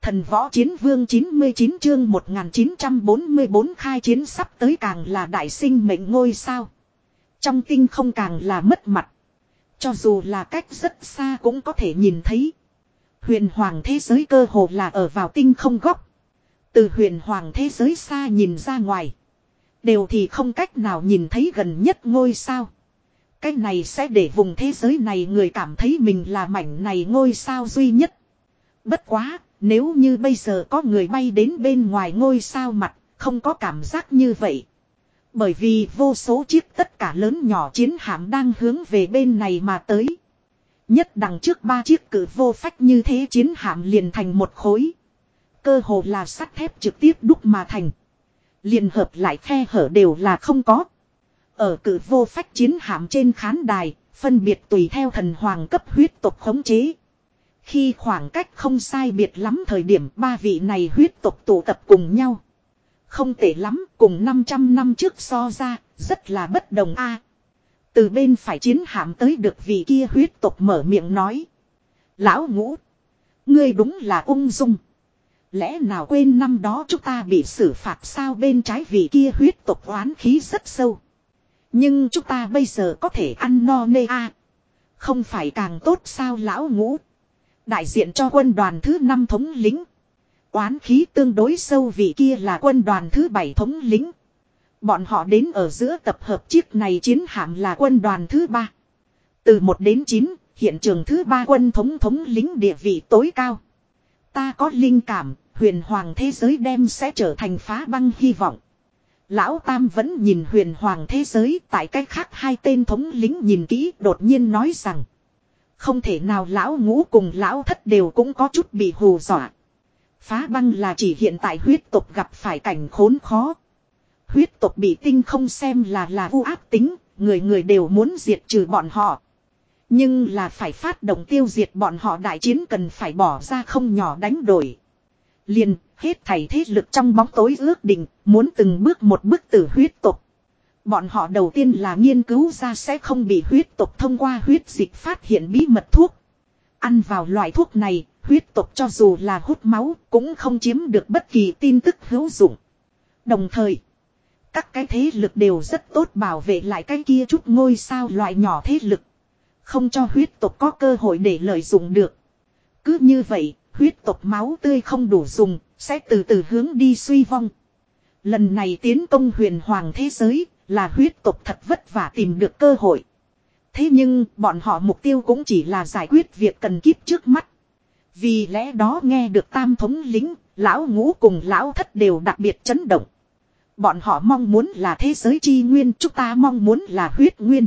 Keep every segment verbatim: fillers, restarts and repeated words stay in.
Thần võ chiến vương chín mươi chín chương một nghìn chín trăm bốn mươi bốn khai chiến sắp tới càng là đại sinh mệnh ngôi sao. Trong tinh không càng là mất mặt. Cho dù là cách rất xa cũng có thể nhìn thấy. Huyền hoàng thế giới cơ hồ là ở vào tinh không góc. Từ huyền hoàng thế giới xa nhìn ra ngoài. Đều thì không cách nào nhìn thấy gần nhất ngôi sao. Cái này sẽ để vùng thế giới này người cảm thấy mình là mảnh này ngôi sao duy nhất. Bất quá, nếu như bây giờ có người bay đến bên ngoài ngôi sao mặt, không có cảm giác như vậy. Bởi vì vô số chiếc tất cả lớn nhỏ chiến hạm đang hướng về bên này mà tới. Nhất đằng trước ba chiếc cử vô phách như thế chiến hạm liền thành một khối. Cơ hồ là sắt thép trực tiếp đúc mà thành. Liền hợp lại khe hở đều là không có. Ở cử vô phách chiến hạm trên khán đài, phân biệt tùy theo thần hoàng cấp huyết tộc khống chế. Khi khoảng cách không sai biệt lắm thời điểm ba vị này huyết tộc tụ tập cùng nhau. Không tệ lắm, cùng năm trăm năm trước so ra, rất là bất đồng a. Từ bên phải chiến hạm tới được vị kia huyết tộc mở miệng nói. Lão Ngũ, ngươi đúng là ung dung. Lẽ nào quên năm đó chúng ta bị xử phạt sao? Bên trái vị kia huyết tộc oán khí rất sâu. Nhưng chúng ta bây giờ có thể ăn no nê a. Không phải càng tốt sao? Lão Ngũ, đại diện cho quân đoàn thứ năm thống lĩnh. Oán khí tương đối sâu vị kia là quân đoàn thứ bảy thống lĩnh. Bọn họ đến ở giữa tập hợp chiếc này chiến hạm là quân đoàn thứ ba. Từ một đến chín, hiện trường thứ ba quân thống thống lĩnh địa vị tối cao. Ta có linh cảm, huyền hoàng thế giới đem sẽ trở thành phá băng hy vọng. Lão Tam vẫn nhìn huyền hoàng thế giới, tại cách khác hai tên thống lĩnh nhìn kỹ đột nhiên nói rằng. Không thể nào. Lão Ngũ cùng Lão Thất đều cũng có chút bị hù dọa. Phá băng là chỉ hiện tại huyết tộc gặp phải cảnh khốn khó. Huyết tộc bị tinh không xem là là vu ác tính, người người đều muốn diệt trừ bọn họ. Nhưng là phải phát động tiêu diệt bọn họ đại chiến cần phải bỏ ra không nhỏ đánh đổi. Liền hết thảy thế lực trong bóng tối ước định, muốn từng bước một bước từ huyết tộc. Bọn họ đầu tiên là nghiên cứu ra sẽ không bị huyết tộc thông qua huyết dịch phát hiện bí mật thuốc. Ăn vào loại thuốc này, huyết tộc cho dù là hút máu cũng không chiếm được bất kỳ tin tức hữu dụng. Đồng thời, các cái thế lực đều rất tốt bảo vệ lại cái kia chút ngôi sao loại nhỏ thế lực. Không cho huyết tộc có cơ hội để lợi dụng được. Cứ như vậy, huyết tộc máu tươi không đủ dùng, sẽ từ từ hướng đi suy vong. Lần này tiến công huyền hoàng thế giới, là huyết tộc thật vất vả tìm được cơ hội. Thế nhưng, bọn họ mục tiêu cũng chỉ là giải quyết việc cần kíp trước mắt. Vì lẽ đó nghe được Tam thống lĩnh, Lão Ngũ cùng Lão Thất đều đặc biệt chấn động. Bọn họ mong muốn là thế giới chi nguyên, chúng ta mong muốn là huyết nguyên.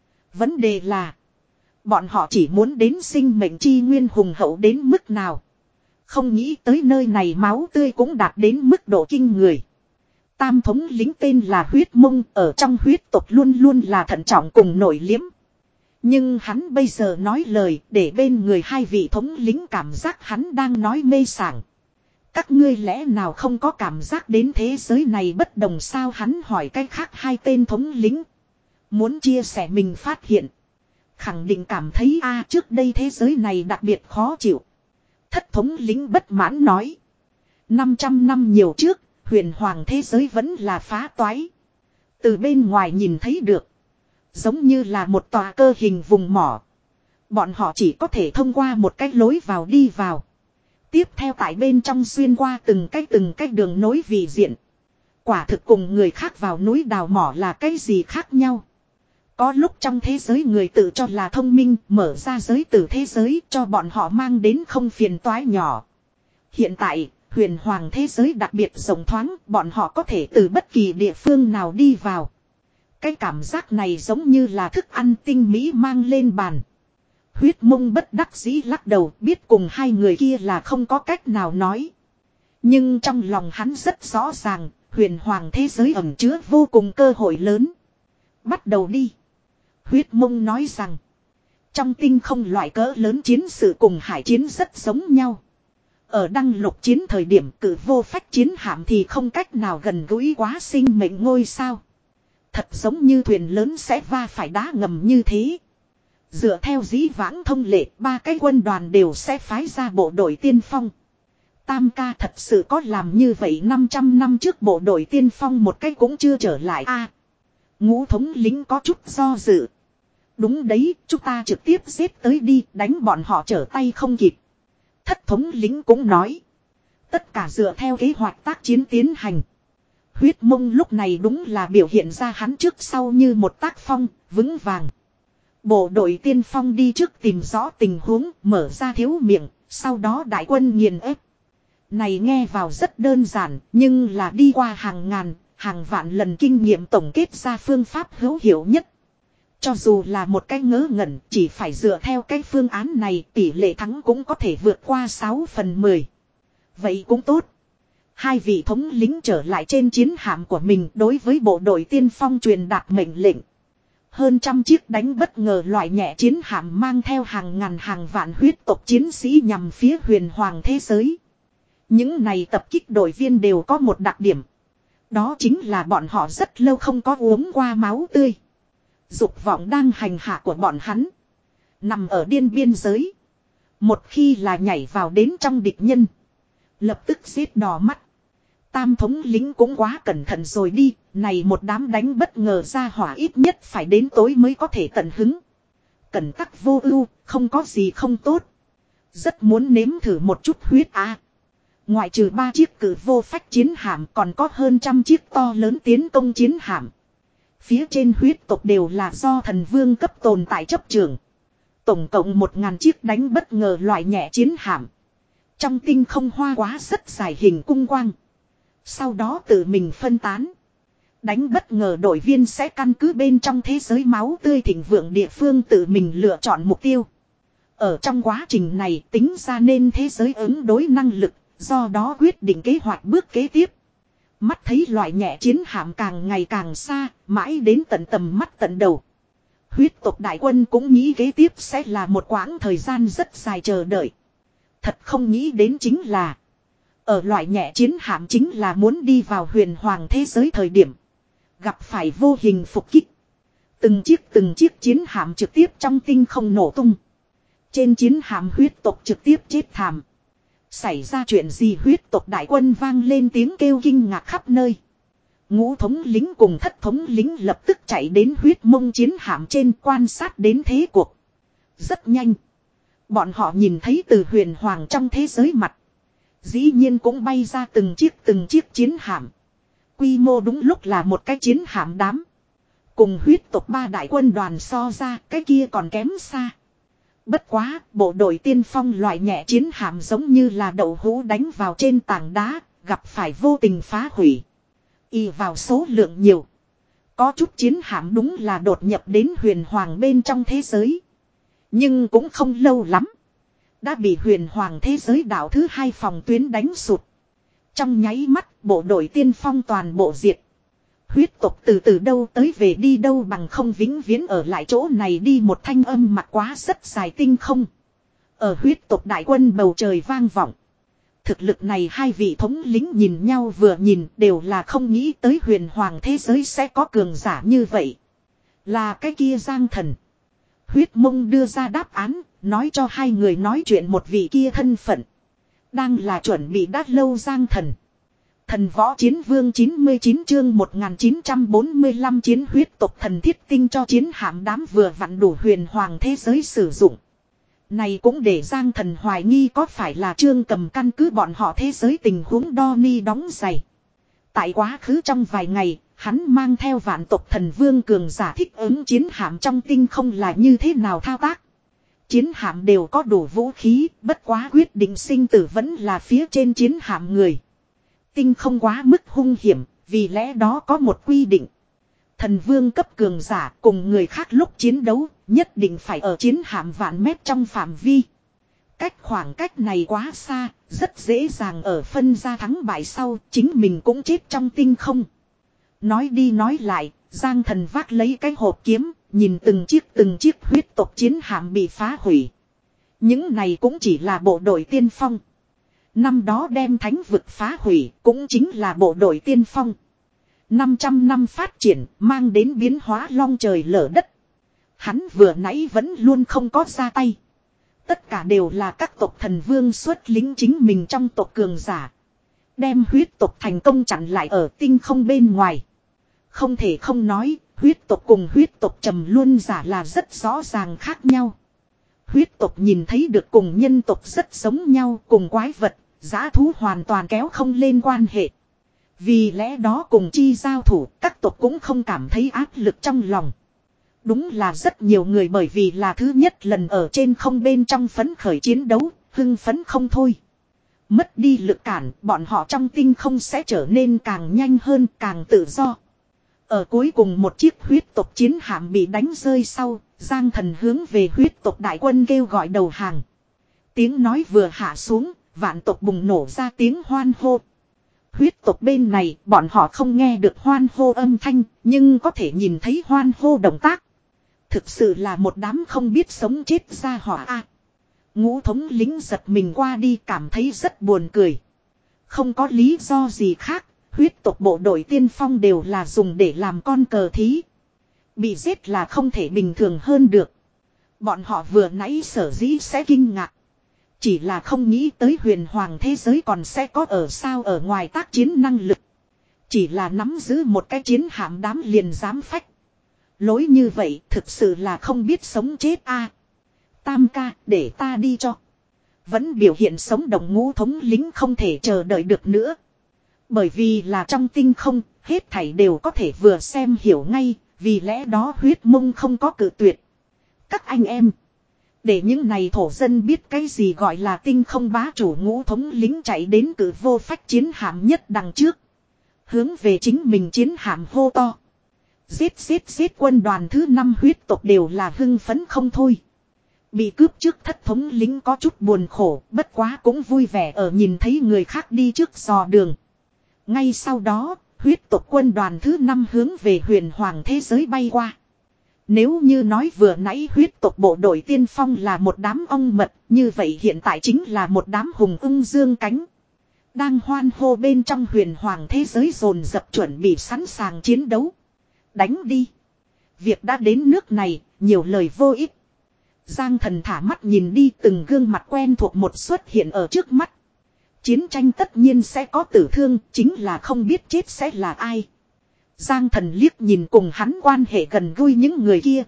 Vấn đề là, bọn họ chỉ muốn đến sinh mệnh chi nguyên hùng hậu đến mức nào. Không nghĩ tới nơi này máu tươi cũng đạt đến mức độ kinh người. Tam thống lĩnh tên là huyết mông, ở trong huyết tộc luôn luôn là thận trọng cùng nội liếm. Nhưng hắn bây giờ nói lời để bên người hai vị thống lĩnh cảm giác hắn đang nói mê sảng. Các ngươi lẽ nào không có cảm giác đến thế giới này bất đồng sao? Hắn hỏi cách khác hai tên thống lĩnh. Muốn chia sẻ mình phát hiện. Khẳng định cảm thấy a trước đây thế giới này đặc biệt khó chịu. Thất thống lĩnh bất mãn nói. năm trăm năm nhiều trước, huyền hoàng thế giới vẫn là phá toái. Từ bên ngoài nhìn thấy được. Giống như là một tòa cơ hình vùng mỏ. Bọn họ chỉ có thể thông qua một cái lối vào đi vào. Tiếp theo tại bên trong xuyên qua từng cái từng cái đường nối vị diện. Quả thực cùng người khác vào núi đào mỏ là cái gì khác nhau. Có lúc trong thế giới người tự cho là thông minh, mở ra giới tử thế giới cho bọn họ mang đến không phiền toái nhỏ. Hiện tại, huyền hoàng thế giới đặc biệt rộng thoáng, bọn họ có thể từ bất kỳ địa phương nào đi vào. Cái cảm giác này giống như là thức ăn tinh mỹ mang lên bàn. Huyết mông bất đắc dĩ lắc đầu, biết cùng hai người kia là không có cách nào nói. Nhưng trong lòng hắn rất rõ ràng, huyền hoàng thế giới ẩn chứa vô cùng cơ hội lớn. Bắt đầu đi. Huyết mông nói rằng, trong tinh không loại cỡ lớn chiến sự cùng hải chiến rất giống nhau. Ở đăng lục chiến thời điểm cử vô phách chiến hạm thì không cách nào gần gũi quá sinh mệnh ngôi sao. Thật giống như thuyền lớn sẽ va phải đá ngầm như thế. Dựa theo dĩ vãng thông lệ, ba cái quân đoàn đều sẽ phái ra bộ đội tiên phong. Tam ca thật sự có làm như vậy năm trăm năm trước bộ đội tiên phong một cái cũng chưa trở lại a. Ngũ thống lính có chút do dự. Đúng đấy, chúng ta trực tiếp xếp tới đi, đánh bọn họ trở tay không kịp. Thất thống lính cũng nói. Tất cả dựa theo kế hoạch tác chiến tiến hành. Huyết Mông lúc này đúng là biểu hiện ra hắn trước sau như một tác phong, vững vàng. Bộ đội tiên phong đi trước tìm rõ tình huống, mở ra thiếu miệng, sau đó đại quân nghiền ép. Này nghe vào rất đơn giản, nhưng là đi qua hàng ngàn, hàng vạn lần kinh nghiệm tổng kết ra phương pháp hữu hiệu nhất. Cho dù là một cái ngớ ngẩn, chỉ phải dựa theo cái phương án này, tỷ lệ thắng cũng có thể vượt qua sáu phần mười. Vậy cũng tốt. Hai vị thống lính trở lại trên chiến hạm của mình đối với bộ đội tiên phong truyền đạt mệnh lệnh. Hơn trăm chiếc đánh bất ngờ loại nhẹ chiến hạm mang theo hàng ngàn hàng vạn huyết tộc chiến sĩ nhằm phía huyền hoàng thế giới. Những này tập kích đội viên đều có một đặc điểm. Đó chính là bọn họ rất lâu không có uống qua máu tươi. Dục vọng đang hành hạ của bọn hắn. Nằm ở điên biên giới. Một khi là nhảy vào đến trong địch nhân. Lập tức giết đỏ mắt. Tam thống lính cũng quá cẩn thận rồi đi. Này một đám đánh bất ngờ ra hỏa ít nhất phải đến tối mới có thể tận hứng. Cẩn tắc vô ưu, không có gì không tốt. Rất muốn nếm thử một chút huyết a. Ngoại trừ ba chiếc cử vô phách chiến hạm còn có hơn trăm chiếc to lớn tiến công chiến hạm. Phía trên huyết tộc đều là do thần vương cấp tồn tại chấp trường. Tổng cộng một ngàn chiếc đánh bất ngờ loại nhẹ chiến hạm. Trong tinh không hoa quá rất dài hình cung quang. Sau đó tự mình phân tán. Đánh bất ngờ đội viên sẽ căn cứ bên trong thế giới máu tươi thịnh vượng địa phương tự mình lựa chọn mục tiêu. Ở trong quá trình này tính ra nên thế giới ứng đối năng lực, do đó quyết định kế hoạch bước kế tiếp. Mắt thấy loại nhẹ chiến hạm càng ngày càng xa, mãi đến tận tầm mắt tận đầu. Huyết tộc đại quân cũng nghĩ kế tiếp sẽ là một quãng thời gian rất dài chờ đợi. Thật không nghĩ đến chính là ở loại nhẹ chiến hạm chính là muốn đi vào huyền hoàng thế giới thời điểm. Gặp phải vô hình phục kích. Từng chiếc từng chiếc chiến hạm trực tiếp trong tinh không nổ tung. Trên chiến hạm huyết tộc trực tiếp chết thảm. Xảy ra chuyện gì huyết tộc đại quân vang lên tiếng kêu kinh ngạc khắp nơi. Ngũ thống lính cùng thất thống lính lập tức chạy đến huyết mông chiến hạm trên quan sát đến thế cuộc. Rất nhanh. Bọn họ nhìn thấy từ huyền hoàng trong thế giới mặt. Dĩ nhiên cũng bay ra từng chiếc từng chiếc chiến hạm. Quy mô đúng lúc là một cái chiến hạm đám. Cùng huyết tộc ba đại quân đoàn so ra cái kia còn kém xa. Bất quá, bộ đội tiên phong loại nhẹ chiến hạm giống như là đậu hũ đánh vào trên tảng đá, gặp phải vô tình phá hủy. Y vào số lượng nhiều. Có chút chiến hạm đúng là đột nhập đến huyền hoàng bên trong thế giới. Nhưng cũng không lâu lắm. Đã bị huyền hoàng thế giới đảo thứ hai phòng tuyến đánh sụt. Trong nháy mắt, bộ đội tiên phong toàn bộ diệt. Huyết tộc từ từ đâu tới về đi đâu bằng không vĩnh viễn ở lại chỗ này đi một thanh âm mặc quá rất dài tinh không. Ở huyết tộc đại quân bầu trời vang vọng. Thực lực này hai vị thống lính nhìn nhau vừa nhìn đều là không nghĩ tới huyền hoàng thế giới sẽ có cường giả như vậy. Là cái kia Giang Thần. Huyết Mông đưa ra đáp án, nói cho hai người nói chuyện một vị kia thân phận. Đang là chuẩn bị đã lâu Giang Thần. Thần võ chiến vương chín mươi chín chương một nghìn chín trăm bốn mươi lăm chiến huyết tộc thần thiết tinh cho chiến hạm đám vừa vặn đủ huyền hoàng thế giới sử dụng. Này cũng để Giang Thần hoài nghi có phải là Trương Cầm căn cứ bọn họ thế giới tình huống đo ni đóng giày. Tại quá khứ trong vài ngày, hắn mang theo vạn tộc thần vương cường giả thích ứng chiến hạm trong tinh không là như thế nào thao tác. Chiến hạm đều có đủ vũ khí, bất quá quyết định sinh tử vẫn là phía trên chiến hạm người. Tinh không quá mức hung hiểm, vì lẽ đó có một quy định. Thần vương cấp cường giả cùng người khác lúc chiến đấu, nhất định phải ở chiến hạm vạn mét trong phạm vi. Cách khoảng cách này quá xa, rất dễ dàng ở phân ra thắng bại sau, chính mình cũng chết trong tinh không. Nói đi nói lại, Giang Thần vác lấy cái hộp kiếm, nhìn từng chiếc từng chiếc huyết tộc chiến hạm bị phá hủy. Những này cũng chỉ là bộ đội tiên phong. Năm đó đem thánh vực phá hủy cũng chính là bộ đội tiên phong. năm trăm năm phát triển mang đến biến hóa long trời lở đất. Hắn vừa nãy vẫn luôn không có ra tay. Tất cả đều là các tộc thần vương xuất lính chính mình trong tộc cường giả. Đem huyết tộc thành công chặn lại ở tinh không bên ngoài. Không thể không nói, huyết tộc cùng huyết tộc trầm luân giả là rất rõ ràng khác nhau. Huyết tộc nhìn thấy được cùng nhân tộc rất giống nhau, cùng quái vật, dã thú hoàn toàn kéo không lên quan hệ. Vì lẽ đó cùng chi giao thủ, các tộc cũng không cảm thấy áp lực trong lòng. Đúng là rất nhiều người bởi vì là thứ nhất lần ở trên không bên trong phấn khởi chiến đấu, hưng phấn không thôi. Mất đi lực cản, bọn họ trong tinh không sẽ trở nên càng nhanh hơn, càng tự do. Ở cuối cùng một chiếc huyết tộc chiến hạm bị đánh rơi sau, Giang Thần hướng về huyết tộc đại quân kêu gọi đầu hàng. Tiếng nói vừa hạ xuống, vạn tộc bùng nổ ra tiếng hoan hô. Huyết tộc bên này, bọn họ không nghe được hoan hô âm thanh, nhưng có thể nhìn thấy hoan hô động tác. Thực sự là một đám không biết sống chết ra hỏa a. Ngũ thống lính giật mình qua đi cảm thấy rất buồn cười. Không có lý do gì khác, huyết tộc bộ đội tiên phong đều là dùng để làm con cờ thí. Bị giết là không thể bình thường hơn được. Bọn họ vừa nãy sở dĩ sẽ kinh ngạc. Chỉ là không nghĩ tới huyền hoàng thế giới còn sẽ có ở sao ở ngoài tác chiến năng lực. Chỉ là nắm giữ một cái chiến hạm đám liền dám phách. Lối như vậy thực sự là không biết sống chết a. Tam ca, để ta đi cho. Vẫn biểu hiện sống động ngũ thống lính không thể chờ đợi được nữa. Bởi vì là trong tinh không, hết thảy đều có thể vừa xem hiểu ngay, vì lẽ đó huyết mông không có cự tuyệt. Các anh em, để những này thổ dân biết cái gì gọi là tinh không bá chủ ngũ thống lính chạy đến cử vô phách chiến hạm nhất đằng trước. Hướng về chính mình chiến hạm hô to. Giết giết giết quân đoàn thứ năm huyết tộc đều là hưng phấn không thôi. Bị cướp trước thất thống lính có chút buồn khổ, bất quá cũng vui vẻ ở nhìn thấy người khác đi trước dò đường. Ngay sau đó, huyết tộc quân đoàn thứ năm hướng về huyền hoàng thế giới bay qua. Nếu như nói vừa nãy huyết tộc bộ đội tiên phong là một đám ong mật, như vậy hiện tại chính là một đám hùng ưng dương cánh. Đang hoan hô bên trong huyền hoàng thế giới dồn dập chuẩn bị sẵn sàng chiến đấu. Đánh đi. Việc đã đến nước này, nhiều lời vô ích. Giang Thần thả mắt nhìn đi, từng gương mặt quen thuộc một xuất hiện ở trước mắt. Chiến tranh tất nhiên sẽ có tử thương, chính là không biết chết sẽ là ai. Giang Thần liếc nhìn cùng hắn quan hệ gần gũi những người kia.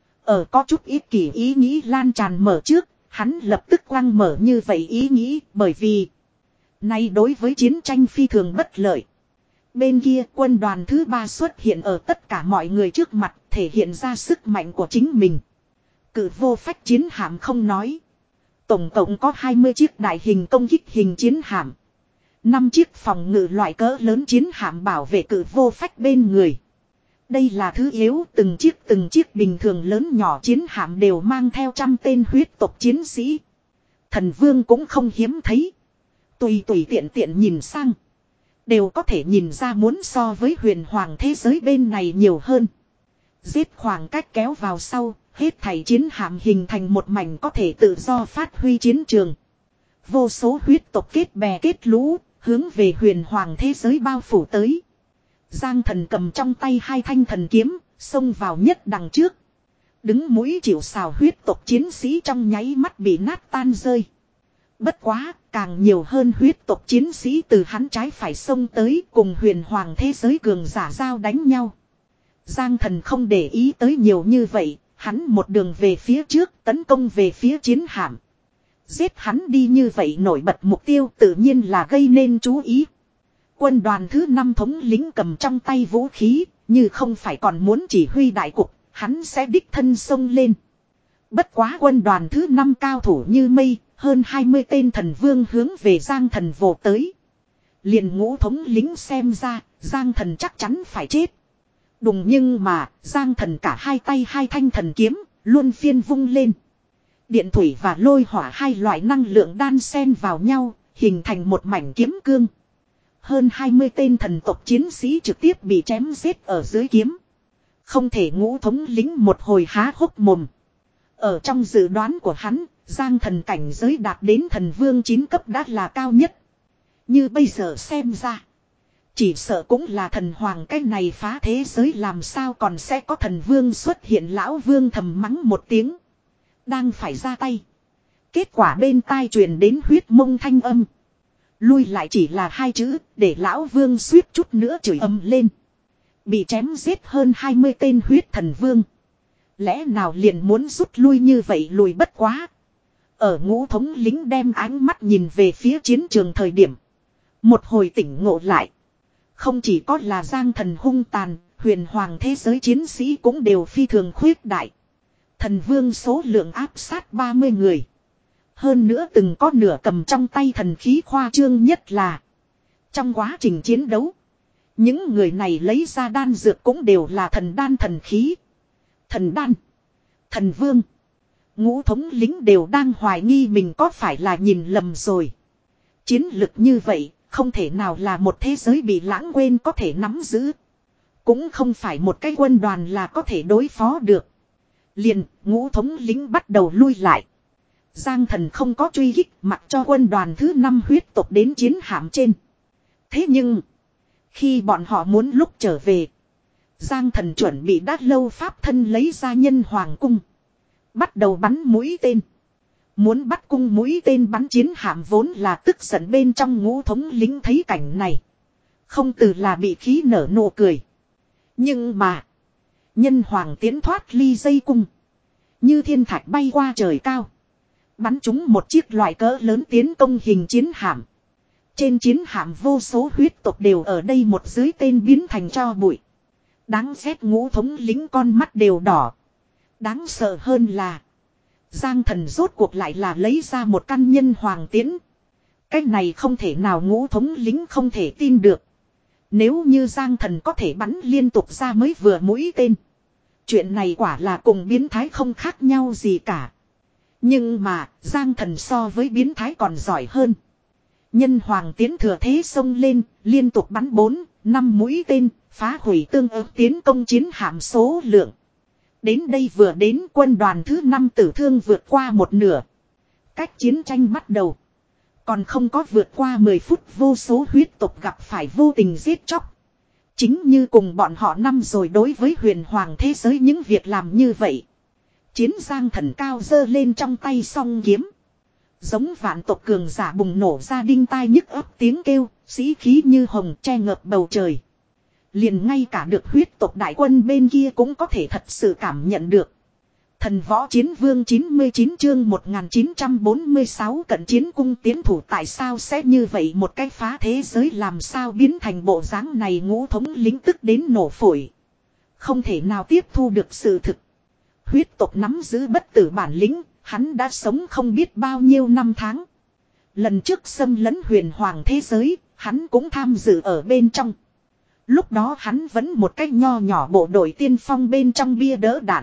Ở có chút ít kỳ ý nghĩ lan tràn mở trước, hắn lập tức quăng mở như vậy ý nghĩ, bởi vì nay đối với chiến tranh phi thường bất lợi. Bên kia quân đoàn thứ ba xuất hiện ở tất cả mọi người trước mặt, thể hiện ra sức mạnh của chính mình. Cự vô phách chiến hạm không nói. Tổng cộng có hai mươi chiếc đại hình công kích hình chiến hạm. năm chiếc phòng ngự loại cỡ lớn chiến hạm bảo vệ cự vô phách bên người. Đây là thứ yếu, từng chiếc từng chiếc bình thường lớn nhỏ chiến hạm đều mang theo trăm tên huyết tộc chiến sĩ. Thần vương cũng không hiếm thấy. Tùy tùy tiện tiện nhìn sang. Đều có thể nhìn ra muốn so với huyền hoàng thế giới bên này nhiều hơn. Giết khoảng cách kéo vào sau, hết thảy chiến hạm hình thành một mảnh có thể tự do phát huy chiến trường. Vô số huyết tộc kết bè kết lũ, hướng về huyền hoàng thế giới bao phủ tới. Giang Thần cầm trong tay hai thanh thần kiếm, xông vào nhất đằng trước. Đứng mũi chịu sào huyết tộc chiến sĩ trong nháy mắt bị nát tan rơi. Bất quá, càng nhiều hơn huyết tộc chiến sĩ từ hắn trái phải xông tới cùng huyền hoàng thế giới cường giả giao đánh nhau. Giang Thần không để ý tới nhiều như vậy, hắn một đường về phía trước tấn công về phía chiến hạm. Giết hắn đi như vậy nổi bật mục tiêu tự nhiên là gây nên chú ý. Quân đoàn thứ năm thống lính cầm trong tay vũ khí, như không phải còn muốn chỉ huy đại cục, hắn sẽ đích thân xông lên. Bất quá quân đoàn thứ năm cao thủ như mây, hơn hai mươi tên thần vương hướng về Giang Thần vồ tới. Liền ngũ thống lính xem ra, Giang Thần chắc chắn phải chết. Đùng nhưng mà, Giang Thần cả hai tay hai thanh thần kiếm, luôn phiên vung lên. Điện thủy và lôi hỏa hai loại năng lượng đan xen vào nhau, hình thành một mảnh kiếm cương. Hơn hai mươi tên thần tộc chiến sĩ trực tiếp bị chém giết ở dưới kiếm. Không thể ngũ thống lính một hồi há hốc mồm. Ở trong dự đoán của hắn, Giang Thần cảnh giới đạt đến thần vương chín cấp đã là cao nhất. Như bây giờ xem ra, chỉ sợ cũng là thần hoàng cái này phá thế giới làm sao còn sẽ có thần vương xuất hiện. Lão vương thầm mắng một tiếng. Đang phải ra tay. Kết quả bên tai truyền đến huyết mông thanh âm. Lui lại chỉ là hai chữ, để lão vương suýt chút nữa chửi ầm lên. Bị chém giết hơn hai mươi tên huyết thần vương. Lẽ nào liền muốn rút lui như vậy lùi bất quá. Ở ngũ thống lính đem ánh mắt nhìn về phía chiến trường thời điểm. Một hồi tỉnh ngộ lại. Không chỉ có là Giang Thần hung tàn, huyền hoàng thế giới chiến sĩ cũng đều phi thường khuyết đại. Thần vương số lượng áp sát ba mươi người. Hơn nữa từng có nửa cầm trong tay thần khí khoa trương nhất là. Trong quá trình chiến đấu. Những người này lấy ra đan dược cũng đều là thần đan thần khí. Thần đan. Thần vương. Ngũ thống lính đều đang hoài nghi mình có phải là nhìn lầm rồi. Chiến lực như vậy, không thể nào là một thế giới bị lãng quên có thể nắm giữ. Cũng không phải một cái quân đoàn là có thể đối phó được. Liền, ngũ thống lính bắt đầu lui lại. Giang Thần không có truy kích mặc cho quân đoàn thứ năm huyết tộc đến chiến hạm trên. Thế nhưng, khi bọn họ muốn lúc trở về, Giang Thần chuẩn bị đã lâu pháp thân lấy ra nhân hoàng cung. Bắt đầu bắn mũi tên. Muốn bắt cung mũi tên bắn chiến hạm vốn là tức giận bên trong ngũ thống lính thấy cảnh này. Không từ là bị khí nở nụ cười. Nhưng mà, nhân hoàng tiến thoát ly dây cung. Như thiên thạch bay qua trời cao. Bắn trúng một chiếc loại cỡ lớn tiến công hình chiến hạm. Trên chiến hạm vô số huyết tộc đều ở đây một dưới tên biến thành tro bụi. Đáng ghét ngũ thống lính con mắt đều đỏ. Đáng sợ hơn là Giang Thần rốt cuộc lại là lấy ra một căn nhân hoàng tiễn. Cái này không thể nào ngũ thống lính không thể tin được. Nếu như Giang Thần có thể bắn liên tục ra mới vừa mũi tên. Chuyện này quả là cùng biến thái không khác nhau gì cả. Nhưng mà Giang Thần so với biến thái còn giỏi hơn. Nhân hoàng tiến thừa thế xông lên, liên tục bắn bốn, năm mũi tên, phá hủy tương ứng tiến công chiến hạm số lượng. Đến đây vừa đến quân đoàn thứ năm tử thương vượt qua một nửa. Cách chiến tranh bắt đầu. Còn không có vượt qua mười phút vô số huyết tộc gặp phải vô tình giết chóc. Chính như cùng bọn họ năm rồi đối với huyền hoàng thế giới những việc làm như vậy. Chiến Giang Thần cao giơ lên trong tay song kiếm. Giống vạn tộc cường giả bùng nổ ra đinh tai nhức ấp tiếng kêu, sĩ khí như hồng che ngợp bầu trời. Liền ngay cả được huyết tộc đại quân bên kia cũng có thể thật sự cảm nhận được. Thần võ chiến vương chín mươi chín chương một nghìn chín trăm bốn mươi sáu cận chiến cung tiến thủ tại sao sẽ như vậy một cái phá thế giới làm sao biến thành bộ dáng này ngũ thống lính tức đến nổ phổi. Không thể nào tiếp thu được sự thực. Huyết tộc nắm giữ bất tử bản lĩnh, hắn đã sống không biết bao nhiêu năm tháng. Lần trước xâm lấn huyền hoàng thế giới, hắn cũng tham dự ở bên trong. Lúc đó hắn vẫn một cách nho nhỏ bộ đội tiên phong bên trong bia đỡ đạn.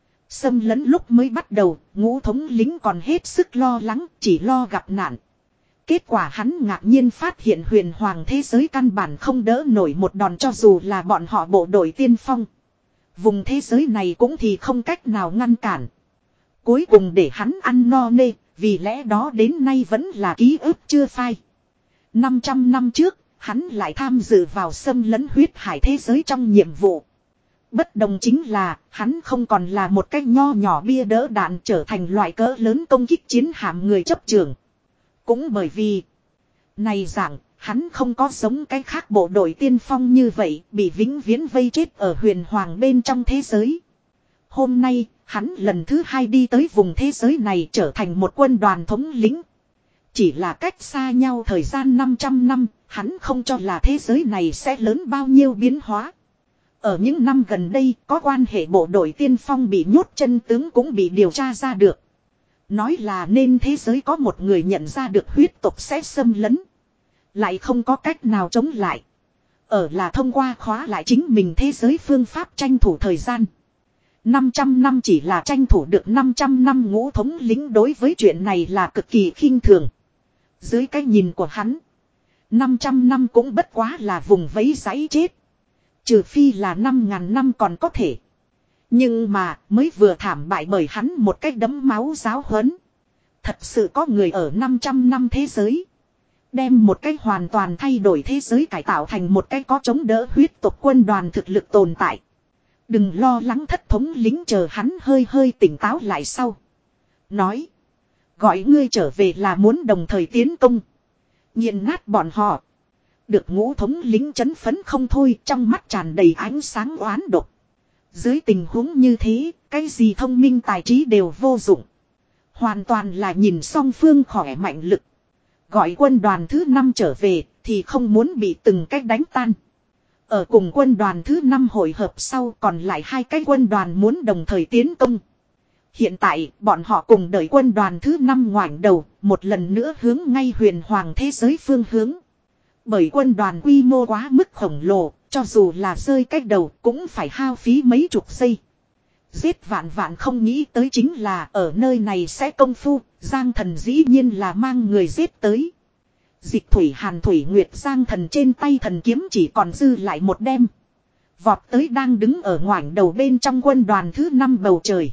Xâm lấn lúc mới bắt đầu, ngũ thống lính còn hết sức lo lắng, chỉ lo gặp nạn. Kết quả hắn ngạc nhiên phát hiện huyền hoàng thế giới căn bản không đỡ nổi một đòn cho dù là bọn họ bộ đội tiên phong. Vùng thế giới này cũng thì không cách nào ngăn cản. Cuối cùng để hắn ăn no nê, vì lẽ đó đến nay vẫn là ký ức chưa phai. năm trăm năm trước, hắn lại tham dự vào xâm lấn huyết hải thế giới trong nhiệm vụ. Bất đồng chính là, hắn không còn là một cái nho nhỏ bia đỡ đạn trở thành loại cỡ lớn công kích chiến hạm người chấp trường. Cũng bởi vì, này dạng, hắn không có giống cái khác bộ đội tiên phong như vậy, bị vĩnh viễn vây chết ở huyền hoàng bên trong thế giới. Hôm nay, hắn lần thứ hai đi tới vùng thế giới này trở thành một quân đoàn thống lĩnh. Chỉ là cách xa nhau thời gian năm trăm năm, hắn không cho là thế giới này sẽ lớn bao nhiêu biến hóa. Ở những năm gần đây, có quan hệ bộ đội tiên phong bị nhốt chân tướng cũng bị điều tra ra được. Nói là nên thế giới có một người nhận ra được huyết tộc sẽ xâm lấn. Lại không có cách nào chống lại. Ở là thông qua khóa lại chính mình thế giới phương pháp tranh thủ thời gian. năm trăm năm chỉ là tranh thủ được năm trăm năm ngũ thống lĩnh đối với chuyện này là cực kỳ khinh thường. Dưới cái nhìn của hắn, năm trăm năm cũng bất quá là vùng vẫy giấy chết. Trừ phi là năm ngàn năm còn có thể. Nhưng mà mới vừa thảm bại bởi hắn một cách đấm máu giáo huấn. Thật sự có người ở năm trăm năm thế giới. Đem một cách hoàn toàn thay đổi thế giới cải tạo thành một cách có chống đỡ huyết tộc quân đoàn thực lực tồn tại. Đừng lo lắng thất thống lính chờ hắn hơi hơi tỉnh táo lại sau. Nói. Gọi ngươi trở về là muốn đồng thời tiến công. Nghiền nát bọn họ. Được ngũ thống lính chấn phấn không thôi, trong mắt tràn đầy ánh sáng oán độc. Dưới tình huống như thế, cái gì thông minh tài trí đều vô dụng. Hoàn toàn là nhìn song phương khỏe mạnh lực. Gọi quân đoàn thứ năm trở về thì không muốn bị từng cách đánh tan. Ở cùng quân đoàn thứ năm hội hợp sau còn lại hai cái quân đoàn muốn đồng thời tiến công. Hiện tại bọn họ cùng đợi quân đoàn thứ năm ngoảnh đầu một lần nữa hướng ngay huyền hoàng thế giới phương hướng. Bởi quân đoàn quy mô quá mức khổng lồ, cho dù là rơi cách đầu cũng phải hao phí mấy chục giây. Giết vạn vạn không nghĩ tới chính là ở nơi này sẽ công phu, Giang Thần dĩ nhiên là mang người giết tới. Dịch thủy hàn thủy nguyệt Giang Thần trên tay thần kiếm chỉ còn dư lại một đêm. Vọt tới đang đứng ở ngoảnh đầu bên trong quân đoàn thứ năm bầu trời.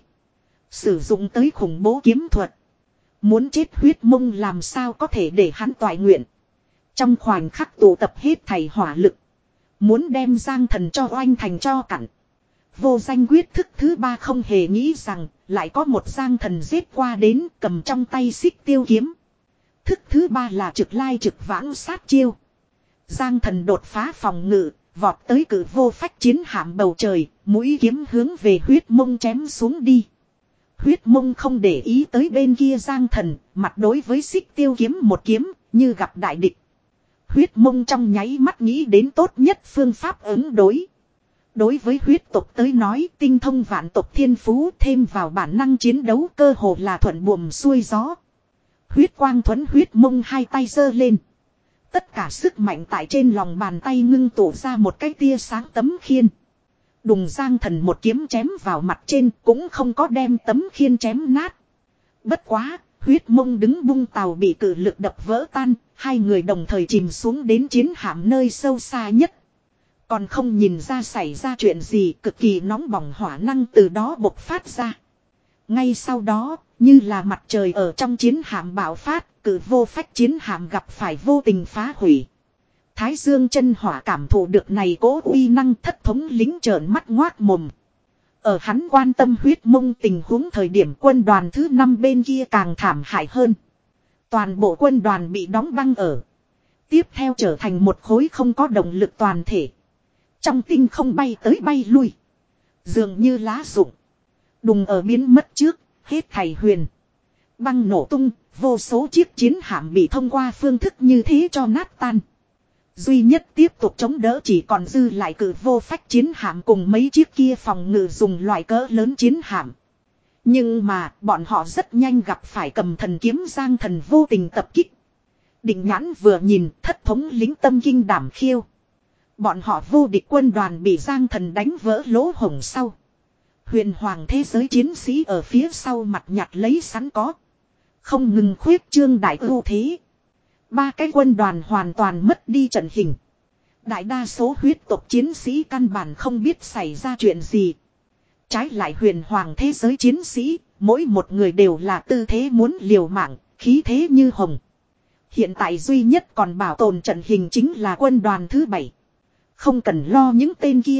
Sử dụng tới khủng bố kiếm thuật. Muốn chết huyết mông làm sao có thể để hắn toại nguyện. Trong khoảnh khắc tụ tập hết thầy hỏa lực. Muốn đem Giang Thần cho oanh thành cho cặn. Vô danh quyết thức thứ ba không hề nghĩ rằng lại có một Giang Thần giết qua đến cầm trong tay xích tiêu kiếm. Thức thứ ba là trực lai trực vãng sát chiêu. Giang Thần đột phá phòng ngự, vọt tới cử vô phách chiến hạm bầu trời, mũi kiếm hướng về huyết mông chém xuống đi. Huyết mông không để ý tới bên kia Giang Thần, mặt đối với xích tiêu kiếm một kiếm, như gặp đại địch. Huyết mông trong nháy mắt nghĩ đến tốt nhất phương pháp ứng đối. Đối với huyết tộc tới nói tinh thông vạn tộc thiên phú thêm vào bản năng chiến đấu cơ hồ là thuận buồm xuôi gió. Huyết quang thuẫn huyết mông hai tay giơ lên. Tất cả sức mạnh tại trên lòng bàn tay ngưng tụ ra một cái tia sáng tấm khiên. Đùng Giang Thần một kiếm chém vào mặt trên cũng không có đem tấm khiên chém nát. Bất quá, huyết mông đứng bung tàu bị cử lực đập vỡ tan, hai người đồng thời chìm xuống đến chiến hạm nơi sâu xa nhất. Còn không nhìn ra xảy ra chuyện gì, cực kỳ nóng bỏng hỏa năng từ đó bộc phát ra. Ngay sau đó, như là mặt trời ở trong chiến hạm bạo phát, cử vô phách chiến hạm gặp phải vô tình phá hủy. Thái Dương chân hỏa cảm thụ được này cố uy năng thất thống lính trợn mắt ngoác mồm. Ở hắn quan tâm huyết mông tình huống thời điểm quân đoàn thứ năm bên kia càng thảm hại hơn. Toàn bộ quân đoàn bị đóng băng ở. Tiếp theo trở thành một khối không có động lực toàn thể. Trong tinh không bay tới bay lui. Dường như lá rụng. Đùng ở biến mất trước, hết thầy huyền. Băng nổ tung, vô số chiếc chiến hạm bị thông qua phương thức như thế cho nát tan. Duy nhất tiếp tục chống đỡ chỉ còn dư lại cử vô phách chiến hạm cùng mấy chiếc kia phòng ngự dùng loại cỡ lớn chiến hạm. Nhưng mà bọn họ rất nhanh gặp phải cầm thần kiếm Giang Thần vô tình tập kích. Định nhãn vừa nhìn thất thống lính tâm kinh đảm khiêu. Bọn họ vô địch quân đoàn bị Giang Thần đánh vỡ lỗ hổng sau. Huyền hoàng thế giới chiến sĩ ở phía sau mặt nhặt lấy sẵn có. Không ngừng khuyết trương đại ưu thế. Ba cái quân đoàn hoàn toàn mất đi trận hình. Đại đa số huyết tộc chiến sĩ căn bản không biết xảy ra chuyện gì. Trái lại huyền hoàng thế giới chiến sĩ, mỗi một người đều là tư thế muốn liều mạng, khí thế như hồng. Hiện tại duy nhất còn bảo tồn trận hình chính là quân đoàn thứ bảy. Không cần lo những tên kia.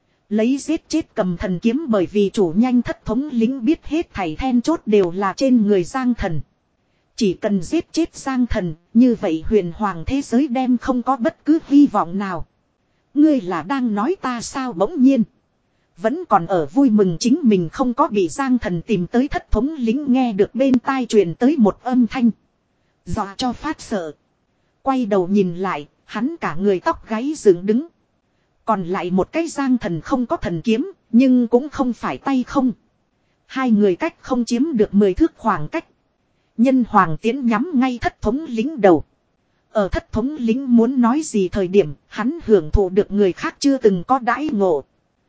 Lấy giết chết cầm thần kiếm bởi vì chủ nhanh thất thống lính biết hết thảy then chốt đều là trên người Giang Thần. Chỉ cần giết chết Giang Thần, như vậy huyền hoàng thế giới đem không có bất cứ hy vọng nào. Ngươi là đang nói ta sao bỗng nhiên. Vẫn còn ở vui mừng chính mình không có bị Giang Thần tìm tới thất thống lính nghe được bên tai truyền tới một âm thanh. Dọa cho phát sợ. Quay đầu nhìn lại, hắn cả người tóc gáy dựng đứng. Còn lại một cái Giang Thần không có thần kiếm, nhưng cũng không phải tay không. Hai người cách không chiếm được mười thước khoảng cách. Nhân hoàng tiến nhắm ngay thất thống lính đầu. Ở thất thống lính muốn nói gì thời điểm, hắn hưởng thụ được người khác chưa từng có đãi ngộ.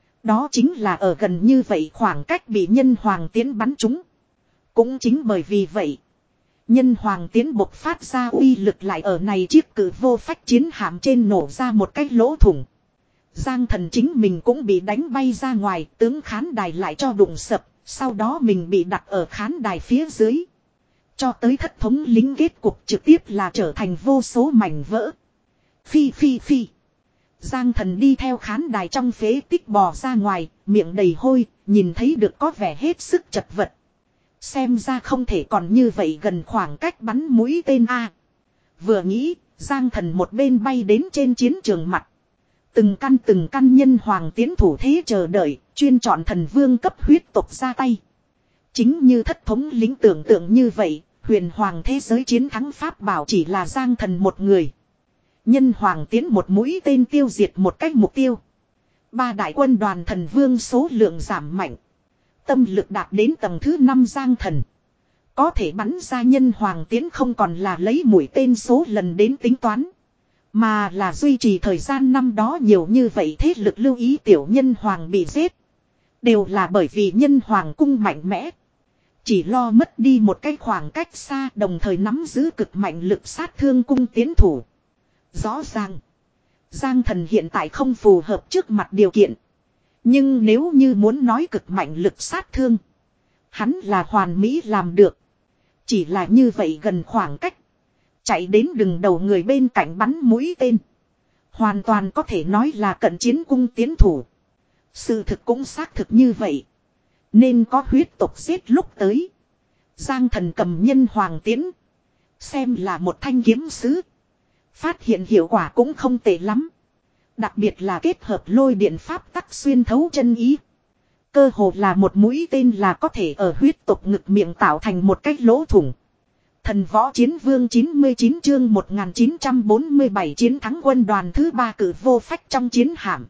Đó chính là ở gần như vậy khoảng cách bị nhân hoàng tiến bắn trúng. Cũng chính bởi vì vậy, nhân hoàng tiến bộc phát ra uy lực lại ở này chiếc cử vô phách chiến hạm trên nổ ra một cái lỗ thủng. Giang Thần chính mình cũng bị đánh bay ra ngoài, tướng khán đài lại cho đụng sập, sau đó mình bị đặt ở khán đài phía dưới. Cho tới thất thống lính kết cục trực tiếp là trở thành vô số mảnh vỡ. Phi phi phi. Giang Thần đi theo khán đài trong phế tích bò ra ngoài, miệng đầy hôi, nhìn thấy được có vẻ hết sức chật vật. Xem ra không thể còn như vậy gần khoảng cách bắn mũi tên A. Vừa nghĩ, Giang Thần một bên bay đến trên chiến trường mặt. Từng căn từng căn nhân hoàng tiến thủ thế chờ đợi, chuyên chọn thần vương cấp huyết tộc ra tay. Chính như thất thống lính tưởng tượng như vậy, huyền hoàng thế giới chiến thắng Pháp bảo chỉ là Giang Thần một người. Nhân hoàng tiến một mũi tên tiêu diệt một cách mục tiêu. Ba đại quân đoàn thần vương số lượng giảm mạnh. Tâm lực đạt đến tầng thứ năm Giang Thần. Có thể bắn ra nhân hoàng tiến không còn là lấy mũi tên số lần đến tính toán. Mà là duy trì thời gian năm đó nhiều như vậy thế lực lưu ý tiểu nhân hoàng bị giết. Đều là bởi vì nhân hoàng cung mạnh mẽ. Chỉ lo mất đi một cái khoảng cách xa đồng thời nắm giữ cực mạnh lực sát thương cung tiến thủ. Rõ ràng. Giang Thần hiện tại không phù hợp trước mặt điều kiện. Nhưng nếu như muốn nói cực mạnh lực sát thương. Hắn là hoàn mỹ làm được. Chỉ là như vậy gần khoảng cách. Chạy đến đường đầu người bên cạnh bắn mũi tên. Hoàn toàn có thể nói là cận chiến cung tiến thủ. Sự thực cũng xác thực như vậy. Nên có huyết tộc giết lúc tới. Giang Thần cầm nhân hoàng tiến. Xem là một thanh kiếm sứ. Phát hiện hiệu quả cũng không tệ lắm. Đặc biệt là kết hợp lôi điện pháp tắc xuyên thấu chân ý. Cơ hồ là một mũi tên là có thể ở huyết tộc ngực miệng tạo thành một cái lỗ thủng. Thần võ chiến vương chín mươi chín chương một nghìn chín trăm bốn mươi bảy chiến thắng quân đoàn thứ ba cử vô phách trong chiến hạm.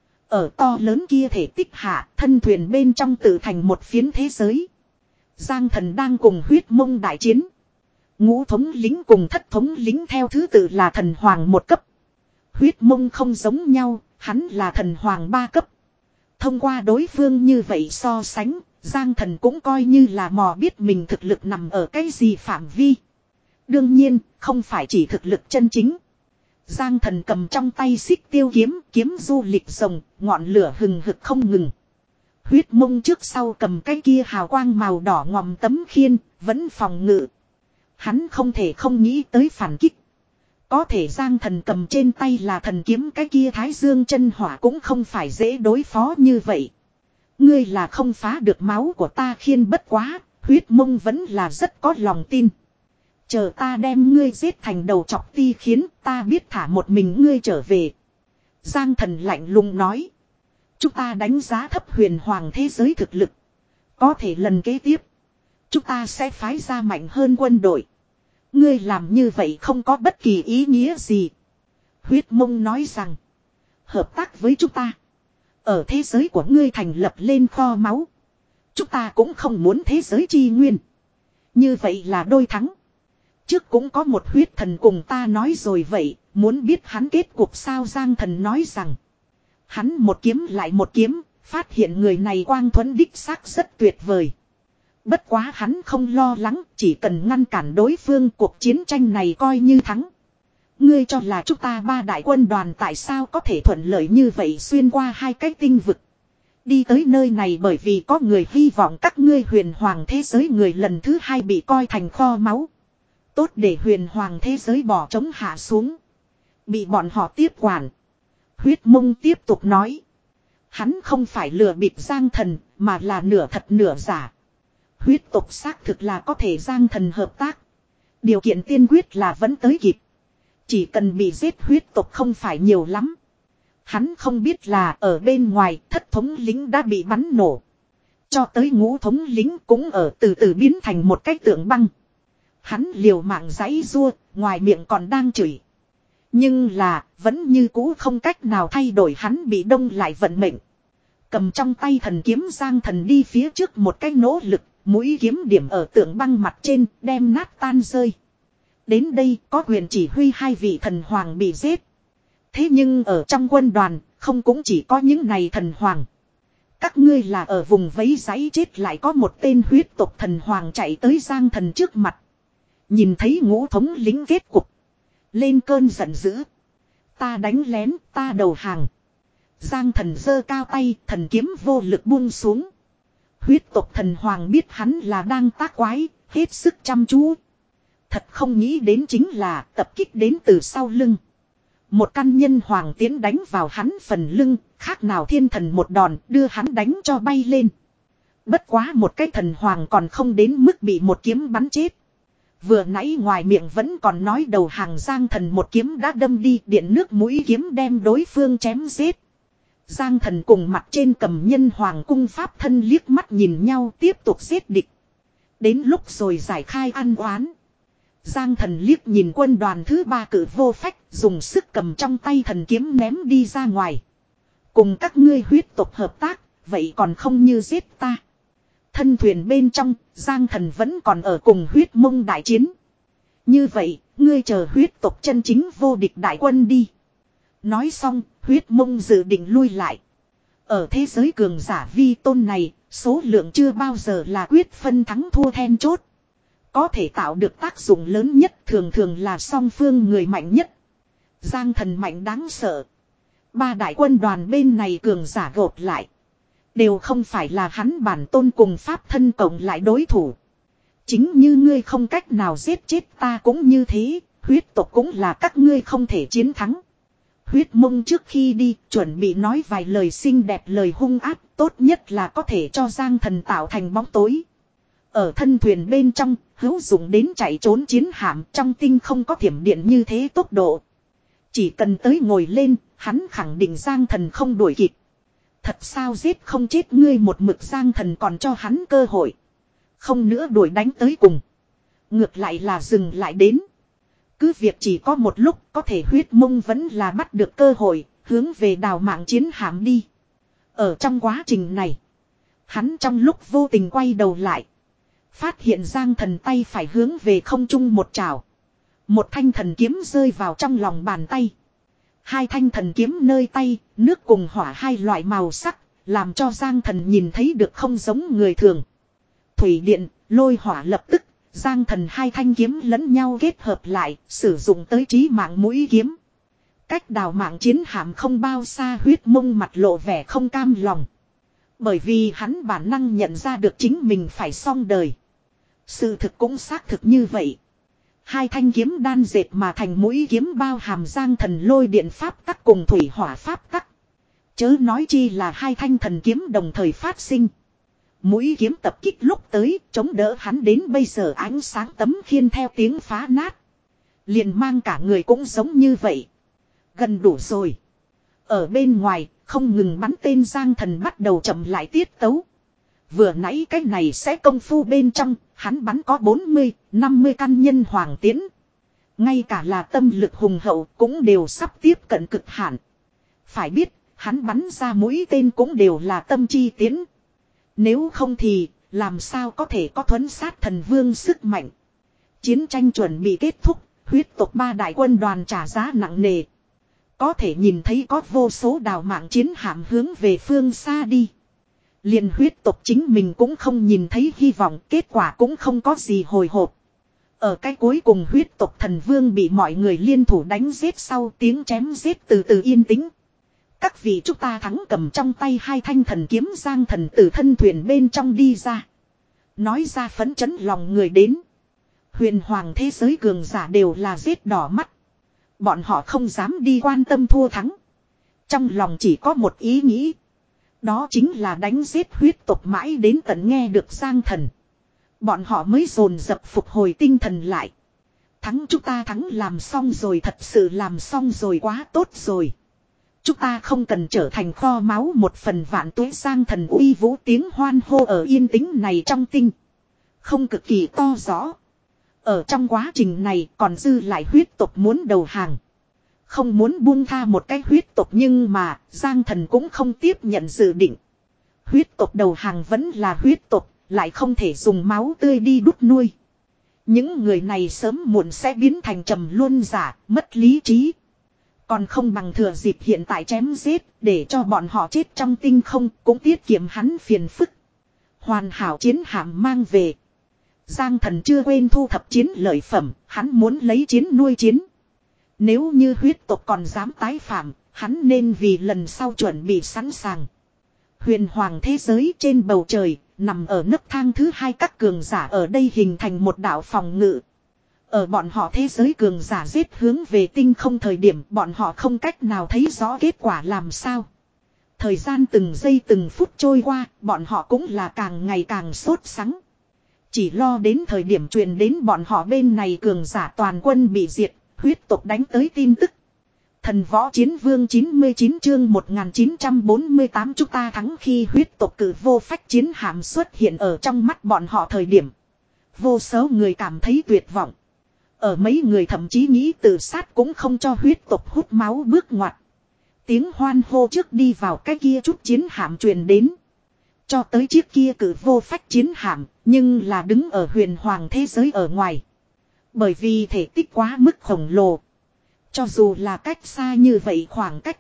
Ở to lớn kia thể tích hạ, thân thuyền bên trong tự thành một phiến thế giới. Giang Thần đang cùng huyết mông đại chiến. Ngũ thống lính cùng thất thống lính theo thứ tự là thần hoàng một cấp. Huyết mông không giống nhau, hắn là thần hoàng ba cấp. Thông qua đối phương như vậy so sánh, Giang Thần cũng coi như là mò biết mình thực lực nằm ở cái gì phạm vi. Đương nhiên, không phải chỉ thực lực chân chính. Giang Thần cầm trong tay xích tiêu kiếm, kiếm du lịch rồng, ngọn lửa hừng hực không ngừng. Huyết mông trước sau cầm cái kia hào quang màu đỏ ngòm tấm khiên, vẫn phòng ngự. Hắn không thể không nghĩ tới phản kích. Có thể Giang Thần cầm trên tay là thần kiếm cái kia thái dương chân hỏa cũng không phải dễ đối phó như vậy. Ngươi là không phá được máu của ta khiên bất quá, huyết mông vẫn là rất có lòng tin. Chờ ta đem ngươi giết thành đầu chọc ti khiến ta biết thả một mình ngươi trở về. Giang Thần lạnh lùng nói. Chúng ta đánh giá thấp huyền hoàng thế giới thực lực. Có thể lần kế tiếp. Chúng ta sẽ phái ra mạnh hơn quân đội. Ngươi làm như vậy không có bất kỳ ý nghĩa gì. Huyết mông nói rằng. Hợp tác với chúng ta. Ở thế giới của ngươi thành lập lên kho máu. Chúng ta cũng không muốn thế giới chi nguyên. Như vậy là đôi thắng. Trước cũng có một huyết thần cùng ta nói rồi vậy. Muốn biết hắn kết cuộc sao Giang Thần nói rằng. Hắn một kiếm lại một kiếm. Phát hiện người này quang thuẫn đích xác rất tuyệt vời. Bất quá hắn không lo lắng, chỉ cần ngăn cản đối phương cuộc chiến tranh này coi như thắng. Ngươi cho là chúng ta ba đại quân đoàn tại sao có thể thuận lợi như vậy xuyên qua hai cái tinh vực. Đi tới nơi này bởi vì có người hy vọng các ngươi huyền hoàng thế giới người lần thứ hai bị coi thành kho máu. Tốt để huyền hoàng thế giới bỏ trống hạ xuống. Bị bọn họ tiếp quản. Huyết mông tiếp tục nói. Hắn không phải lừa bịp Giang Thần mà là nửa thật nửa giả. Huyết tộc xác thực là có thể Giang Thần hợp tác. Điều kiện tiên quyết là vẫn tới kịp. Chỉ cần bị giết huyết tộc không phải nhiều lắm. Hắn không biết là ở bên ngoài thất thống lính đã bị bắn nổ. Cho tới ngũ thống lính cũng ở từ từ biến thành một cái tượng băng. Hắn liều mạng giãy giụa, ngoài miệng còn đang chửi. Nhưng là vẫn như cũ không cách nào thay đổi hắn bị đông lại vận mệnh. Cầm trong tay thần kiếm Giang Thần đi phía trước một cái nỗ lực. Mũi kiếm điểm ở tượng băng mặt trên đem nát tan rơi. Đến đây có quyền chỉ huy hai vị thần hoàng bị giết. Thế nhưng ở trong quân đoàn không cũng chỉ có những này thần hoàng. Các ngươi là ở vùng vấy giấy chết lại có một tên huyết tộc thần hoàng chạy tới Giang Thần trước mặt. Nhìn thấy ngũ thống lính kết cục. Lên cơn giận dữ. Ta đánh lén ta đầu hàng. Giang Thần giơ cao tay thần kiếm vô lực buông xuống. Huyết tộc thần hoàng biết hắn là đang tác quái, hết sức chăm chú. Thật không nghĩ đến chính là tập kích đến từ sau lưng. Một căn nhân hoàng tiến đánh vào hắn phần lưng, khác nào thiên thần một đòn đưa hắn đánh cho bay lên. Bất quá một cái thần hoàng còn không đến mức bị một kiếm bắn chết. Vừa nãy ngoài miệng vẫn còn nói đầu hàng Giang Thần một kiếm đã đâm đi, điện nước mũi kiếm đem đối phương chém giết. Giang Thần cùng mặt trên cầm nhân hoàng cung pháp thân liếc mắt nhìn nhau tiếp tục giết địch. Đến lúc rồi giải khai ăn oán. Giang Thần liếc nhìn quân đoàn thứ ba cử vô phách, dùng sức cầm trong tay thần kiếm ném đi ra ngoài. Cùng các ngươi huyết tộc hợp tác, vậy còn không như giết ta. Thân thuyền bên trong, Giang Thần vẫn còn ở cùng huyết mông đại chiến. Như vậy, ngươi chờ huyết tộc chân chính vô địch đại quân đi. Nói xong, huyết mông dự định lui lại. Ở thế giới cường giả vi tôn này, số lượng chưa bao giờ là quyết phân thắng thua then chốt. Có thể tạo được tác dụng lớn nhất thường thường là song phương người mạnh nhất. Giang Thần mạnh đáng sợ. Ba đại quân đoàn bên này cường giả gộp lại. Đều không phải là hắn bản tôn cùng pháp thân cộng lại đối thủ. Chính như ngươi không cách nào giết chết ta cũng như thế, huyết tộc cũng là các ngươi không thể chiến thắng. Huyết mông trước khi đi chuẩn bị nói vài lời xinh đẹp lời hung ác, tốt nhất là có thể cho Giang Thần tạo thành bóng tối. Ở thân thuyền bên trong, hữu dụng đến chạy trốn chiến hạm trong tinh không có thiểm điện như thế tốc độ. Chỉ cần tới ngồi lên, hắn khẳng định Giang Thần không đuổi kịp. Thật sao giết không chết ngươi một mực Giang Thần còn cho hắn cơ hội. Không nữa đuổi đánh tới cùng. Ngược lại là dừng lại đến. Cứ việc chỉ có một lúc có thể huyết mông vẫn là bắt được cơ hội, hướng về đào mạng chiến hạm đi. Ở trong quá trình này, hắn trong lúc vô tình quay đầu lại. Phát hiện Giang Thần tay phải hướng về không trung một trào. Một thanh thần kiếm rơi vào trong lòng bàn tay. Hai thanh thần kiếm nơi tay, nước cùng hỏa hai loại màu sắc, làm cho Giang Thần nhìn thấy được không giống người thường. Thủy điện, lôi hỏa lập tức, Giang Thần hai thanh kiếm lẫn nhau kết hợp lại, sử dụng tới trí mạng mũi kiếm. Cách đào mạng chiến hạm không bao xa huyết mông mặt lộ vẻ không cam lòng. Bởi vì hắn bản năng nhận ra được chính mình phải xong đời. Sự thực cũng xác thực như vậy. Hai thanh kiếm đan dệt mà thành mũi kiếm bao hàm Giang Thần lôi điện pháp tắc cùng thủy hỏa pháp tắc. Chớ nói chi là hai thanh thần kiếm đồng thời phát sinh. Mũi kiếm tập kích lúc tới, chống đỡ hắn đến bây giờ ánh sáng tấm khiên theo tiếng phá nát. Liền mang cả người cũng giống như vậy. Gần đủ rồi. Ở bên ngoài, không ngừng bắn tên Giang Thần bắt đầu chậm lại tiết tấu. Vừa nãy cái này sẽ công phu bên trong, hắn bắn có bốn mươi, năm mươi căn nhân hoàng tiễn. Ngay cả là tâm lực hùng hậu cũng đều sắp tiếp cận cực hạn. Phải biết, hắn bắn ra mũi tên cũng đều là tâm chi tiễn. Nếu không thì, làm sao có thể có thuấn sát thần vương sức mạnh. Chiến tranh chuẩn bị kết thúc, huyết tộc ba đại quân đoàn trả giá nặng nề. Có thể nhìn thấy có vô số đào mạng chiến hạm hướng về phương xa đi. Liền huyết tộc chính mình cũng không nhìn thấy hy vọng, kết quả cũng không có gì hồi hộp. Ở cái cuối cùng huyết tộc thần vương bị mọi người liên thủ đánh giết sau tiếng chém giết từ từ yên tĩnh. Các vị chúng ta thắng cầm trong tay hai thanh thần kiếm Giang Thần từ thân thuyền bên trong đi ra. Nói ra phấn chấn lòng người đến. Huyền hoàng thế giới cường giả đều là giết đỏ mắt. Bọn họ không dám đi quan tâm thua thắng. Trong lòng chỉ có một ý nghĩ. Đó chính là đánh giết huyết tộc mãi đến tận nghe được Giang Thần. Bọn họ mới dồn dập phục hồi tinh thần lại. Thắng chúng ta thắng làm xong rồi, thật sự làm xong rồi, quá tốt rồi. Chúng ta không cần trở thành kho máu một phần vạn tuế. Giang Thần uy vũ tiếng hoan hô ở yên tĩnh này trong tinh. Không cực kỳ to rõ. Ở trong quá trình này còn dư lại huyết tộc muốn đầu hàng. Không muốn buông tha một cái huyết tộc, nhưng mà Giang Thần cũng không tiếp nhận dự định. Huyết tộc đầu hàng vẫn là huyết tộc, lại không thể dùng máu tươi đi đút nuôi. Những người này sớm muộn sẽ biến thành trầm luân giả, mất lý trí. Còn không bằng thừa dịp hiện tại chém giết, để cho bọn họ chết trong tinh không, cũng tiết kiệm hắn phiền phức. Hoàn hảo chiến hạm mang về. Giang Thần chưa quên thu thập chiến lợi phẩm, hắn muốn lấy chiến nuôi chiến. Nếu như huyết tộc còn dám tái phạm, hắn nên vì lần sau chuẩn bị sẵn sàng. Huyền hoàng thế giới trên bầu trời, nằm ở nấc thang thứ hai, các cường giả ở đây hình thành một đạo phòng ngự. Ở bọn họ thế giới cường giả giết hướng về tinh không thời điểm, bọn họ không cách nào thấy rõ kết quả làm sao. Thời gian từng giây từng phút trôi qua, bọn họ cũng là càng ngày càng sốt sắng. Chỉ lo đến thời điểm truyền đến bọn họ bên này cường giả toàn quân bị diệt, huyết tộc đánh tới tin tức. Thần võ chiến vương chín mươi chín chương một nghìn chín trăm bốn mươi tám chúng ta thắng khi huyết tộc cử vô phách chiến hạm xuất hiện ở trong mắt bọn họ thời điểm. Vô số người cảm thấy tuyệt vọng. Ở mấy người thậm chí nghĩ tự sát cũng không cho huyết tộc hút máu bước ngoặt. Tiếng hoan hô trước đi vào cái kia chút chiến hạm truyền đến. Cho tới chiếc kia cử vô phách chiến hạm, nhưng là đứng ở huyền hoàng thế giới ở ngoài. Bởi vì thể tích quá mức khổng lồ. Cho dù là cách xa như vậy khoảng cách.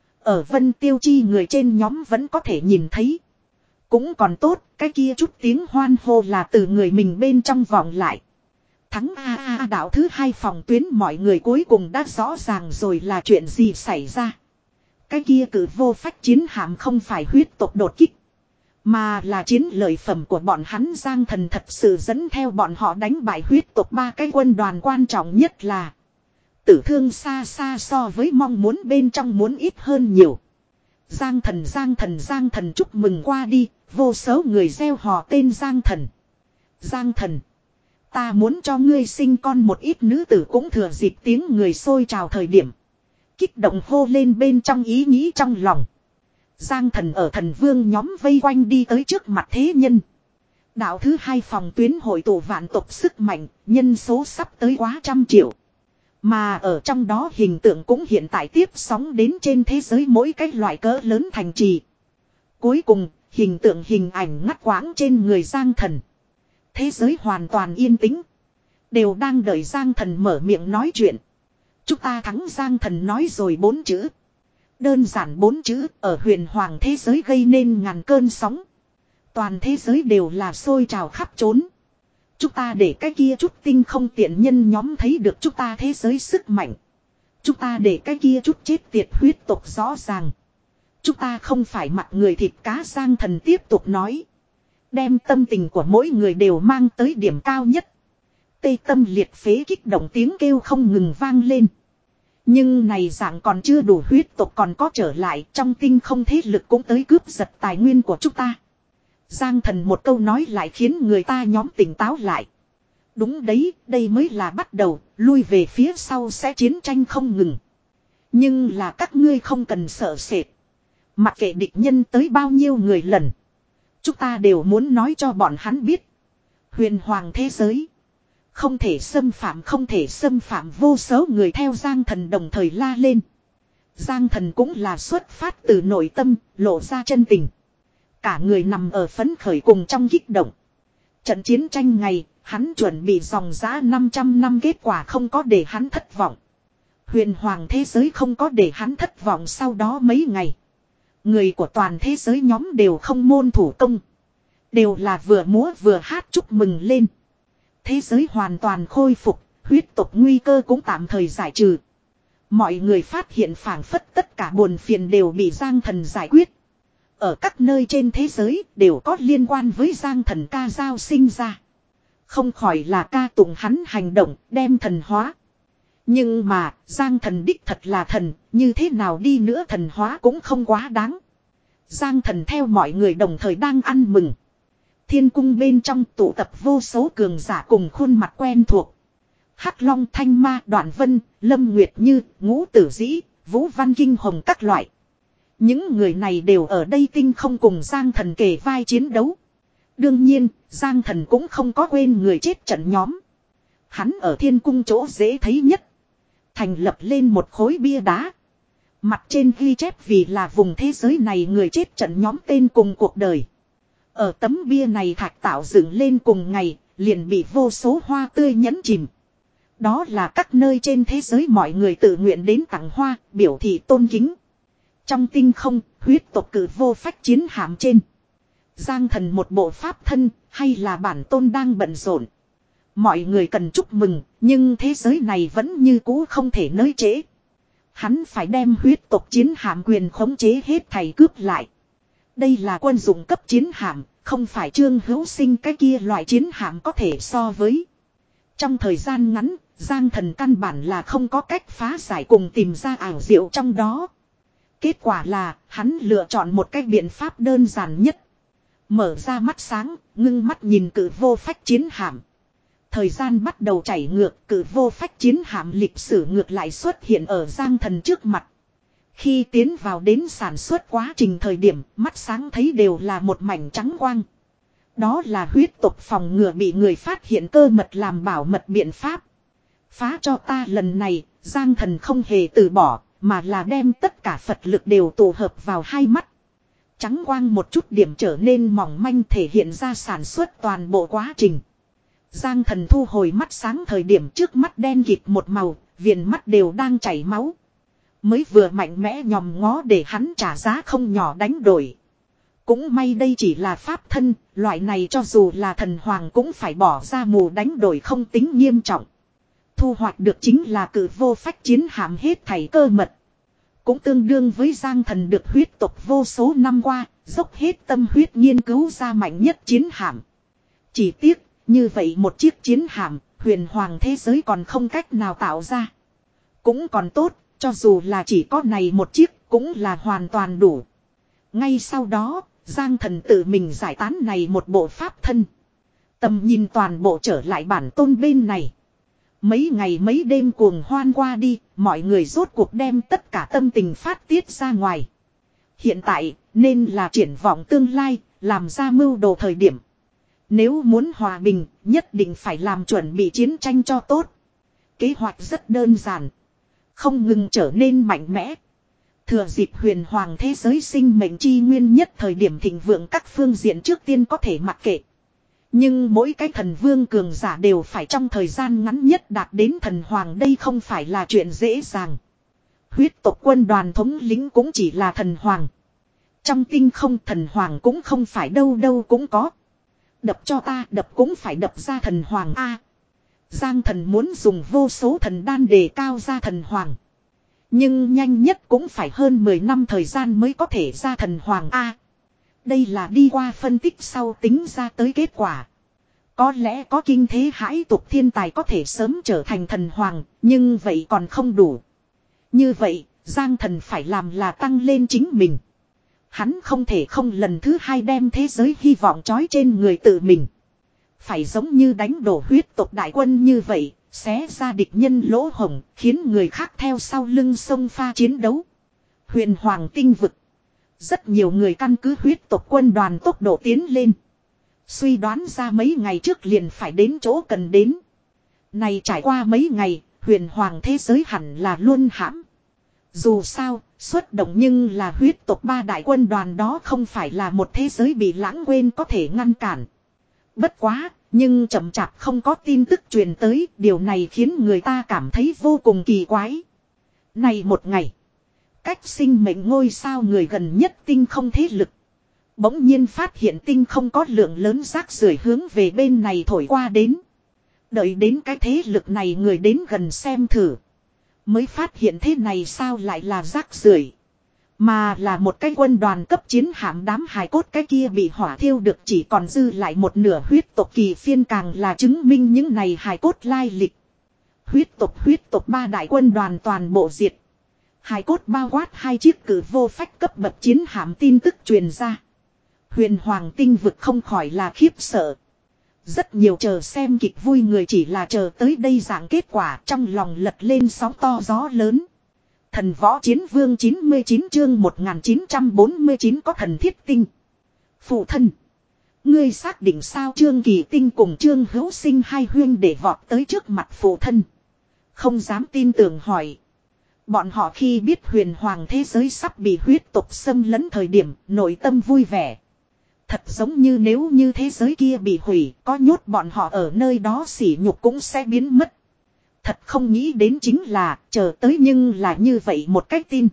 Ở Vân Tiêu Chi người trên nhóm vẫn có thể nhìn thấy. Cũng còn tốt, cái kia chút tiếng hoan hô là từ người mình bên trong vọng lại. Thắng a a a đạo thứ hai phòng tuyến mọi người cuối cùng đã rõ ràng rồi là chuyện gì xảy ra. Cái kia cử vô phách chiến hạm không phải huyết tộc đột kích. Mà là chiến lợi phẩm của bọn hắn Giang Thần thật sự dẫn theo bọn họ đánh bại huyết tộc ba cái quân đoàn quan trọng nhất là. Tử thương xa xa so với mong muốn bên trong muốn ít hơn nhiều. Giang Thần Giang Thần Giang Thần chúc mừng qua đi, vô số người gieo hò tên Giang Thần. Giang Thần. Ta muốn cho ngươi sinh con một ít nữ tử cũng thừa dịp tiếng người xôi trào thời điểm. Kích động hô lên bên trong ý nghĩ trong lòng. Giang Thần ở thần vương nhóm vây quanh đi tới trước mặt thế nhân. Đạo thứ hai phòng tuyến hội tụ vạn tộc sức mạnh, nhân số sắp tới quá trăm triệu. Mà ở trong đó hình tượng cũng hiện tại tiếp sóng đến trên thế giới mỗi cái loại cỡ lớn thành trì. Cuối cùng, hình tượng hình ảnh ngắt quãng trên người Giang Thần. Thế giới hoàn toàn yên tĩnh. Đều đang đợi Giang Thần mở miệng nói chuyện. Chúng ta thắng Giang Thần nói rồi bốn chữ. Đơn giản bốn chữ ở huyền hoàng thế giới gây nên ngàn cơn sóng. Toàn thế giới đều là sôi trào khắp trốn. Chúng ta để cái kia chút tinh không tiện nhân nhóm thấy được chúng ta thế giới sức mạnh. Chúng ta để cái kia chút chết tiệt huyết tộc rõ ràng. Chúng ta không phải mặc người thịt cá. Giang Thần tiếp tục nói. Đem tâm tình của mỗi người đều mang tới điểm cao nhất. Tê tâm liệt phế kích động tiếng kêu không ngừng vang lên. Nhưng này dạng còn chưa đủ huyết tộc còn có trở lại trong tinh không thế lực cũng tới cướp giật tài nguyên của chúng ta. Giang Thần một câu nói lại khiến người ta nhóm tỉnh táo lại. Đúng đấy, đây mới là bắt đầu, lui về phía sau sẽ chiến tranh không ngừng. Nhưng là các ngươi không cần sợ sệt. Mặc kệ địch nhân tới bao nhiêu người lần. Chúng ta đều muốn nói cho bọn hắn biết. Huyền hoàng thế giới. Không thể xâm phạm không thể xâm phạm vô số người theo Giang Thần đồng thời la lên. Giang Thần cũng là xuất phát từ nội tâm, lộ ra chân tình. Cả người nằm ở phấn khởi cùng trong kích động. Trận chiến tranh ngày, hắn chuẩn bị dòng giá năm trăm năm kết quả không có để hắn thất vọng. Huyền hoàng thế giới không có để hắn thất vọng sau đó mấy ngày. Người của toàn thế giới nhóm đều không môn thủ công. Đều là vừa múa vừa hát chúc mừng lên. Thế giới hoàn toàn khôi phục, huyết tộc nguy cơ cũng tạm thời giải trừ. Mọi người phát hiện phảng phất tất cả buồn phiền đều bị Giang Thần giải quyết. Ở các nơi trên thế giới đều có liên quan với Giang Thần ca dao sinh ra. Không khỏi là ca tụng hắn hành động đem thần hóa. Nhưng mà Giang Thần đích thật là thần, như thế nào đi nữa thần hóa cũng không quá đáng. Giang Thần theo mọi người đồng thời đang ăn mừng. Thiên cung bên trong tụ tập vô số cường giả cùng khuôn mặt quen thuộc. Hắc Long Thanh Ma Đoạn Vân, Lâm Nguyệt Như, Ngũ Tử Dĩ, Vũ Văn Kinh Hồng các loại. Những người này đều ở đây tinh không cùng Giang Thần kề vai chiến đấu. Đương nhiên, Giang Thần cũng không có quên người chết trận nhóm. Hắn ở thiên cung chỗ dễ thấy nhất. Thành lập lên một khối bia đá. Mặt trên ghi chép vì là vùng thế giới này người chết trận nhóm tên cùng cuộc đời. Ở tấm bia này thạch tạo dựng lên cùng ngày, liền bị vô số hoa tươi nhấn chìm. Đó là các nơi trên thế giới mọi người tự nguyện đến tặng hoa, biểu thị tôn kính. Trong tinh không, huyết tộc cử vô phách chiến hạm trên. Giang Thần một bộ pháp thân, hay là bản tôn đang bận rộn. Mọi người cần chúc mừng, nhưng thế giới này vẫn như cũ không thể nới trễ. Hắn phải đem huyết tộc chiến hạm quyền khống chế hết thảy cướp lại. Đây là quân dụng cấp chiến hạm, không phải Trương Hữu Sinh cái kia loại chiến hạm có thể so với. Trong thời gian ngắn, Giang Thần căn bản là không có cách phá giải cùng tìm ra ảo diệu trong đó. Kết quả là hắn lựa chọn một cách biện pháp đơn giản nhất. Mở ra mắt sáng, ngưng mắt nhìn cử vô phách chiến hạm. Thời gian bắt đầu chảy ngược, cử vô phách chiến hạm lịch sử ngược lại xuất hiện ở Giang Thần trước mặt. Khi tiến vào đến sản xuất quá trình thời điểm, mắt sáng thấy đều là một mảnh trắng quang. Đó là huyết tộc phòng ngừa bị người phát hiện cơ mật làm bảo mật biện pháp. Phá cho ta lần này, Giang Thần không hề từ bỏ, mà là đem tất cả Phật lực đều tụ hợp vào hai mắt. Trắng quang một chút điểm trở nên mỏng manh thể hiện ra sản xuất toàn bộ quá trình. Giang Thần thu hồi mắt sáng thời điểm trước mắt đen kịt một màu, viền mắt đều đang chảy máu. Mới vừa mạnh mẽ nhòm ngó để hắn trả giá không nhỏ đánh đổi. Cũng may đây chỉ là pháp thân, loại này cho dù là thần hoàng cũng phải bỏ ra mù đánh đổi không tính nghiêm trọng. Thu hoạch được chính là cử vô phách chiến hạm hết thảy cơ mật. Cũng tương đương với Giang Thần được huyết tộc vô số năm qua, dốc hết tâm huyết nghiên cứu ra mạnh nhất chiến hạm. Chỉ tiếc, như vậy một chiếc chiến hạm, huyền hoàng thế giới còn không cách nào tạo ra. Cũng còn tốt, cho dù là chỉ có này một chiếc, cũng là hoàn toàn đủ. Ngay sau đó, Giang Thần tự mình giải tán này một bộ pháp thân. Tầm nhìn toàn bộ trở lại bản tôn bên này. Mấy ngày mấy đêm cuồng hoan qua đi, mọi người rốt cuộc đem tất cả tâm tình phát tiết ra ngoài. Hiện tại, nên là triển vọng tương lai, làm ra mưu đồ thời điểm. Nếu muốn hòa bình, nhất định phải làm chuẩn bị chiến tranh cho tốt. Kế hoạch rất đơn giản. Không ngừng trở nên mạnh mẽ. Thừa dịp huyền hoàng thế giới sinh mệnh chi nguyên nhất thời điểm thịnh vượng các phương diện trước tiên có thể mặc kệ. Nhưng mỗi cái thần vương cường giả đều phải trong thời gian ngắn nhất đạt đến thần hoàng, đây không phải là chuyện dễ dàng. Huyết tộc quân đoàn thống lĩnh cũng chỉ là thần hoàng. Trong tinh không thần hoàng cũng không phải đâu đâu cũng có. Đập cho ta đập cũng phải đập ra thần hoàng A. Giang Thần muốn dùng vô số thần đan đề cao ra thần hoàng. Nhưng nhanh nhất cũng phải hơn mười năm thời gian mới có thể ra thần hoàng A. Đây là đi qua phân tích sau tính ra tới kết quả. Có lẽ có kinh thế hãi tục thiên tài có thể sớm trở thành thần hoàng, nhưng vậy còn không đủ. Như vậy, Giang Thần phải làm là tăng lên chính mình. Hắn không thể không lần thứ hai đem thế giới hy vọng trói trên người tự mình. Phải giống như đánh đổ huyết tộc đại quân như vậy, xé ra địch nhân lỗ hổng, khiến người khác theo sau lưng sông pha chiến đấu. Huyền hoàng tinh vực. Rất nhiều người căn cứ huyết tộc quân đoàn tốc độ tiến lên. Suy đoán ra mấy ngày trước liền phải đến chỗ cần đến. Này trải qua mấy ngày, huyền hoàng thế giới hẳn là luôn hãm. Dù sao, xuất động nhưng là huyết tộc ba đại quân đoàn, đó không phải là một thế giới bị lãng quên có thể ngăn cản. Bất quá, nhưng chậm chạp không có tin tức truyền tới, điều này khiến người ta cảm thấy vô cùng kỳ quái. Này một ngày, cách sinh mệnh ngôi sao người gần nhất tinh không thế lực. Bỗng nhiên phát hiện tinh không có lượng lớn rác rưởi hướng về bên này thổi qua đến. Đợi đến cái thế lực này người đến gần xem thử. Mới phát hiện thế này sao lại là rác rưởi, mà là một cái quân đoàn cấp chiến hạm. Đám hài cốt cái kia bị hỏa thiêu được chỉ còn dư lại một nửa huyết tộc kỳ phiên, càng là chứng minh những này hài cốt lai lịch. Huyết tộc huyết tộc ba đại quân đoàn toàn bộ diệt. Hài cốt bao quát hai chiếc cử vô phách cấp bậc chiến hạm tin tức truyền ra. Huyền hoàng tinh vực không khỏi là khiếp sợ. Rất nhiều chờ xem kịch vui người chỉ là chờ tới đây dạng kết quả, trong lòng lật lên sóng to gió lớn. Thần võ chiến vương chín mươi chín chương một nghìn chín trăm bốn mươi chín có thần thiết tinh. Phụ thân. Ngươi xác định sao? Trương Kỳ Tinh cùng Trương Hữu Sinh hai huyên để vọt tới trước mặt phụ thân. Không dám tin tưởng hỏi. Bọn họ khi biết huyền hoàng thế giới sắp bị huyết tộc xâm lấn thời điểm, nội tâm vui vẻ. Thật giống như nếu như thế giới kia bị hủy, có nhốt bọn họ ở nơi đó sỉ nhục cũng sẽ biến mất. Thật không nghĩ đến chính là, chờ tới nhưng là như vậy một cách tin.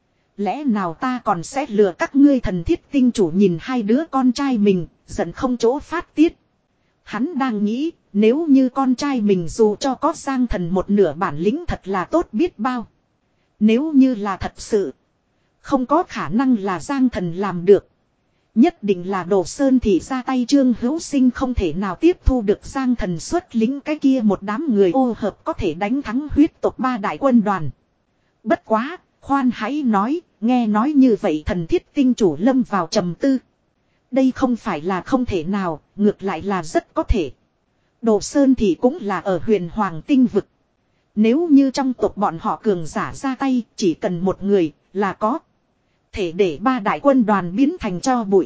Lẽ nào ta còn sẽ lừa các ngươi? Thần thiết tinh chủ nhìn hai đứa con trai mình, giận không chỗ phát tiết. Hắn đang nghĩ, nếu như con trai mình dù cho có Giang Thần một nửa bản lĩnh thật là tốt biết bao. Nếu như là thật sự, không có khả năng là Giang Thần làm được. Nhất định là Đồ Sơn Thị ra tay. Trương Hữu Sinh không thể nào tiếp thu được Giang Thần xuất lính cái kia một đám người ô hợp có thể đánh thắng huyết tộc ba đại quân đoàn. Bất quá, Khoan hãy nói, nghe nói như vậy thần thiết tinh chủ lâm vào trầm tư. Đây không phải là không thể nào, ngược lại là rất có thể. Đồ Sơn thì cũng là ở huyền hoàng tinh vực. Nếu như trong tộc bọn họ cường giả ra tay, chỉ cần một người là có thể để ba đại quân đoàn biến thành tro bụi.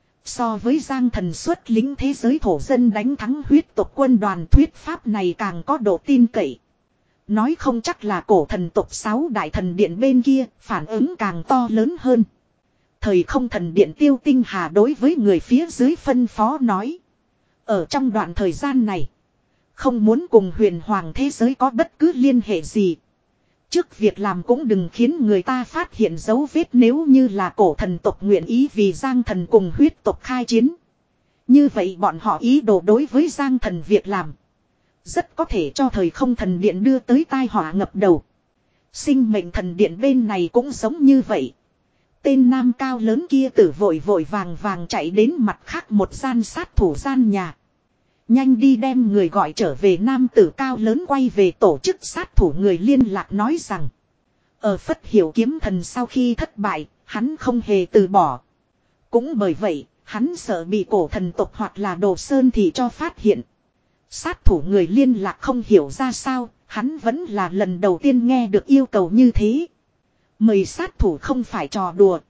So với Giang Thần xuất lính thế giới thổ dân đánh thắng huyết tộc quân đoàn, thuyết pháp này càng có độ tin cậy. Nói không chắc là cổ thần tộc sáu đại thần điện bên kia, phản ứng càng to lớn hơn. Thời không thần điện Tiêu Tinh Hà đối với người phía dưới phân phó nói. Ở trong đoạn thời gian này, không muốn cùng huyền hoàng thế giới có bất cứ liên hệ gì. Trước việc làm cũng đừng khiến người ta phát hiện dấu vết, nếu như là cổ thần tộc nguyện ý vì Giang Thần cùng huyết tộc khai chiến. Như vậy bọn họ ý đồ đối với Giang Thần việc làm. Rất có thể cho thời không thần điện đưa tới tai họa ngập đầu. Sinh mệnh thần điện bên này cũng giống như vậy. Tên nam cao lớn kia tử vội vội vàng vàng chạy đến mặt khác một gian sát thủ gian nhà. Nhanh đi đem người gọi trở về. Nam tử cao lớn quay về tổ chức sát thủ người liên lạc nói rằng. Ở Phất Hiểu kiếm thần sau khi thất bại, hắn không hề từ bỏ. Cũng bởi vậy, hắn sợ bị cổ thần tộc hoặc là Đồ Sơn thì cho phát hiện. Sát thủ người liên lạc không hiểu ra sao, hắn vẫn là lần đầu tiên nghe được yêu cầu như thế. Mời sát thủ không phải trò đùa.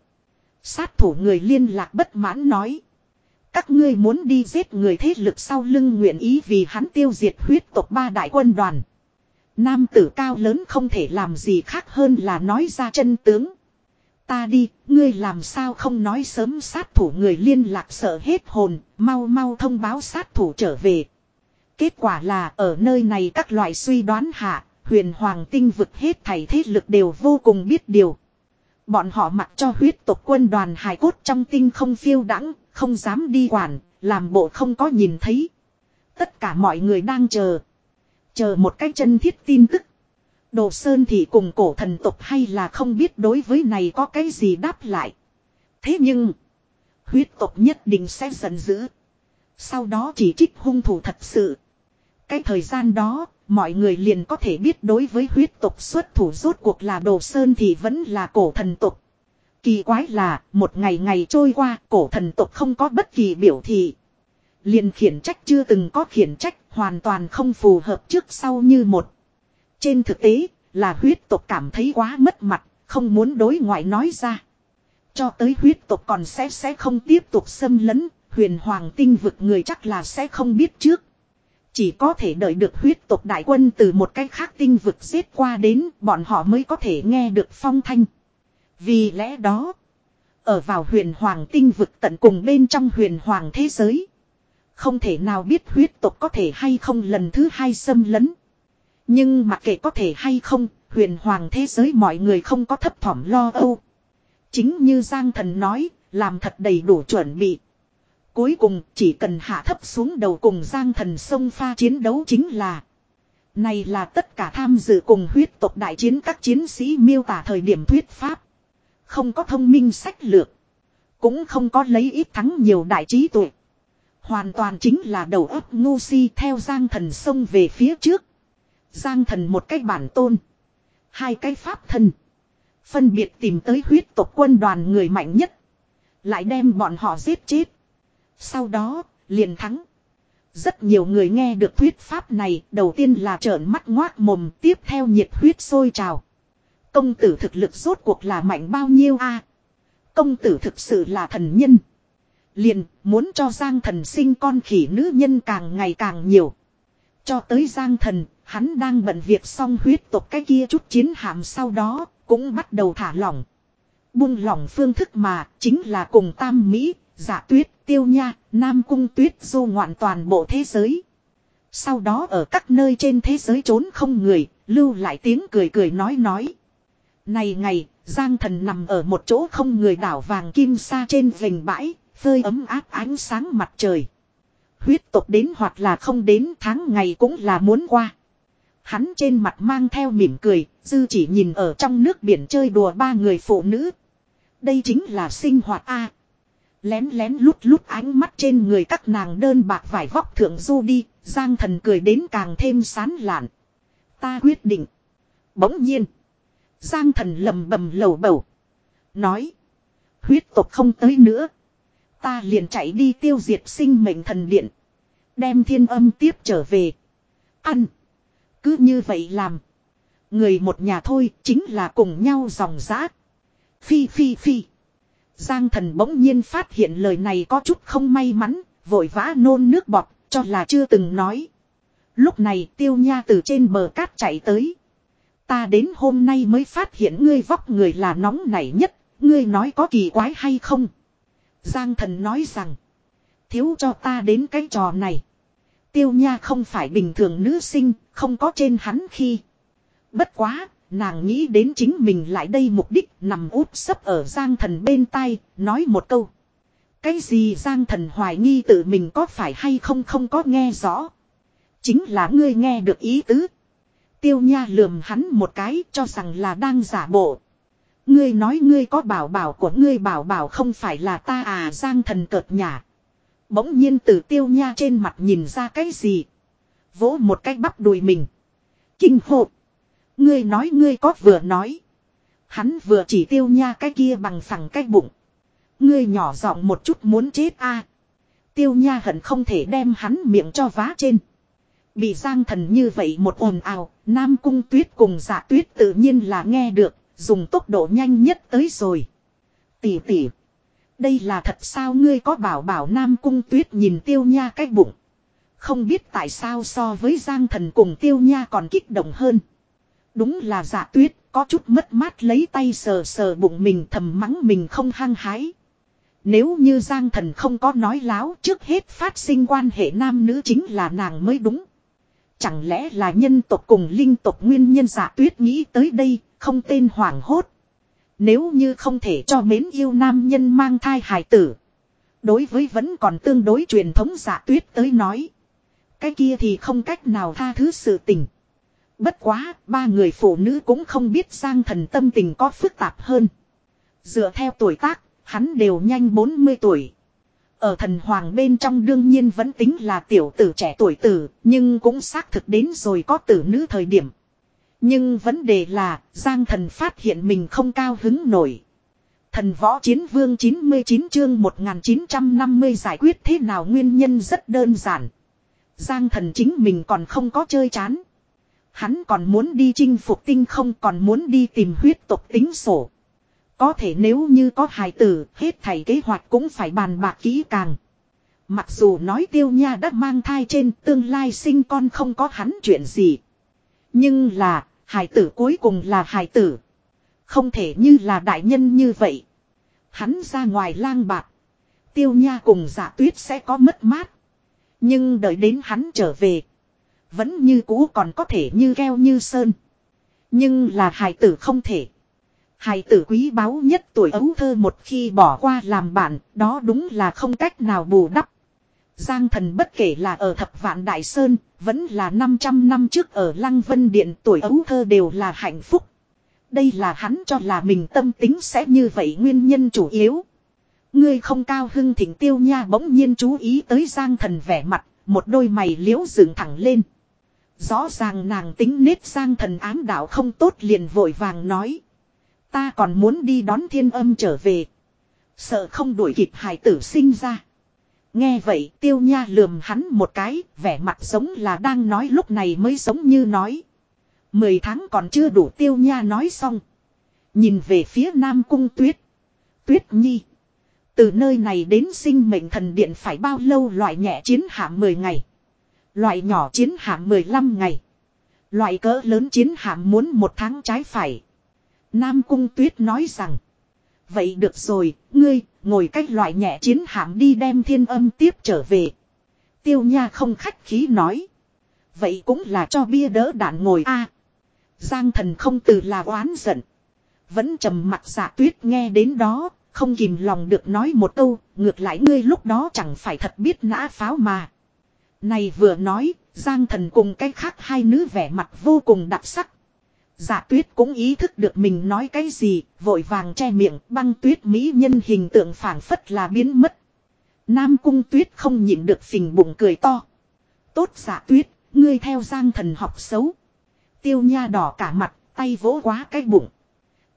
Sát thủ người liên lạc bất mãn nói. Các ngươi muốn đi giết người thế lực sau lưng nguyện ý vì hắn tiêu diệt huyết tộc ba đại quân đoàn. Nam tử cao lớn không thể làm gì khác hơn là nói ra chân tướng. Ta đi, ngươi làm sao không nói sớm. Sát thủ người liên lạc sợ hết hồn, mau mau thông báo sát thủ trở về. Kết quả là ở nơi này các loại suy đoán hạ, huyền hoàng tinh vực hết thảy thế lực đều vô cùng biết điều. Bọn họ mặc cho huyết tộc quân đoàn hài cốt trong tinh không phiêu đãng, không dám đi quản, làm bộ không có nhìn thấy. Tất cả mọi người đang chờ. Chờ một cách chân thiết tin tức. Đồ Sơn thì cùng cổ thần tộc hay là không biết đối với này có cái gì đáp lại. Thế nhưng, huyết tộc nhất định sẽ giận dữ. Sau đó chỉ trích hung thủ thật sự. Cái thời gian đó, mọi người liền có thể biết đối với huyết tộc xuất thủ rốt cuộc là Đồ Sơn thì vẫn là cổ thần tộc. Kỳ quái là, một ngày ngày trôi qua, cổ thần tộc không có bất kỳ biểu thị. Liền khiển trách chưa từng có khiển trách, hoàn toàn không phù hợp trước sau như một. Trên thực tế, là huyết tộc cảm thấy quá mất mặt, không muốn đối ngoại nói ra. Cho tới huyết tộc còn sẽ sẽ không tiếp tục xâm lấn, huyền hoàng tinh vực người chắc là sẽ không biết trước. Chỉ có thể đợi được huyết tộc đại quân từ một cái khác tinh vực giết qua đến, bọn họ mới có thể nghe được phong thanh. Vì lẽ đó, ở vào huyền hoàng tinh vực tận cùng bên trong huyền hoàng thế giới, không thể nào biết huyết tộc có thể hay không lần thứ hai xâm lấn. Nhưng mặc kệ có thể hay không, huyền hoàng thế giới mọi người không có thấp thỏm lo âu. Chính như Giang Thần nói, làm thật đầy đủ chuẩn bị. Cuối cùng chỉ cần hạ thấp xuống đầu cùng Giang Thần xông pha chiến đấu chính là. Này là tất cả tham dự cùng huyết tộc đại chiến các chiến sĩ miêu tả thời điểm thuyết pháp. Không có thông minh sách lược. Cũng không có lấy ít thắng nhiều đại trí tuệ. Hoàn toàn chính là đầu óc ngu si theo Giang Thần xông về phía trước. Giang Thần một cái bản tôn. Hai cái pháp thân. Phân biệt tìm tới huyết tộc quân đoàn người mạnh nhất. Lại đem bọn họ giết chết. Sau đó, liền thắng. Rất nhiều người nghe được thuyết pháp này, đầu tiên là trợn mắt ngoác mồm, tiếp theo nhiệt huyết sôi trào. Công tử thực lực rốt cuộc là mạnh bao nhiêu a? Công tử thực sự là thần nhân. Liền, muốn cho Giang Thần sinh con khỉ nữ nhân càng ngày càng nhiều. Cho tới Giang Thần, hắn đang bận việc xong huyết tộc cái kia chút chiến hạm sau đó, cũng bắt đầu thả lỏng. Buông lỏng phương thức mà, chính là cùng Tam Mỹ, Dạ Tuyết, Tiêu Nha, Nam Cung Tuyết du ngoạn toàn bộ thế giới. Sau đó ở các nơi trên thế giới trốn không người, lưu lại tiếng cười cười nói nói. Này ngày, Giang Thần nằm ở một chỗ không người đảo vàng kim sa trên vành bãi, phơi ấm áp ánh sáng mặt trời. Huyết tộc đến hoặc là không đến, tháng ngày cũng là muốn qua. Hắn trên mặt mang theo mỉm cười, dư chỉ nhìn ở trong nước biển chơi đùa ba người phụ nữ. Đây chính là sinh hoạt a. Lén lén lút lút ánh mắt trên người các nàng đơn bạc vải vóc thượng du đi, Giang Thần cười đến càng thêm sán lạn. Ta quyết định. Bỗng nhiên, Giang Thần lầm bầm lầu bầu. Nói. Huyết tộc không tới nữa. Ta liền chạy đi tiêu diệt sinh mệnh thần điện. Đem thiên âm tiếp trở về. Ăn. Cứ như vậy làm. Người một nhà thôi chính là cùng nhau dòng dã. Phi phi phi. Giang Thần bỗng nhiên phát hiện lời này có chút không may mắn. Vội vã nôn nước bọt cho là chưa từng nói. Lúc này Tiêu Nha từ trên bờ cát chạy tới. Ta đến hôm nay mới phát hiện ngươi vóc người là nóng nảy nhất. Ngươi nói có kỳ quái hay không? Giang Thần nói rằng. Thiếu cho ta đến cái trò này. Tiêu Nha không phải bình thường nữ sinh. Không có trên hắn khi. Bất quá. Nàng nghĩ đến chính mình lại đây mục đích. Nằm úp sấp ở Giang Thần bên tai. Nói một câu. Cái gì Giang Thần hoài nghi tự mình có phải hay không không có nghe rõ. Chính là ngươi nghe được ý tứ. Tiêu Nha lườm hắn một cái cho rằng là đang giả bộ. Ngươi nói ngươi có bảo bảo của ngươi bảo bảo không phải là ta à Giang Thần cợt nhả. Bỗng nhiên từ Tiêu Nha trên mặt nhìn ra cái gì. Vỗ một cái bắp đùi mình. Kinh hộp. Ngươi nói ngươi có vừa nói. Hắn vừa chỉ Tiêu Nha cái kia bằng phẳng cái bụng. Ngươi nhỏ giọng một chút muốn chết a. Tiêu Nha hận không thể đem hắn miệng cho vá trên. Bị Giang Thần như vậy một ồn ào, Nam Cung Tuyết cùng Dạ Tuyết tự nhiên là nghe được, dùng tốc độ nhanh nhất tới rồi. Tỷ tỷ, đây là thật sao ngươi có bảo bảo Nam Cung Tuyết nhìn Tiêu Nha cái bụng. Không biết tại sao so với Giang Thần cùng Tiêu Nha còn kích động hơn. Đúng là Dạ Tuyết, có chút mất mát lấy tay sờ sờ bụng mình thầm mắng mình không hăng hái. Nếu như Giang Thần không có nói láo trước hết phát sinh quan hệ nam nữ chính là nàng mới đúng. Chẳng lẽ là nhân tộc cùng linh tộc nguyên nhân Dạ Tuyết nghĩ tới đây, không tên hoảng hốt. Nếu như không thể cho mến yêu nam nhân mang thai hài tử. Đối với vẫn còn tương đối truyền thống Dạ Tuyết tới nói. Cái kia thì không cách nào tha thứ sự tình. Bất quá, ba người phụ nữ cũng không biết Giang Thần tâm tình có phức tạp hơn. Dựa theo tuổi tác, hắn đều nhanh bốn mươi tuổi. Ở thần hoàng bên trong đương nhiên vẫn tính là tiểu tử trẻ tuổi tử, nhưng cũng xác thực đến rồi có tử nữ thời điểm. Nhưng vấn đề là, Giang Thần phát hiện mình không cao hứng nổi. Thần võ chiến vương chín mươi chín chương một nghìn chín trăm năm mươi giải quyết thế nào nguyên nhân rất đơn giản. Giang Thần chính mình còn không có chơi chán. Hắn còn muốn đi chinh phục tinh không còn muốn đi tìm huyết tộc tính sổ. Có thể nếu như có hài tử, hết thảy kế hoạch cũng phải bàn bạc kỹ càng. Mặc dù nói Tiêu Nha đã mang thai trên tương lai sinh con không có hắn chuyện gì. Nhưng là, hài tử cuối cùng là hài tử. Không thể như là đại nhân như vậy. Hắn ra ngoài lang bạc. Tiêu Nha cùng Dạ Tuyết sẽ có mất mát. Nhưng đợi đến hắn trở về. Vẫn như cũ còn có thể như keo như sơn. Nhưng là hài tử không thể. Hài tử quý báu nhất tuổi ấu thơ một khi bỏ qua làm bạn, đó đúng là không cách nào bù đắp. Giang Thần bất kể là ở Thập Vạn Đại Sơn, vẫn là năm trăm năm trước ở Lăng Vân Điện tuổi ấu thơ đều là hạnh phúc. Đây là hắn cho là mình tâm tính sẽ như vậy nguyên nhân chủ yếu. Ngươi không cao hưng thỉnh Tiêu Nha bỗng nhiên chú ý tới Giang Thần vẻ mặt, một đôi mày liễu dựng thẳng lên. Rõ ràng nàng tính nết Giang Thần ám đạo không tốt liền vội vàng nói. Ta còn muốn đi đón Thiên Âm trở về. Sợ không đuổi kịp hài tử sinh ra. Nghe vậy Tiêu Nha lườm hắn một cái, vẻ mặt giống là đang nói lúc này mới giống như nói. Mười tháng còn chưa đủ Tiêu Nha nói xong. Nhìn về phía Nam Cung Tuyết. Tuyết Nhi. Từ nơi này đến sinh mệnh thần điện phải bao lâu loại nhẹ chiến hạm mười ngày. Loại nhỏ chiến hạm mười lăm ngày. Loại cỡ lớn chiến hạm muốn một tháng trái phải. Nam Cung Tuyết nói rằng. Vậy được rồi, ngươi, ngồi cách loại nhẹ chiến hạm đi đem Thiên Âm tiếp trở về. Tiêu Nha không khách khí nói. Vậy cũng là cho bia đỡ đạn ngồi a. Giang Thần không từ là oán giận. Vẫn trầm mặc Dạ Tuyết nghe đến đó, không kìm lòng được nói một câu, ngược lại ngươi lúc đó chẳng phải thật biết nã pháo mà. Này vừa nói, Giang Thần cùng cái khác hai nữ vẻ mặt vô cùng đặc sắc. Dạ Tuyết cũng ý thức được mình nói cái gì, vội vàng che miệng, Băng Tuyết mỹ nhân hình tượng phảng phất là biến mất. Nam Cung Tuyết không nhịn được phình bụng cười to. Tốt Dạ Tuyết, ngươi theo Giang Thần học xấu. Tiêu Nha đỏ cả mặt, tay vỗ quá cái bụng.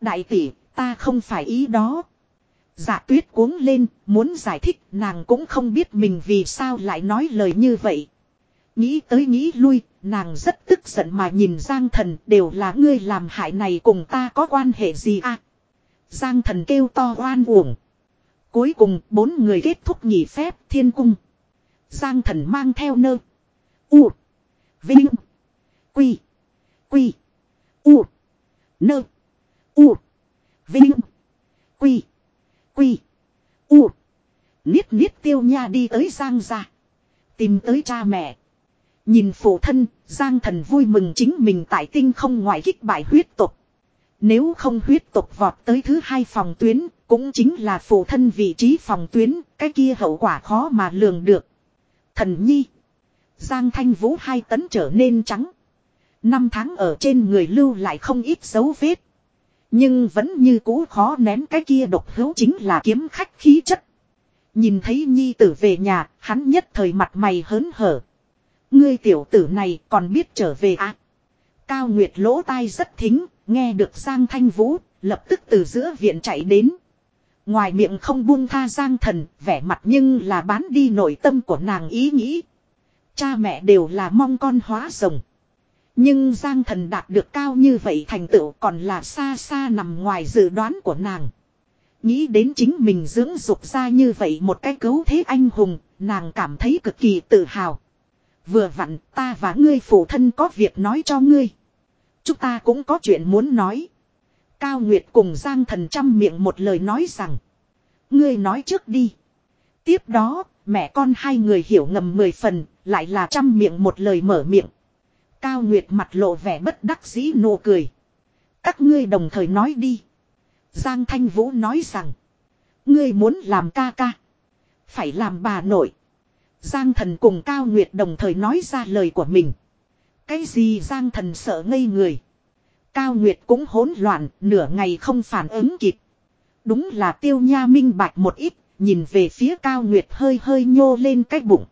Đại tỷ, ta không phải ý đó. Dạ tuyết cuống lên, muốn giải thích, nàng cũng không biết mình vì sao lại nói lời như vậy. Nghĩ tới nghĩ lui, nàng rất tức giận mà nhìn Giang Thần, đều là ngươi làm hại này cùng ta có quan hệ gì à? Giang Thần kêu to oan uổng. Cuối cùng, bốn người kết thúc nghỉ phép thiên cung. Giang Thần mang theo nơ. U. Vinh. Quy. Quy. U. Nơ. U. Vinh. Quy. Quy. U. Niết niết Tiêu Nha đi tới Giang gia. Tìm tới cha mẹ. Nhìn phụ thân, Giang Thần vui mừng chính mình tại tinh không ngoại kích bại huyết tộc. Nếu không huyết tộc vọt tới thứ hai phòng tuyến, cũng chính là phụ thân vị trí phòng tuyến, cái kia hậu quả khó mà lường được. Thần nhi. Giang Thanh Vũ hai tấn trở nên trắng. Năm tháng ở trên người lưu lại không ít dấu vết. Nhưng vẫn như cũ khó nén cái kia độc hữu chính là kiếm khách khí chất. Nhìn thấy nhi tử về nhà, hắn nhất thời mặt mày hớn hở. Ngươi tiểu tử này còn biết trở về à? Cao Nguyệt lỗ tai rất thính, nghe được Giang Thanh Vũ, lập tức từ giữa viện chạy đến. Ngoài miệng không buông tha Giang Thần, vẻ mặt nhưng là bán đi nội tâm của nàng ý nghĩ. Cha mẹ đều là mong con hóa rồng. Nhưng Giang Thần đạt được cao như vậy thành tựu còn là xa xa nằm ngoài dự đoán của nàng. Nghĩ đến chính mình dưỡng dục ra như vậy một cái cứu thế anh hùng, nàng cảm thấy cực kỳ tự hào. Vừa vặn ta và ngươi phụ thân có việc nói cho ngươi. Chúng ta cũng có chuyện muốn nói. Cao Nguyệt cùng Giang Thần trăm miệng một lời nói rằng. Ngươi nói trước đi. Tiếp đó, mẹ con hai người hiểu ngầm mười phần, lại là trăm miệng một lời mở miệng. Cao Nguyệt mặt lộ vẻ bất đắc dĩ nụ cười. Các ngươi đồng thời nói đi. Giang Thanh Vũ nói rằng. Ngươi muốn làm ca ca. Phải làm bà nội. Giang Thần cùng Cao Nguyệt đồng thời nói ra lời của mình. Cái gì Giang Thần sợ ngây người. Cao Nguyệt cũng hỗn loạn, nửa ngày không phản ứng kịp. Đúng là Tiêu Nha minh bạch một ít, nhìn về phía Cao Nguyệt hơi hơi nhô lên cái bụng.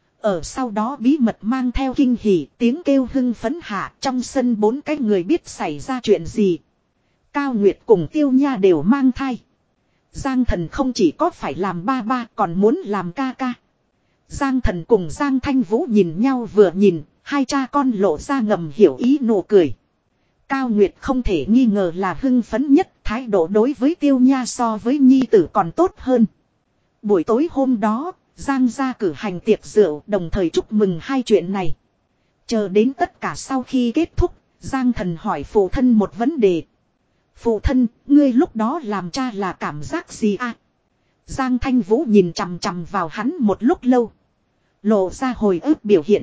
Ở sau đó bí mật mang theo kinh hỉ, tiếng kêu hưng phấn hạ, trong sân bốn cái người biết xảy ra chuyện gì. Cao Nguyệt cùng Tiêu Nha đều mang thai. Giang Thần không chỉ có phải làm ba ba còn muốn làm ca ca. Giang Thần cùng Giang Thanh Vũ nhìn nhau vừa nhìn, hai cha con lộ ra ngầm hiểu ý nụ cười. Cao Nguyệt không thể nghi ngờ là hưng phấn nhất, thái độ đối với Tiêu Nha so với nhi tử còn tốt hơn. Buổi tối hôm đó, Giang gia cử hành tiệc rượu đồng thời chúc mừng hai chuyện này. Chờ đến tất cả sau khi kết thúc, Giang Thần hỏi phụ thân một vấn đề. Phụ thân, ngươi lúc đó làm cha là cảm giác gì à? Giang Thanh Vũ nhìn chằm chằm vào hắn một lúc lâu. Lộ ra hồi ức biểu hiện.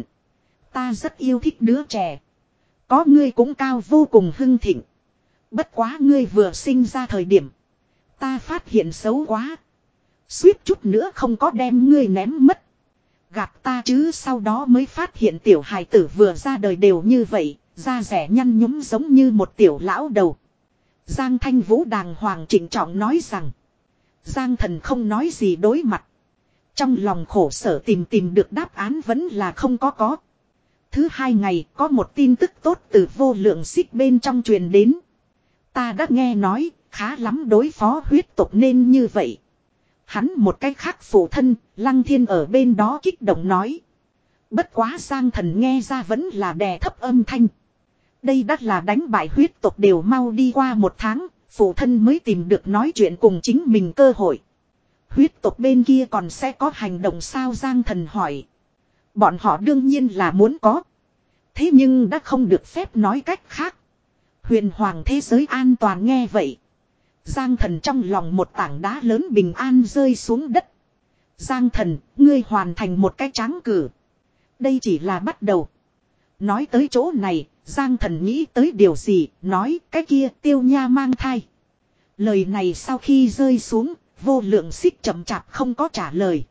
Ta rất yêu thích đứa trẻ. Có ngươi cũng cao vô cùng hưng thịnh. Bất quá ngươi vừa sinh ra thời điểm. Ta phát hiện xấu quá. Suýt chút nữa không có đem ngươi ném mất. Gạt ta chứ sau đó mới phát hiện tiểu hài tử vừa ra đời đều như vậy. Da rẻ nhăn nhúm giống như một tiểu lão đầu. Giang Thanh Vũ đàng hoàng trịnh trọng nói rằng. Giang Thần không nói gì đối mặt. Trong lòng khổ sở tìm tìm được đáp án vẫn là không có có. Thứ hai ngày có một tin tức tốt từ vô lượng xích bên trong truyền đến. Ta đã nghe nói khá lắm đối phó huyết tộc nên như vậy. Hắn một cách khác phụ thân, Lăng Thiên ở bên đó kích động nói. Bất quá Giang Thần nghe ra vẫn là đè thấp âm thanh. Đây đắt là đánh bại huyết tộc đều mau đi qua một tháng, phụ thân mới tìm được nói chuyện cùng chính mình cơ hội. Huyết tộc bên kia còn sẽ có hành động sao Giang Thần hỏi. Bọn họ đương nhiên là muốn có. Thế nhưng đã không được phép nói cách khác. Huyền hoàng thế giới an toàn nghe vậy. Giang Thần trong lòng một tảng đá lớn bình an rơi xuống đất. Giang Thần, ngươi hoàn thành một cái tráng cử. Đây chỉ là bắt đầu. Nói tới chỗ này, Giang Thần nghĩ tới điều gì, nói cái kia Tiêu Nha mang thai. Lời này sau khi rơi xuống, vô lượng xích chậm chạp không có trả lời.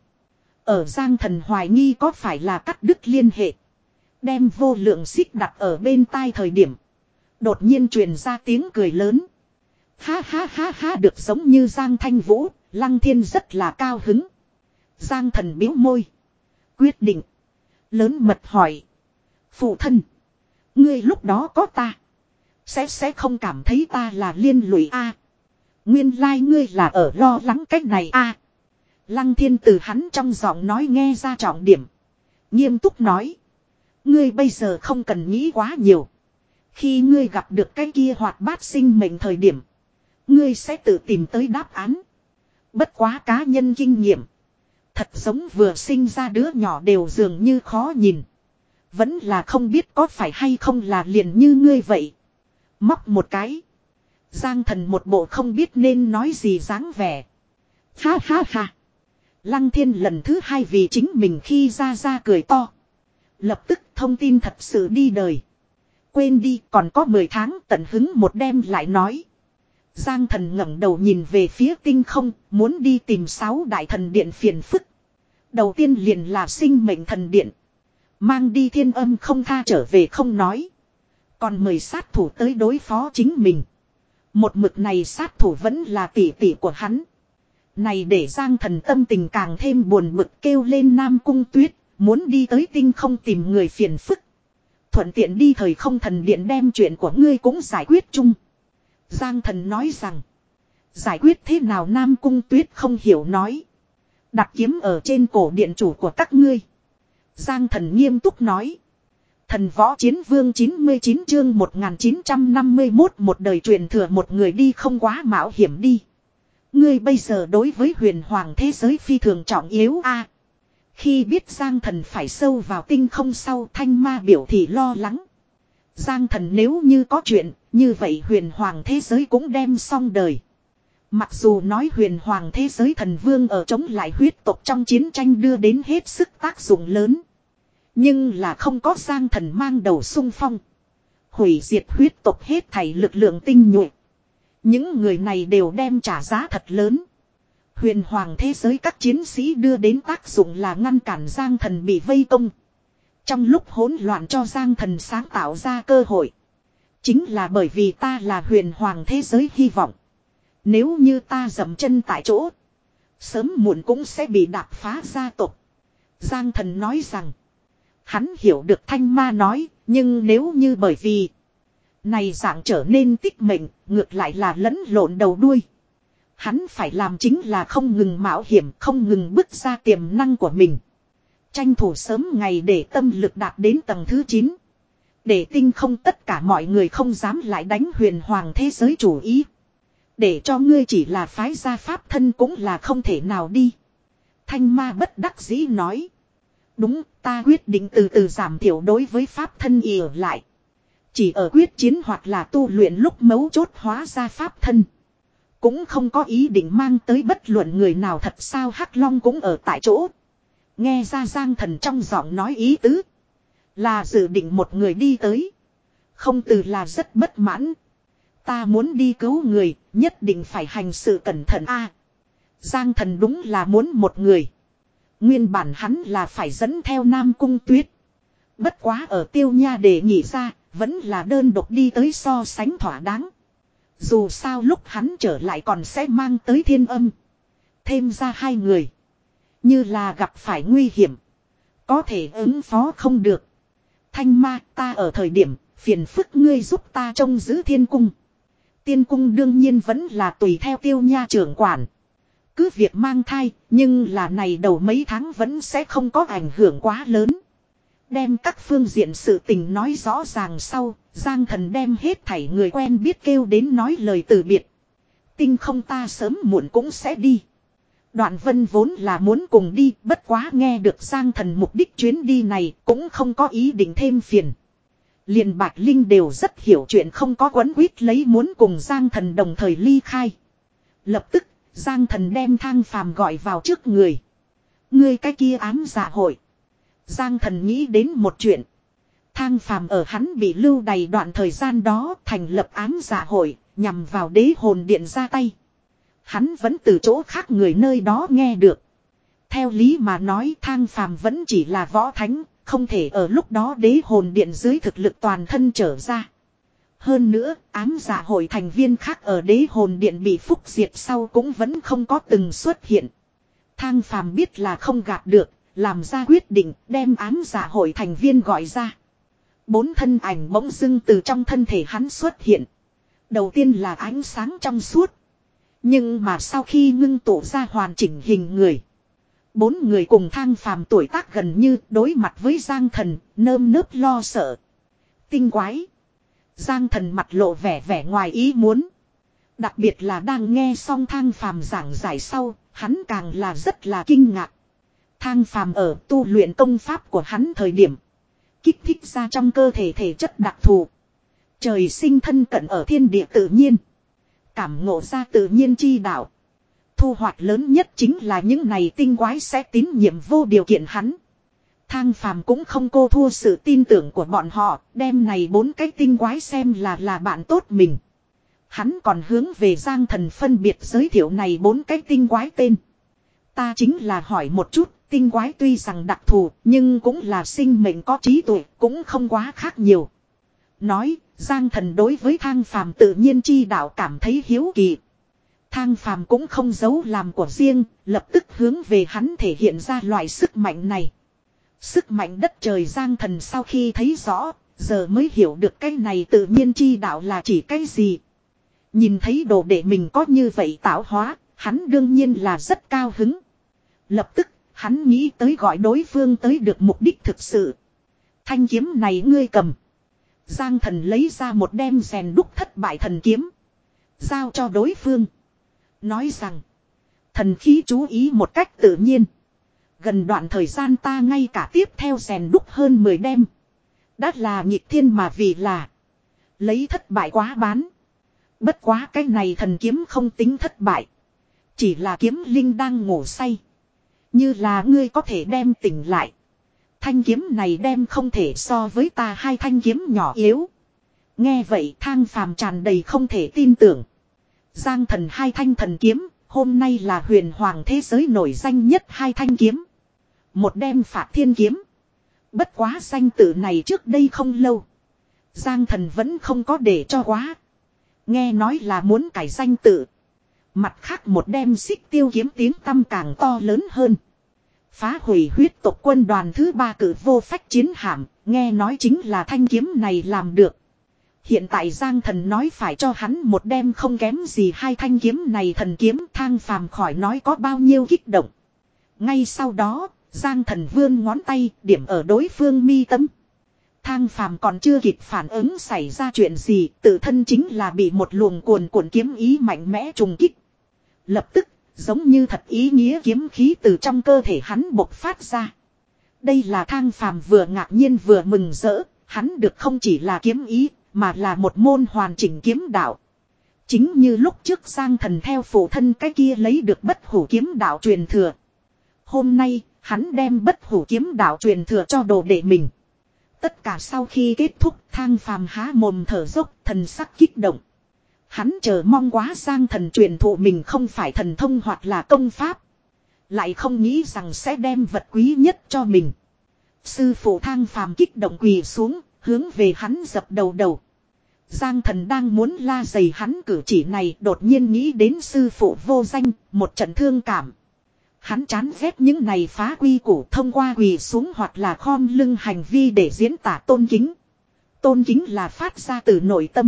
Ở Giang Thần hoài nghi có phải là cắt đứt liên hệ. Đem vô lượng xích đặt ở bên tai thời điểm. Đột nhiên truyền ra tiếng cười lớn. Ha ha ha ha được giống như Giang Thanh Vũ, Lăng Thiên rất là cao hứng. Giang Thần biếu môi. Quyết định. Lớn mật hỏi. Phụ thân. Ngươi lúc đó có ta. Sẽ sẽ không cảm thấy ta là liên lụy a. Nguyên lai like ngươi là ở lo lắng cách này a. Lăng Thiên từ hắn trong giọng nói nghe ra trọng điểm. Nghiêm túc nói. Ngươi bây giờ không cần nghĩ quá nhiều. Khi ngươi gặp được cái kia hoạt bát sinh mệnh thời điểm. Ngươi sẽ tự tìm tới đáp án. Bất quá cá nhân kinh nghiệm. Thật giống vừa sinh ra đứa nhỏ đều dường như khó nhìn. Vẫn là không biết có phải hay không là liền như ngươi vậy. Móc một cái. Giang Thần một bộ không biết nên nói gì dáng vẻ. Ha ha ha. Lăng Thiên lần thứ hai vì chính mình khi ra ra cười to. Lập tức thông tin thật sự đi đời. Quên đi còn có mười tháng tận hứng một đêm lại nói. Giang Thần ngẩng đầu nhìn về phía tinh không, muốn đi tìm sáu đại thần điện phiền phức. Đầu tiên liền là sinh mệnh thần điện. Mang đi thiên âm không tha trở về không nói. Còn mời sát thủ tới đối phó chính mình. Một mực này sát thủ vẫn là tỷ tỷ của hắn. Này để Giang Thần tâm tình càng thêm buồn bực kêu lên Nam Cung Tuyết, muốn đi tới tinh không tìm người phiền phức. Thuận tiện đi thời không thần điện đem chuyện của ngươi cũng giải quyết chung. Giang Thần nói rằng, giải quyết thế nào Nam Cung Tuyết không hiểu nói. Đặt kiếm ở trên cổ điện chủ của các ngươi. Giang Thần nghiêm túc nói. Thần võ chiến vương chín mươi chín chương một nghìn chín trăm năm mươi mốt một đời truyền thừa một người đi không quá mạo hiểm đi. Ngươi bây giờ đối với huyền hoàng thế giới phi thường trọng yếu a. Khi biết Giang Thần phải sâu vào tinh không sau Thanh Ma biểu thị lo lắng. Giang Thần nếu như có chuyện, như vậy huyền hoàng thế giới cũng đem xong đời. Mặc dù nói huyền hoàng thế giới thần vương ở chống lại huyết tộc trong chiến tranh đưa đến hết sức tác dụng lớn. Nhưng là không có Giang Thần mang đầu xung phong. Hủy diệt huyết tộc hết thảy lực lượng tinh nhuệ. Những người này đều đem trả giá thật lớn. Huyền hoàng thế giới các chiến sĩ đưa đến tác dụng là ngăn cản Giang Thần bị vây công. Trong lúc hỗn loạn cho Giang Thần sáng tạo ra cơ hội. Chính là bởi vì ta là huyền hoàng thế giới hy vọng. Nếu như ta dậm chân tại chỗ. Sớm muộn cũng sẽ bị đạp phá gia tộc. Giang Thần nói rằng. Hắn hiểu được Thanh Ma nói. Nhưng nếu như bởi vì. Này dạng trở nên tích mệnh. Ngược lại là lẫn lộn đầu đuôi. Hắn phải làm chính là không ngừng mạo hiểm. Không ngừng bứt ra tiềm năng của mình. Tranh thủ sớm ngày để tâm lực đạt đến tầng thứ chín. Để tinh không tất cả mọi người không dám lại đánh huyền hoàng thế giới chủ ý. Để cho ngươi chỉ là phái gia pháp thân cũng là không thể nào đi. Thanh Ma bất đắc dĩ nói. Đúng, ta quyết định từ từ giảm thiểu đối với pháp thân ỉa lại. Chỉ ở quyết chiến hoặc là tu luyện lúc mấu chốt hóa ra pháp thân. Cũng không có ý định mang tới bất luận người nào thật sao Hắc Long cũng ở tại chỗ. Nghe ra Giang Thần trong giọng nói ý tứ. Là dự định một người đi tới. Không từ là rất bất mãn. Ta muốn đi cứu người, nhất định phải hành sự cẩn thận a. Giang Thần đúng là muốn một người. Nguyên bản hắn là phải dẫn theo Nam Cung Tuyết. Bất quá ở Tiêu Nha để nghỉ ra, vẫn là đơn độc đi tới so sánh thỏa đáng. Dù sao lúc hắn trở lại còn sẽ mang tới thiên âm. Thêm ra hai người. Như là gặp phải nguy hiểm. Có thể ứng phó không được. Thanh Ma, ta ở thời điểm, phiền phức ngươi giúp ta trông giữ thiên cung. Tiên cung đương nhiên vẫn là tùy theo Tiêu Nha trưởng quản. Cứ việc mang thai, nhưng là này đầu mấy tháng vẫn sẽ không có ảnh hưởng quá lớn. Đem các phương diện sự tình nói rõ ràng sau, Giang Thần đem hết thảy người quen biết kêu đến nói lời từ biệt. Tinh không ta sớm muộn cũng sẽ đi. Đoạn Vân vốn là muốn cùng đi, bất quá nghe được Giang Thần mục đích chuyến đi này cũng không có ý định thêm phiền. Liền Bạch Linh đều rất hiểu chuyện không có quấn quýt lấy muốn cùng Giang Thần đồng thời ly khai. Lập tức, Giang Thần đem Thang Phàm gọi vào trước người. Ngươi cái kia ám dạ hội. Giang Thần nghĩ đến một chuyện. Thang Phàm ở hắn bị lưu đày đoạn thời gian đó thành lập ám dạ hội, nhằm vào đế hồn điện ra tay. Hắn vẫn từ chỗ khác người nơi đó nghe được. Theo lý mà nói Thang Phàm vẫn chỉ là võ thánh, không thể ở lúc đó đế hồn điện dưới thực lực toàn thân trở ra. Hơn nữa, ám dạ hội thành viên khác ở đế hồn điện bị phúc diệt sau cũng vẫn không có từng xuất hiện. Thang Phàm biết là không gạt được, làm ra quyết định đem ám dạ hội thành viên gọi ra. Bốn thân ảnh bỗng dưng từ trong thân thể hắn xuất hiện. Đầu tiên là ánh sáng trong suốt. Nhưng mà sau khi ngưng tụ ra hoàn chỉnh hình người. Bốn người cùng Thang Phàm tuổi tác gần như đối mặt với Giang Thần, nơm nớp lo sợ. Tinh quái. Giang Thần mặt lộ vẻ vẻ ngoài ý muốn. Đặc biệt là đang nghe xong Thang Phàm giảng giải sau, hắn càng là rất là kinh ngạc. Thang Phàm ở tu luyện công pháp của hắn thời điểm. Kích thích ra trong cơ thể thể chất đặc thù. Trời sinh thân cận ở thiên địa tự nhiên. Cảm ngộ ra tự nhiên chi đạo. Thu hoạch lớn nhất chính là những này tinh quái sẽ tín nhiệm vô điều kiện hắn. Thang Phàm cũng không cô thua sự tin tưởng của bọn họ, đem này bốn cái tinh quái xem là là bạn tốt mình. Hắn còn hướng về Giang Thần phân biệt giới thiệu này bốn cái tinh quái tên. Ta chính là hỏi một chút, tinh quái tuy rằng đặc thù, nhưng cũng là sinh mệnh có trí tuệ, cũng không quá khác nhiều. Nói, Giang Thần đối với Thang Phàm tự nhiên chi đạo cảm thấy hiếu kỳ. Thang Phàm cũng không giấu làm của riêng, lập tức hướng về hắn thể hiện ra loại sức mạnh này. Sức mạnh đất trời Giang Thần sau khi thấy rõ, giờ mới hiểu được cái này tự nhiên chi đạo là chỉ cái gì. Nhìn thấy đồ đệ mình có như vậy tạo hóa, hắn đương nhiên là rất cao hứng. Lập tức, hắn nghĩ tới gọi đối phương tới được mục đích thực sự. Thanh kiếm này ngươi cầm. Giang Thần lấy ra một đem rèn đúc thất bại thần kiếm. Giao cho đối phương. Nói rằng, thần khí chú ý một cách tự nhiên. Gần đoạn thời gian ta ngay cả tiếp theo rèn đúc hơn mười đem. Đã là nghịch thiên mà vì là lấy thất bại quá bán. Bất quá cái này thần kiếm không tính thất bại. Chỉ là kiếm linh đang ngủ say. Như là ngươi có thể đem tỉnh lại. Thanh kiếm này đem không thể so với ta hai thanh kiếm nhỏ yếu. Nghe vậy Thang Phàm tràn đầy không thể tin tưởng. Giang Thần hai thanh thần kiếm, hôm nay là huyền hoàng thế giới nổi danh nhất hai thanh kiếm. Một đem Phạt Thiên kiếm. Bất quá danh tự này trước đây không lâu. Giang Thần vẫn không có để cho quá. Nghe nói là muốn cải danh tự. Mặt khác một đem Xích Tiêu kiếm tiếng tăm càng to lớn hơn. Phá hủy huyết tộc quân đoàn thứ ba cử vô phách chiến hạm, nghe nói chính là thanh kiếm này làm được. Hiện tại Giang Thần nói phải cho hắn một đem không kém gì hai thanh kiếm này thần kiếm, Thang Phàm khỏi nói có bao nhiêu kích động. Ngay sau đó, Giang Thần vươn ngón tay điểm ở đối phương mi tâm. Thang Phàm còn chưa kịp phản ứng xảy ra chuyện gì, tự thân chính là bị một luồng cuồn cuộn kiếm ý mạnh mẽ trùng kích. Lập tức, giống như thật ý nghĩa kiếm khí từ trong cơ thể hắn bộc phát ra. Đây là Thang Phàm vừa ngạc nhiên vừa mừng rỡ, hắn được không chỉ là kiếm ý, mà là một môn hoàn chỉnh kiếm đạo. Chính như lúc trước Giang Thần theo phụ thân cái kia lấy được bất hủ kiếm đạo truyền thừa. Hôm nay, hắn đem bất hủ kiếm đạo truyền thừa cho đồ đệ mình. Tất cả sau khi kết thúc, Thang Phàm há mồm thở dốc, thần sắc kích động. Hắn chờ mong quá Giang Thần truyền thụ mình không phải thần thông hoặc là công pháp. Lại không nghĩ rằng sẽ đem vật quý nhất cho mình. Sư phụ Thang Phàm kích động quỳ xuống, hướng về hắn dập đầu đầu. Giang Thần đang muốn la giày hắn cử chỉ này, đột nhiên nghĩ đến sư phụ vô danh, một trận thương cảm. Hắn chán ghét những này phá quy củ thông qua quỳ xuống hoặc là khom lưng hành vi để diễn tả tôn kính. Tôn kính là phát ra từ nội tâm.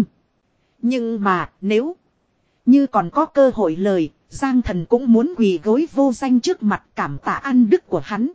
Nhưng mà nếu như còn có cơ hội lời, Giang Thần cũng muốn quỳ gối vô danh trước mặt cảm tạ ăn đức của hắn.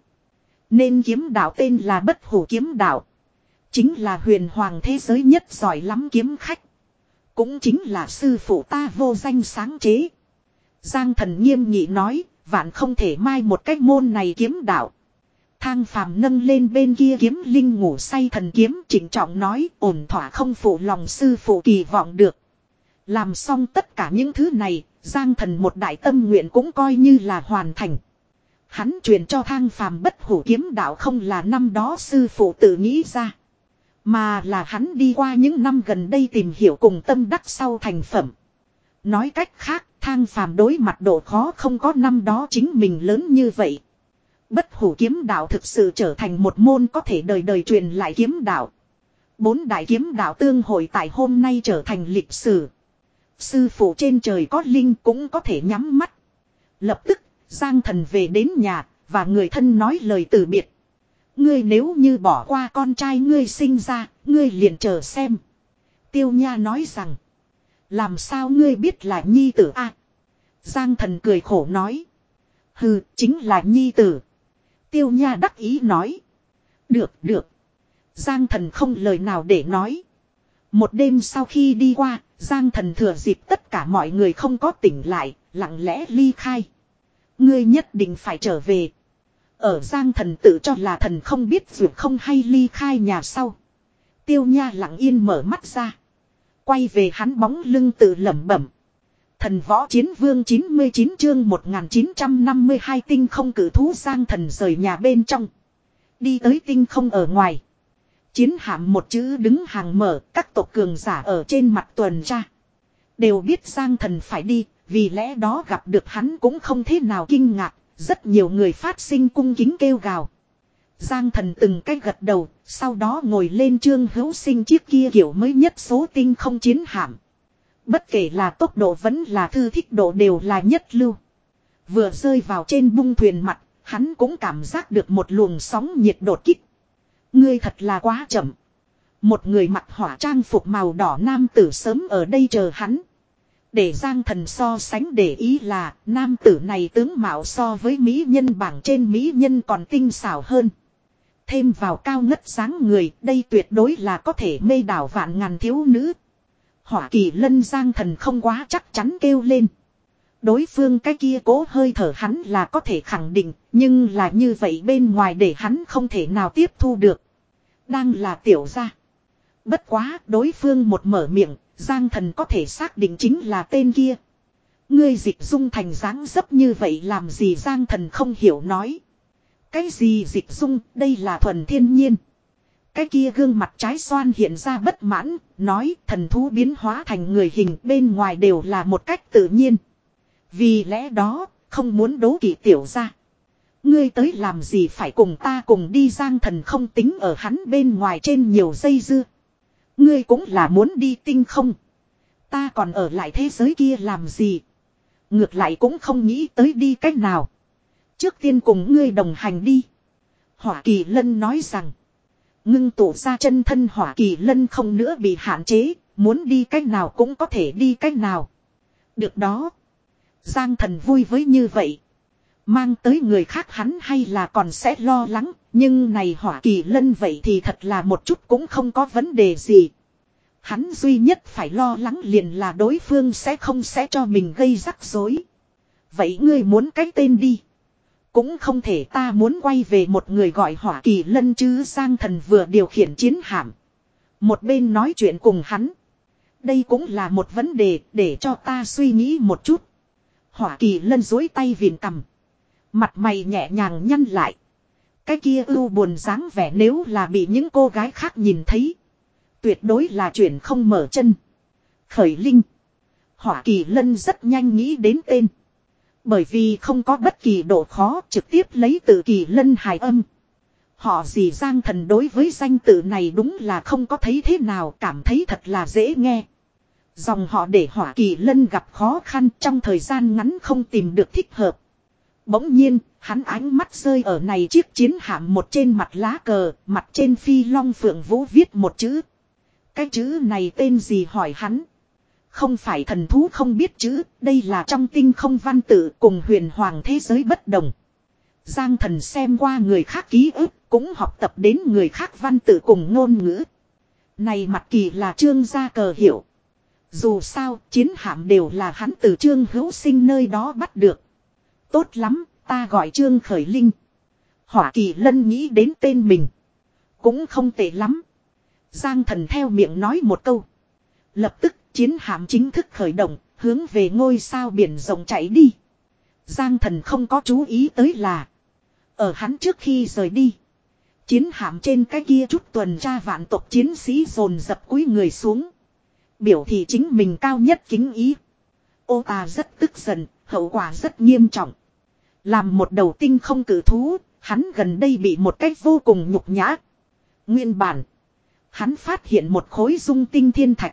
Nên kiếm đạo tên là bất hủ kiếm đạo. Chính là huyền hoàng thế giới nhất giỏi lắm kiếm khách. Cũng chính là sư phụ ta vô danh sáng chế. Giang Thần nghiêm nghị nói, vạn không thể mai một cách môn này kiếm đạo. Thang Phàm nâng lên bên kia kiếm linh ngủ say thần kiếm, trịnh trọng nói, ổn thỏa không phụ lòng sư phụ kỳ vọng được. Làm xong tất cả những thứ này, Giang Thần một đại tâm nguyện cũng coi như là hoàn thành. Hắn truyền cho Thang Phàm bất hủ kiếm đạo không là năm đó sư phụ tự nghĩ ra, mà là hắn đi qua những năm gần đây tìm hiểu cùng tâm đắc sau thành phẩm. Nói cách khác, Thang Phàm đối mặt độ khó không có năm đó chính mình lớn như vậy. Bất hủ kiếm đạo thực sự trở thành một môn có thể đời đời truyền lại kiếm đạo. Bốn đại kiếm đạo tương hội tại hôm nay trở thành lịch sử. Sư phụ trên trời có linh cũng có thể nhắm mắt. Lập tức, Giang Thần về đến nhà, và người thân nói lời từ biệt. Ngươi nếu như bỏ qua con trai ngươi sinh ra, Ngươi liền chờ xem. Tiêu Nha nói rằng. Làm sao ngươi biết là nhi tử a? Giang Thần cười khổ nói. Hừ, chính là nhi tử. Tiêu Nha đắc ý nói. Được, được. Giang Thần không lời nào để nói. Một đêm sau khi đi qua, Giang Thần thừa dịp tất cả mọi người không có tỉnh lại, lặng lẽ ly khai. Ngươi nhất định phải trở về. Ở Giang Thần tự cho là thần không biết dù không hay ly khai nhà sau. Tiêu Nha lặng yên mở mắt ra. Quay về hắn bóng lưng tự lẩm bẩm. Thần võ chiến vương chín mươi chín chương một nghìn chín trăm năm mươi hai tinh không cử thú. Giang Thần rời nhà bên trong. Đi tới tinh không ở ngoài. Chiến hạm một chữ đứng hàng mở, các tộc cường giả ở trên mặt tuần tra. Đều biết Giang Thần phải đi, vì lẽ đó gặp được hắn cũng không thế nào kinh ngạc, rất nhiều người phát sinh cung kính kêu gào. Giang Thần từng cách gật đầu, sau đó ngồi lên Trương Hữu Sinh chiếc kia kiểu mới nhất số tinh không chiến hạm. Bất kể là tốc độ vẫn là thư thích độ đều là nhất lưu. Vừa rơi vào trên bung thuyền mặt, hắn cũng cảm giác được một luồng sóng nhiệt đột kích. Ngươi thật là quá chậm. Một người mặc hỏa trang phục màu đỏ nam tử sớm ở đây chờ hắn. Để Giang Thần so sánh để ý là nam tử này tướng mạo so với mỹ nhân bảng trên mỹ nhân còn tinh xảo hơn. Thêm vào cao ngất dáng người, đây tuyệt đối là có thể mê đảo vạn ngàn thiếu nữ. Hỏa Kỳ Lân. Giang Thần không quá chắc chắn kêu lên. Đối phương cái kia cố hơi thở hắn là có thể khẳng định, nhưng là như vậy bên ngoài để hắn không thể nào tiếp thu được. Đang là tiểu gia. Bất quá, đối phương một mở miệng, Giang Thần có thể xác định chính là tên kia. Ngươi dịch dung thành dáng dấp như vậy làm gì? Giang Thần không hiểu nói. Cái gì dịch dung, đây là thuần thiên nhiên. Cái kia gương mặt trái xoan hiện ra bất mãn, nói thần thú biến hóa thành người hình bên ngoài đều là một cách tự nhiên. Vì lẽ đó, không muốn đố kỵ tiểu gia. Ngươi tới làm gì phải cùng ta cùng đi? Giang Thần không tính ở hắn bên ngoài trên nhiều dây dưa. Ngươi cũng là muốn đi tinh không. Ta còn ở lại thế giới kia làm gì? Ngược lại cũng không nghĩ tới đi cách nào. Trước tiên cùng ngươi đồng hành đi. Hỏa Kỳ Lân nói rằng. Ngưng tụ ra chân thân Hỏa Kỳ Lân không nữa bị hạn chế. Muốn đi cách nào cũng có thể đi cách nào. Được đó. Giang Thần vui với như vậy. Mang tới người khác hắn hay là còn sẽ lo lắng. Nhưng này Hỏa Kỳ Lân vậy thì thật là một chút cũng không có vấn đề gì. Hắn duy nhất phải lo lắng liền là đối phương sẽ không sẽ cho mình gây rắc rối. Vậy ngươi muốn cái tên đi. Cũng không thể ta muốn quay về một người gọi Hỏa Kỳ Lân chứ. Giang Thần vừa điều khiển chiến hạm. Một bên nói chuyện cùng hắn. Đây cũng là một vấn đề để cho ta suy nghĩ một chút. Hỏa Kỳ Lân duỗi tay viền cằm. Mặt mày nhẹ nhàng nhăn lại. Cái kia ưu buồn dáng vẻ nếu là bị những cô gái khác nhìn thấy. Tuyệt đối là chuyện không mở chân. Khởi Linh. Hỏa Kỳ Lân rất nhanh nghĩ đến tên. Bởi vì không có bất kỳ độ khó trực tiếp lấy từ Kỳ Lân hài âm. Họ gì Giang Thần đối với danh tự này đúng là không có thấy thế nào, cảm thấy thật là dễ nghe. Dòng họ để Hỏa Kỳ Lân gặp khó khăn trong thời gian ngắn không tìm được thích hợp. Bỗng nhiên, hắn ánh mắt rơi ở này chiếc chiến hạm một trên mặt lá cờ, mặt trên phi long phượng vũ viết một chữ. Cái chữ này tên gì hỏi hắn. Không phải thần thú không biết chữ, đây là trong tinh không văn tự cùng huyền hoàng thế giới bất đồng. Giang Thần xem qua người khác ký ức, cũng học tập đến người khác văn tự cùng ngôn ngữ. Này mặt kỳ là Trương gia cờ hiệu. Dù sao, chiến hạm đều là hắn từ Trương Hữu Sinh nơi đó bắt được. Tốt lắm, ta gọi Trương Khởi Linh. Hỏa Kỳ Lân nghĩ đến tên mình. Cũng không tệ lắm. Giang Thần theo miệng nói một câu. Lập tức chiến hạm chính thức khởi động, hướng về ngôi sao biển rộng chạy đi. Giang Thần không có chú ý tới là. Ở hắn trước khi rời đi. Chiến hạm trên cái kia chút tuần tra vạn tộc chiến sĩ dồn dập cúi người xuống. Biểu thị chính mình cao nhất kính ý. Ô ta rất tức giận, hậu quả rất nghiêm trọng. Làm một đầu tinh không cử thú, hắn gần đây bị một cách vô cùng nhục nhã. Nguyên bản, hắn phát hiện một khối dung tinh thiên thạch.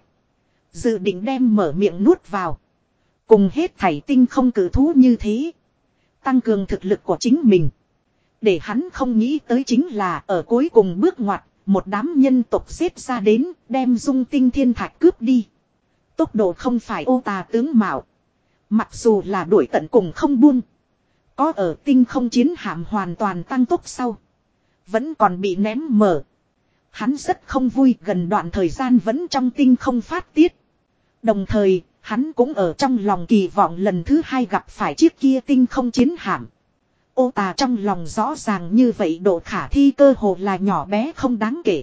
Dự định đem mở miệng nuốt vào. Cùng hết thảy tinh không cử thú như thế. Tăng cường thực lực của chính mình. Để hắn không nghĩ tới chính là ở cuối cùng bước ngoặt, một đám nhân tộc giết ra đến, đem dung tinh thiên thạch cướp đi. Tốc độ không phải ô tà tướng mạo. Mặc dù là đuổi tận cùng không buông. Có ở tinh không chiến hạm hoàn toàn tăng tốc sau. Vẫn còn bị ném mở. Hắn rất không vui, gần đoạn thời gian vẫn trong tinh không phát tiết. Đồng thời, hắn cũng ở trong lòng kỳ vọng lần thứ hai gặp phải chiếc kia tinh không chiến hạm. Ô tà trong lòng rõ ràng như vậy, độ khả thi cơ hồ là nhỏ bé không đáng kể.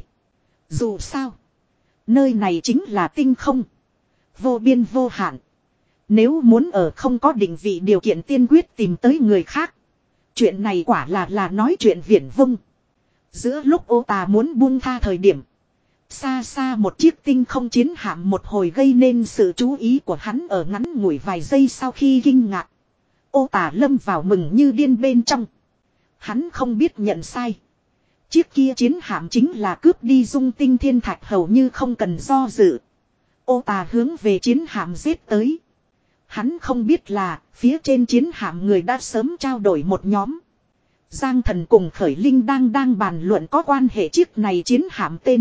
Dù sao, nơi này chính là tinh không. Vô biên vô hạn. Nếu muốn ở không có định vị điều kiện tiên quyết tìm tới người khác. Chuyện này quả là là nói chuyện viển vông. Giữa lúc ô tà muốn buông tha thời điểm. Xa xa một chiếc tinh không chiến hạm một hồi gây nên sự chú ý của hắn, ở ngắn ngủi vài giây sau khi kinh ngạc. Ô tà lâm vào mừng như điên bên trong. Hắn không biết nhận sai. Chiếc kia chiến hạm chính là cướp đi dung tinh thiên thạch, hầu như không cần do dự. Ô tà hướng về chiến hạm giết tới. Hắn không biết là phía trên chiến hạm người đã sớm trao đổi một nhóm. Giang Thần cùng Khởi Linh đang đang bàn luận có quan hệ chiếc này chiến hạm tên.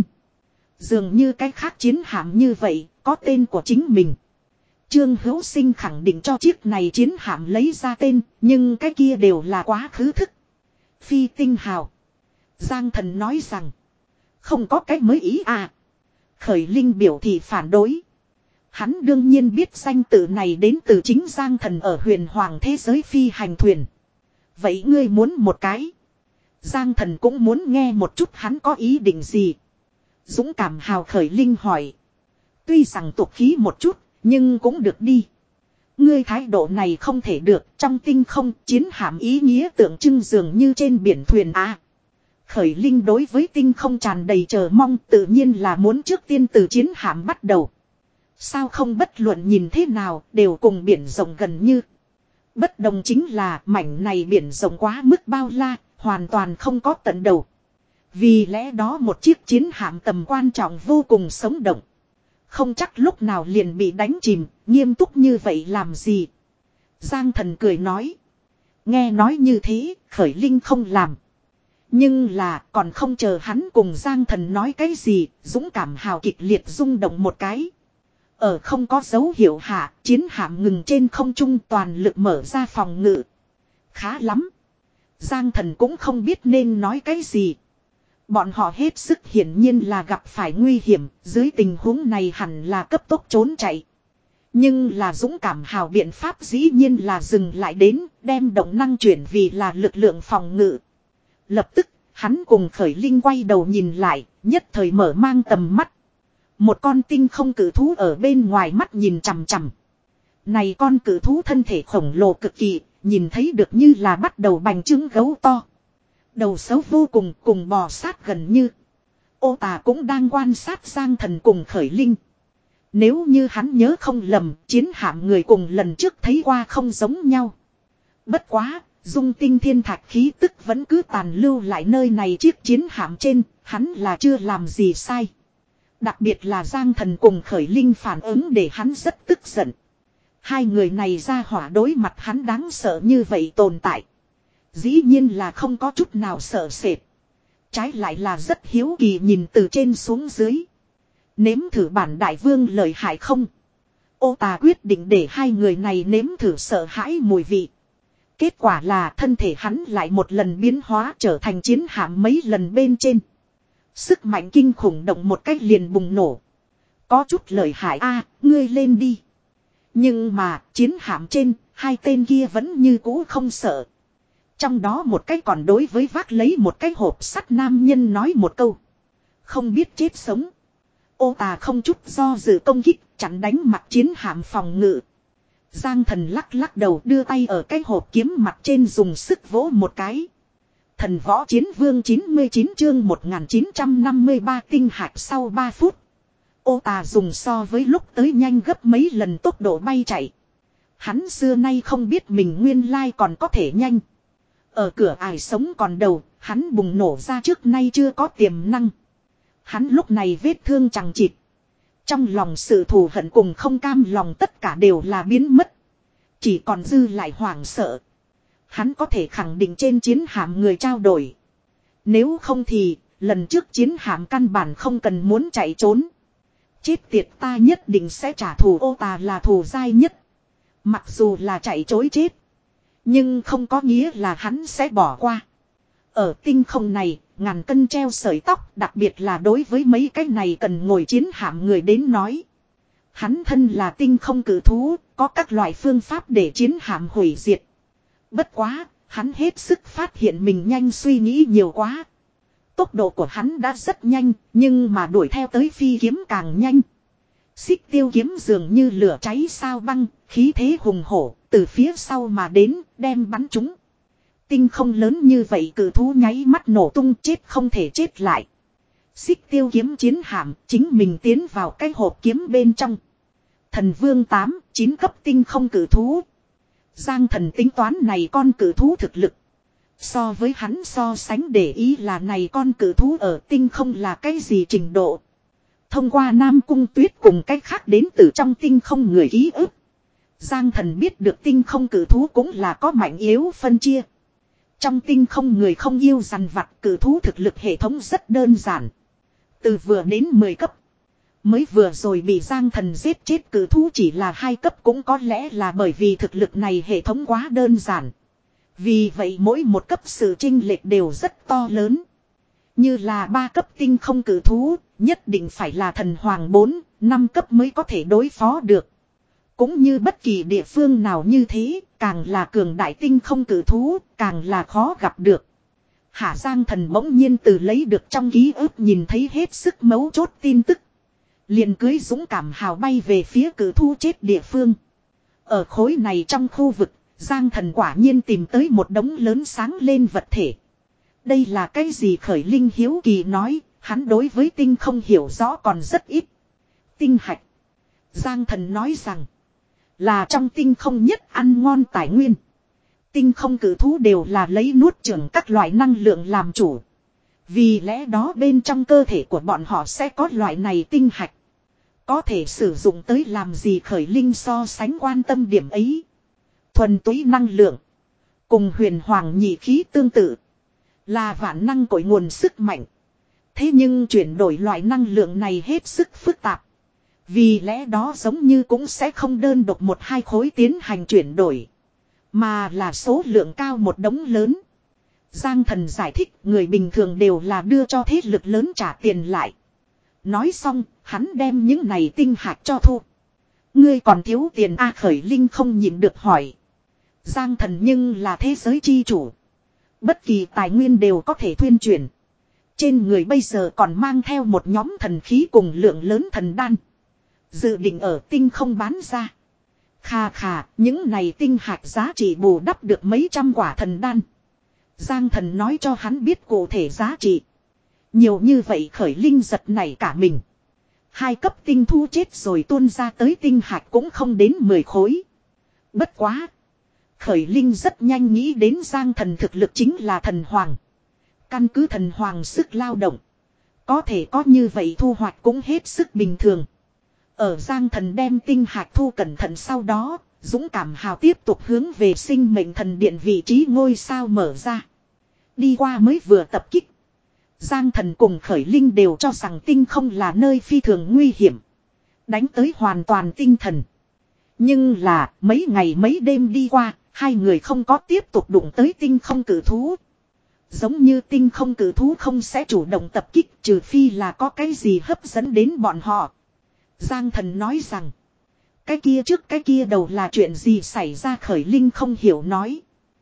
Dường như cái khác chiến hạm như vậy, có tên của chính mình. Trương Hữu Sinh khẳng định cho chiếc này chiến hạm lấy ra tên, nhưng cái kia đều là quá khứ thức. Phi tinh hào. Giang Thần nói rằng, không có cái mới ý à. Khởi Linh biểu thị phản đối. Hắn đương nhiên biết danh tự này đến từ chính Giang Thần ở huyền hoàng thế giới phi hành thuyền. Vậy ngươi muốn một cái? Giang Thần cũng muốn nghe một chút hắn có ý định gì. Dũng cảm hào Khởi Linh hỏi. Tuy rằng tục khí một chút, nhưng cũng được đi. Ngươi thái độ này không thể được, trong tinh không chiến hạm ý nghĩa tượng trưng dường như trên biển thuyền à. Khởi Linh đối với tinh không tràn đầy chờ mong, tự nhiên là muốn trước tiên từ chiến hạm bắt đầu. Sao không bất luận nhìn thế nào đều cùng biển rộng gần như. Bất đồng chính là mảnh này biển rộng quá mức bao la, hoàn toàn không có tận đầu. Vì lẽ đó một chiếc chiến hạm tầm quan trọng vô cùng sống động. Không chắc lúc nào liền bị đánh chìm, nghiêm túc như vậy làm gì. Giang Thần cười nói. Nghe nói như thế, Khởi Linh không làm. Nhưng là còn không chờ hắn cùng Giang Thần nói cái gì, dũng cảm hào kịch liệt rung động một cái. Ở không có dấu hiệu hạ, chiến hạm ngừng trên không trung, toàn lực mở ra phòng ngự. Khá lắm. Giang Thần cũng không biết nên nói cái gì. Bọn họ hết sức hiển nhiên là gặp phải nguy hiểm, dưới tình huống này hẳn là cấp tốc trốn chạy. Nhưng là dũng cảm hào biện pháp dĩ nhiên là dừng lại đến, đem động năng chuyển vì là lực lượng phòng ngự. Lập tức, hắn cùng Khởi Linh quay đầu nhìn lại, nhất thời mở mang tầm mắt. Một con tinh không cử thú ở bên ngoài mắt nhìn chằm chằm. Này con cử thú thân thể khổng lồ cực kỳ, nhìn thấy được như là bắt đầu bành trướng gấu to. Đầu xấu vô cùng, cùng bò sát gần như. Ô tà cũng đang quan sát Giang Thần cùng Khởi Linh. Nếu như hắn nhớ không lầm, chiến hạm người cùng lần trước thấy qua không giống nhau. Bất quá, dung tinh thiên thạch khí tức vẫn cứ tàn lưu lại nơi này chiếc chiến hạm trên, hắn là chưa làm gì sai. Đặc biệt là Giang Thần cùng Khởi Linh phản ứng để hắn rất tức giận. Hai người này ra hỏa đối mặt hắn đáng sợ như vậy tồn tại. Dĩ nhiên là không có chút nào sợ sệt. Trái lại là rất hiếu kỳ nhìn từ trên xuống dưới. Nếm thử bản đại vương lợi hại không? Ô tà quyết định để hai người này nếm thử sợ hãi mùi vị. Kết quả là thân thể hắn lại một lần biến hóa trở thành chiến hạm mấy lần bên trên. Sức mạnh kinh khủng động một cách liền bùng nổ. Có chút lợi hại a, ngươi lên đi. Nhưng mà chiến hạm trên, hai tên kia vẫn như cũ không sợ. Trong đó một cái còn đối với vác lấy một cái hộp sắt nam nhân nói một câu. Không biết chết sống. Ô tà không chút do dự công kích, chặn đánh mặt chiến hạm phòng ngự. Giang Thần lắc lắc đầu đưa tay ở cái hộp kiếm mặt trên dùng sức vỗ một cái. Thần võ chiến vương chín mươi chín chương một nghìn chín trăm năm mươi ba tinh hạch sau ba phút. Ô tà dùng so với lúc tới nhanh gấp mấy lần tốc độ bay chạy. Hắn xưa nay không biết mình nguyên lai còn có thể nhanh. Ở cửa ải sống còn đầu, hắn bùng nổ ra trước nay chưa có tiềm năng. Hắn lúc này vết thương chằng chịt. Trong lòng sự thù hận cùng không cam lòng tất cả đều là biến mất. Chỉ còn dư lại hoảng sợ. Hắn có thể khẳng định trên chiến hạm người trao đổi. Nếu không thì, lần trước chiến hạm căn bản không cần muốn chạy trốn. Chết tiệt, ta nhất định sẽ trả thù. Ô Tà là thù dai nhất. Mặc dù là chạy trối chết, nhưng không có nghĩa là hắn sẽ bỏ qua. Ở tinh không này, ngàn cân treo sợi tóc, đặc biệt là đối với mấy cái này cần ngồi chiến hạm người đến nói. Hắn thân là tinh không cử thú, có các loại phương pháp để chiến hạm hủy diệt. Bất quá, hắn hết sức phát hiện mình nhanh suy nghĩ nhiều quá. Tốc độ của hắn đã rất nhanh, nhưng mà đuổi theo tới phi kiếm càng nhanh. Xích tiêu kiếm dường như lửa cháy sao băng, khí thế hùng hổ, từ phía sau mà đến, đem bắn chúng. Tinh không lớn như vậy cử thú nháy mắt nổ tung, chết không thể chết lại. Xích tiêu kiếm chiến hạm, chính mình tiến vào cái hộp kiếm bên trong. Thần vương tám, chín cấp tinh không cử thú. Giang Thần tính toán này con cử thú thực lực. So với hắn so sánh để ý là này con cử thú ở tinh không là cái gì trình độ. Thông qua Nam Cung Tuyết cùng cách khác đến từ trong tinh không người ký ức. Giang Thần biết được tinh không cử thú cũng là có mạnh yếu phân chia. Trong tinh không người không yêu dằn vặt, cử thú thực lực hệ thống rất đơn giản. Từ vừa đến mười cấp. Mới vừa rồi bị Giang Thần giết chết cử thú chỉ là hai cấp, cũng có lẽ là bởi vì thực lực này hệ thống quá đơn giản. Vì vậy mỗi một cấp sự chênh lệch đều rất to lớn. Như là ba cấp tinh không cử thú, nhất định phải là thần hoàng bốn, năm cấp mới có thể đối phó được. Cũng như bất kỳ địa phương nào như thế, càng là cường đại tinh không cử thú, càng là khó gặp được. Hạ Giang Thần bỗng nhiên từ lấy được trong ký ức nhìn thấy hết sức mấu chốt tin tức. Liền cưới dũng cảm hào bay về phía cử thú chết địa phương. Ở khối này trong khu vực, Giang Thần quả nhiên tìm tới một đống lớn sáng lên vật thể. Đây là cái gì? Khởi Linh hiếu kỳ nói, hắn đối với tinh không hiểu rõ còn rất ít. Tinh hạch. Giang Thần nói rằng, là trong tinh không nhất ăn ngon tài nguyên. Tinh không cử thú đều là lấy nuốt chửng các loại năng lượng làm chủ. Vì lẽ đó bên trong cơ thể của bọn họ sẽ có loại này tinh hạch. Có thể sử dụng tới làm gì? Khởi Linh so sánh quan tâm điểm ấy. Thuần túy năng lượng. Cùng huyền hoàng nhị khí tương tự. Là vạn năng cội nguồn sức mạnh. Thế nhưng chuyển đổi loại năng lượng này hết sức phức tạp. Vì lẽ đó giống như cũng sẽ không đơn độc một hai khối tiến hành chuyển đổi. Mà là số lượng cao một đống lớn. Giang Thần giải thích người bình thường đều là đưa cho thế lực lớn trả tiền lại. Nói xong, hắn đem những này tinh hạch cho thu. Ngươi còn thiếu tiền A? Khởi Linh không nhịn được hỏi. Giang Thần nhưng là thế giới chi chủ. Bất kỳ tài nguyên đều có thể thuyên chuyển. Trên người bây giờ còn mang theo một nhóm thần khí cùng lượng lớn thần đan. Dự định ở tinh không bán ra. Khà khà, những này tinh hạch giá trị bù đắp được mấy trăm quả thần đan. Giang Thần nói cho hắn biết cụ thể giá trị. Nhiều như vậy Khởi Linh giật nảy cả mình. Hai cấp tinh thu chết rồi tuôn ra tới tinh hạch cũng không đến mười khối. Bất quá. Khởi Linh rất nhanh nghĩ đến Giang Thần thực lực chính là thần hoàng. Căn cứ thần hoàng sức lao động. Có thể có như vậy thu hoạch cũng hết sức bình thường. Ở Giang Thần đem tinh hạch thu cẩn thận sau đó, dũng cảm hào tiếp tục hướng về sinh mệnh thần điện vị trí ngôi sao mở ra. Đi qua mới vừa tập kích. Giang Thần cùng Khởi Linh đều cho rằng tinh không là nơi phi thường nguy hiểm. Đánh tới hoàn toàn tinh thần. Nhưng là mấy ngày mấy đêm đi qua, hai người không có tiếp tục đụng tới tinh không cử thú. Giống như tinh không cử thú không sẽ chủ động tập kích trừ phi là có cái gì hấp dẫn đến bọn họ. Giang Thần nói rằng, cái kia trước cái kia đầu là chuyện gì xảy ra? Khởi Linh không hiểu nói.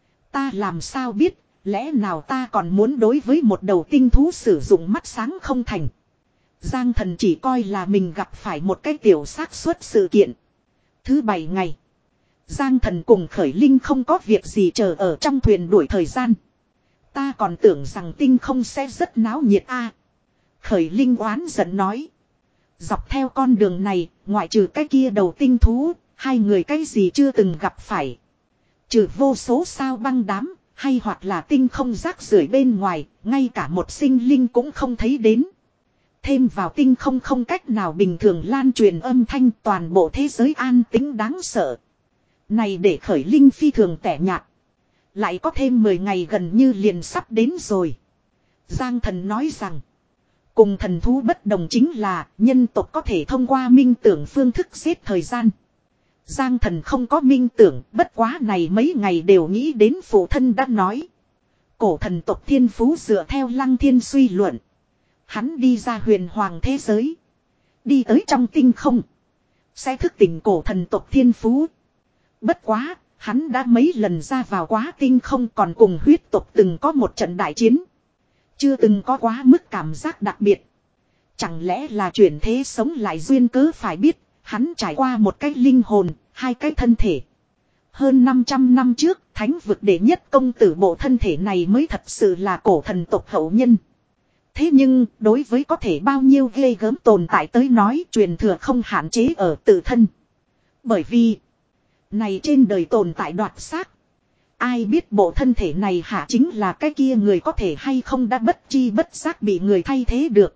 Ta làm sao biết, lẽ nào ta còn muốn đối với một đầu tinh thú sử dụng mắt sáng không thành. Giang Thần chỉ coi là mình gặp phải một cái tiểu xác suất sự kiện. Thứ bảy ngày, Giang Thần cùng Khởi Linh không có việc gì chờ ở trong thuyền đuổi thời gian. Ta còn tưởng rằng tinh không sẽ rất náo nhiệt a. Khởi Linh oán giận nói. Dọc theo con đường này, ngoại trừ cái kia đầu tinh thú, hai người cái gì chưa từng gặp phải. Trừ vô số sao băng đám, hay hoặc là tinh không rác rưởi bên ngoài, ngay cả một sinh linh cũng không thấy đến. Thêm vào tinh không không cách nào bình thường lan truyền âm thanh, toàn bộ thế giới an tĩnh đáng sợ. Này để Khởi Linh phi thường tẻ nhạt. Lại có thêm mười ngày gần như liền sắp đến rồi. Giang Thần nói rằng, Cùng thần thú bất đồng chính là nhân tộc có thể thông qua minh tưởng phương thức giết thời gian. Giang thần không có minh tưởng, bất quá này mấy ngày đều nghĩ đến phụ thân đã nói. Cổ thần tộc thiên phú dựa theo Lăng Thiên suy luận. Hắn đi ra huyền hoàng thế giới. Đi tới trong tinh không. Sẽ thức tỉnh cổ thần tộc thiên phú. Bất quá, hắn đã mấy lần ra vào quá tinh không còn cùng huyết tộc từng có một trận đại chiến. Chưa từng có quá mức cảm giác đặc biệt. Chẳng lẽ là chuyển thế sống lại duyên cớ phải biết, hắn trải qua một cái linh hồn, hai cái thân thể. Hơn năm trăm năm trước, thánh vực đệ nhất công tử bộ thân thể này mới thật sự là cổ thần tộc hậu nhân. Thế nhưng, đối với có thể bao nhiêu ghê gớm tồn tại tới nói truyền thừa không hạn chế ở tự thân. Bởi vì, này trên đời tồn tại đoạt xác. Ai biết bộ thân thể này hả chính là cái kia người có thể hay không đã bất chi bất giác bị người thay thế được.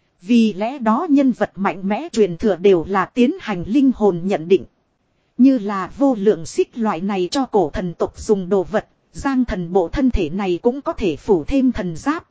Vì lẽ đó nhân vật mạnh mẽ truyền thừa đều là tiến hành linh hồn nhận định. Như là vô lượng xích loại này cho cổ thần tộc dùng đồ vật, Giang thần bộ thân thể này cũng có thể phủ thêm thần giáp.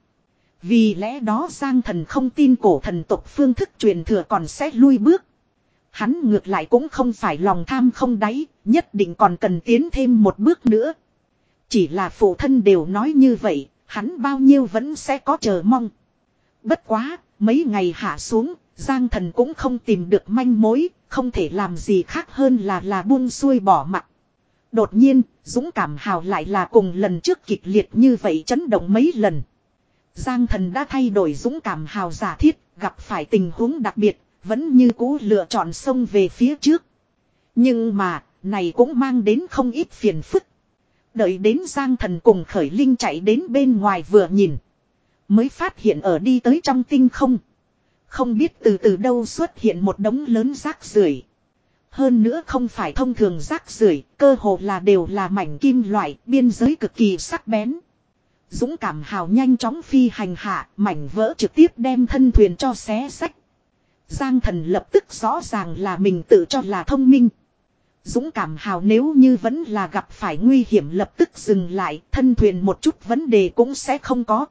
Vì lẽ đó Giang thần không tin cổ thần tộc phương thức truyền thừa còn sẽ lui bước. Hắn ngược lại cũng không phải lòng tham không đáy, nhất định còn cần tiến thêm một bước nữa. Chỉ là phụ thân đều nói như vậy, hắn bao nhiêu vẫn sẽ có chờ mong. Bất quá, mấy ngày hạ xuống, Giang thần cũng không tìm được manh mối, không thể làm gì khác hơn là là buông xuôi bỏ mặc. Đột nhiên, dũng cảm hào lại là cùng lần trước kịch liệt như vậy chấn động mấy lần. Giang thần đã thay đổi dũng cảm hào giả thiết, gặp phải tình huống đặc biệt, vẫn như cũ lựa chọn xông về phía trước. Nhưng mà, này cũng mang đến không ít phiền phức. Đợi đến Giang thần cùng Khởi Linh chạy đến bên ngoài vừa nhìn. Mới phát hiện ở đi tới trong tinh không. Không biết từ từ đâu xuất hiện một đống lớn rác rưởi. Hơn nữa không phải thông thường rác rưởi, cơ hồ là đều là mảnh kim loại, biên giới cực kỳ sắc bén. Dũng cảm hào nhanh chóng phi hành hạ, mảnh vỡ trực tiếp đem thân thuyền cho xé xách. Giang thần lập tức rõ ràng là mình tự cho là thông minh. Dũng cảm hào nếu như vẫn là gặp phải nguy hiểm lập tức dừng lại, thân thuyền một chút vấn đề cũng sẽ không có.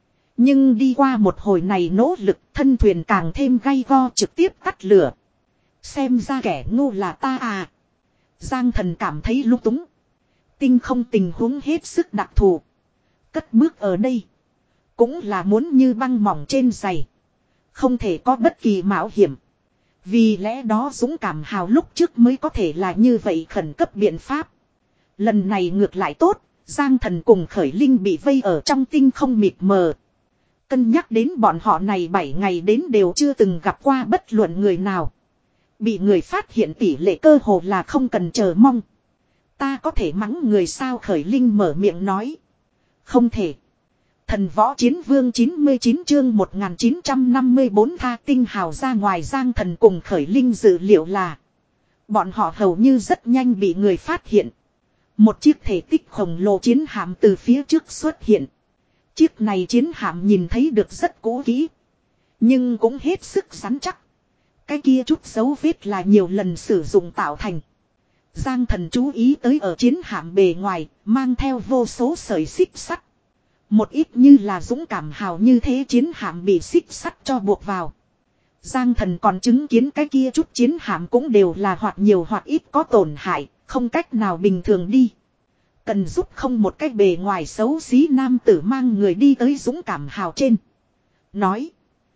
Nhưng đi qua một hồi này nỗ lực, thân thuyền càng thêm gay go trực tiếp tắt lửa. Xem ra kẻ ngu là ta à. Giang thần cảm thấy lung túng. Tinh không tình huống hết sức đặc thù. Cất bước ở đây. Cũng là muốn như băng mỏng trên giày. Không thể có bất kỳ mạo hiểm. Vì lẽ đó dũng cảm hào lúc trước mới có thể là như vậy khẩn cấp biện pháp. Lần này ngược lại tốt. Giang thần cùng Khởi Linh bị vây ở trong tinh không mịt mờ. Cân nhắc đến bọn họ này bảy ngày đến đều chưa từng gặp qua bất luận người nào. Bị người phát hiện tỷ lệ cơ hồ là không cần chờ mong. Ta có thể mắng người sao Khởi Linh mở miệng nói. Không thể. Thần võ chiến vương chín mươi chín chương một nghìn chín trăm năm mươi bốn tha tinh hào ra ngoài Giang thần cùng Khởi Linh dự liệu là. Bọn họ hầu như rất nhanh bị người phát hiện. Một chiếc thể tích khổng lồ chiến hạm từ phía trước xuất hiện. Chiếc này chiến hạm nhìn thấy được rất cũ kỹ. Nhưng cũng hết sức rắn chắc. Cái kia chút dấu vết là nhiều lần sử dụng tạo thành. Giang thần chú ý tới ở chiến hạm bề ngoài, mang theo vô số sợi xích sắt. Một ít như là dũng cảm hào như thế chiến hạm bị xích sắt cho buộc vào. Giang thần còn chứng kiến cái kia chút chiến hạm cũng đều là hoặc nhiều hoặc ít có tổn hại, không cách nào bình thường đi. Cần giúp không một cách bề ngoài xấu xí nam tử mang người đi tới dũng cảm hào trên. Nói.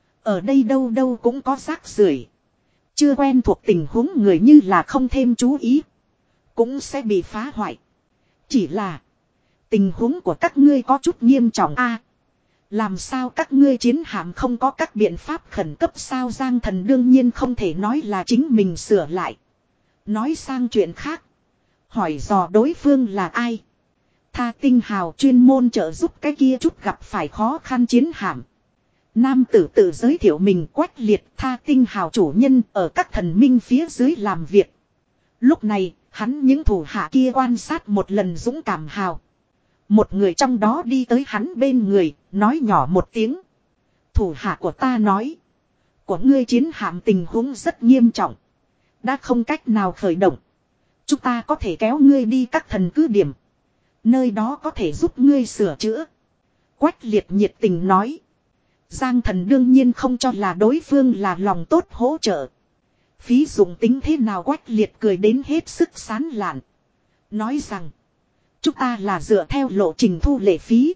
Ở đây đâu đâu cũng có rác rưởi. Chưa quen thuộc tình huống người như là không thêm chú ý. Cũng sẽ bị phá hoại. Chỉ là. Tình huống của các ngươi có chút nghiêm trọng a. À, làm sao các ngươi chiến hạm không có các biện pháp khẩn cấp sao Giang thần đương nhiên không thể nói là chính mình sửa lại. Nói sang chuyện khác. Hỏi dò đối phương là ai. Tha tinh hào chuyên môn trợ giúp cái kia chút gặp phải khó khăn chiến hạm. Nam tử tự giới thiệu mình Quách Liệt Tha tinh hào chủ nhân ở các thần minh phía dưới làm việc. Lúc này hắn những thủ hạ kia quan sát một lần dũng cảm hào. Một người trong đó đi tới hắn bên người nói nhỏ một tiếng. Thủ hạ của ta nói. Của ngươi chiến hạm tình huống rất nghiêm trọng. Đã không cách nào khởi động. Chúng ta có thể kéo ngươi đi các thần cứ điểm. Nơi đó có thể giúp ngươi sửa chữa. Quách Liệt nhiệt tình nói. Giang Thần đương nhiên không cho là đối phương là lòng tốt hỗ trợ. Phí dụng tính thế nào Quách Liệt cười đến hết sức sán lạn. Nói rằng. Chúng ta là dựa theo lộ trình thu lệ phí.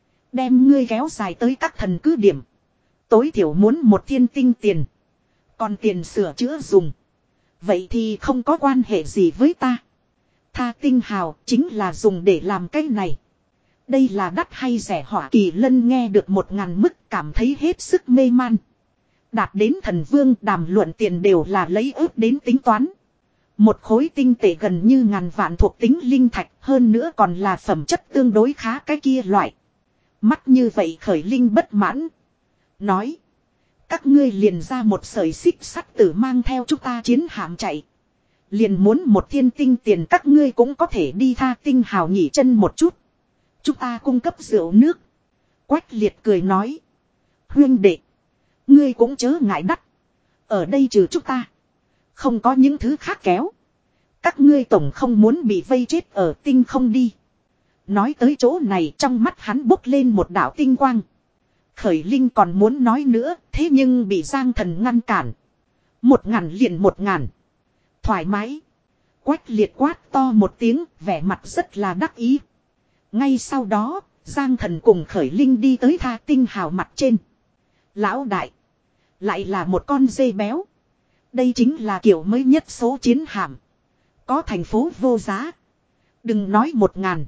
Đem ngươi kéo dài tới các thần cứ điểm. Tối thiểu muốn một thiên tinh tiền. Còn tiền sửa chữa dùng. Vậy thì không có quan hệ gì với ta. Tha tinh hào chính là dùng để làm cái này. Đây là đắt hay rẻ Hỏa Kỳ Lân nghe được một ngàn mức cảm thấy hết sức mê man. Đạt đến thần vương đàm luận tiền đều là lấy ước đến tính toán. Một khối tinh tệ gần như ngàn vạn thuộc tính linh thạch hơn nữa còn là phẩm chất tương đối khá cái kia loại. Mắt như vậy Khởi Linh bất mãn. Nói. Các ngươi liền ra một sợi xích sắt tử mang theo chúng ta chiến hạm chạy. Liền muốn một thiên tinh tiền các ngươi cũng có thể đi Tha tinh hào nghỉ chân một chút. Chúng ta cung cấp rượu nước. Quách Liệt cười nói. Huyên đệ. Ngươi cũng chớ ngại đắt. Ở đây trừ chúng ta. Không có những thứ khác kéo. Các ngươi tổng không muốn bị vây chết ở tinh không đi. Nói tới chỗ này trong mắt hắn bốc lên một đạo tinh quang. Khởi Linh còn muốn nói nữa. Thế nhưng bị Giang Thần ngăn cản. Một ngàn liền một ngàn. Thoải mái. Quách Liệt quát to một tiếng. Vẻ mặt rất là đắc ý. Ngay sau đó Giang Thần cùng Khởi Linh đi tới Tha tinh hào mặt trên. Lão đại. Lại là một con dê béo. Đây chính là kiểu mới nhất số chiến hạm. Có thành phố vô giá. Đừng nói một ngàn.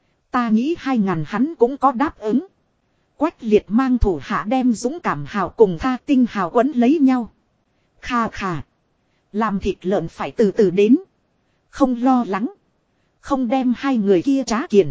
Ta nghĩ hai ngàn hắn cũng có đáp ứng. Quách Liệt mang thủ hạ đem dũng cảm hào cùng Tha tinh hào quấn lấy nhau. Kha kha. Làm thịt lợn phải từ từ đến. Không lo lắng. Không đem hai người kia trá kiền.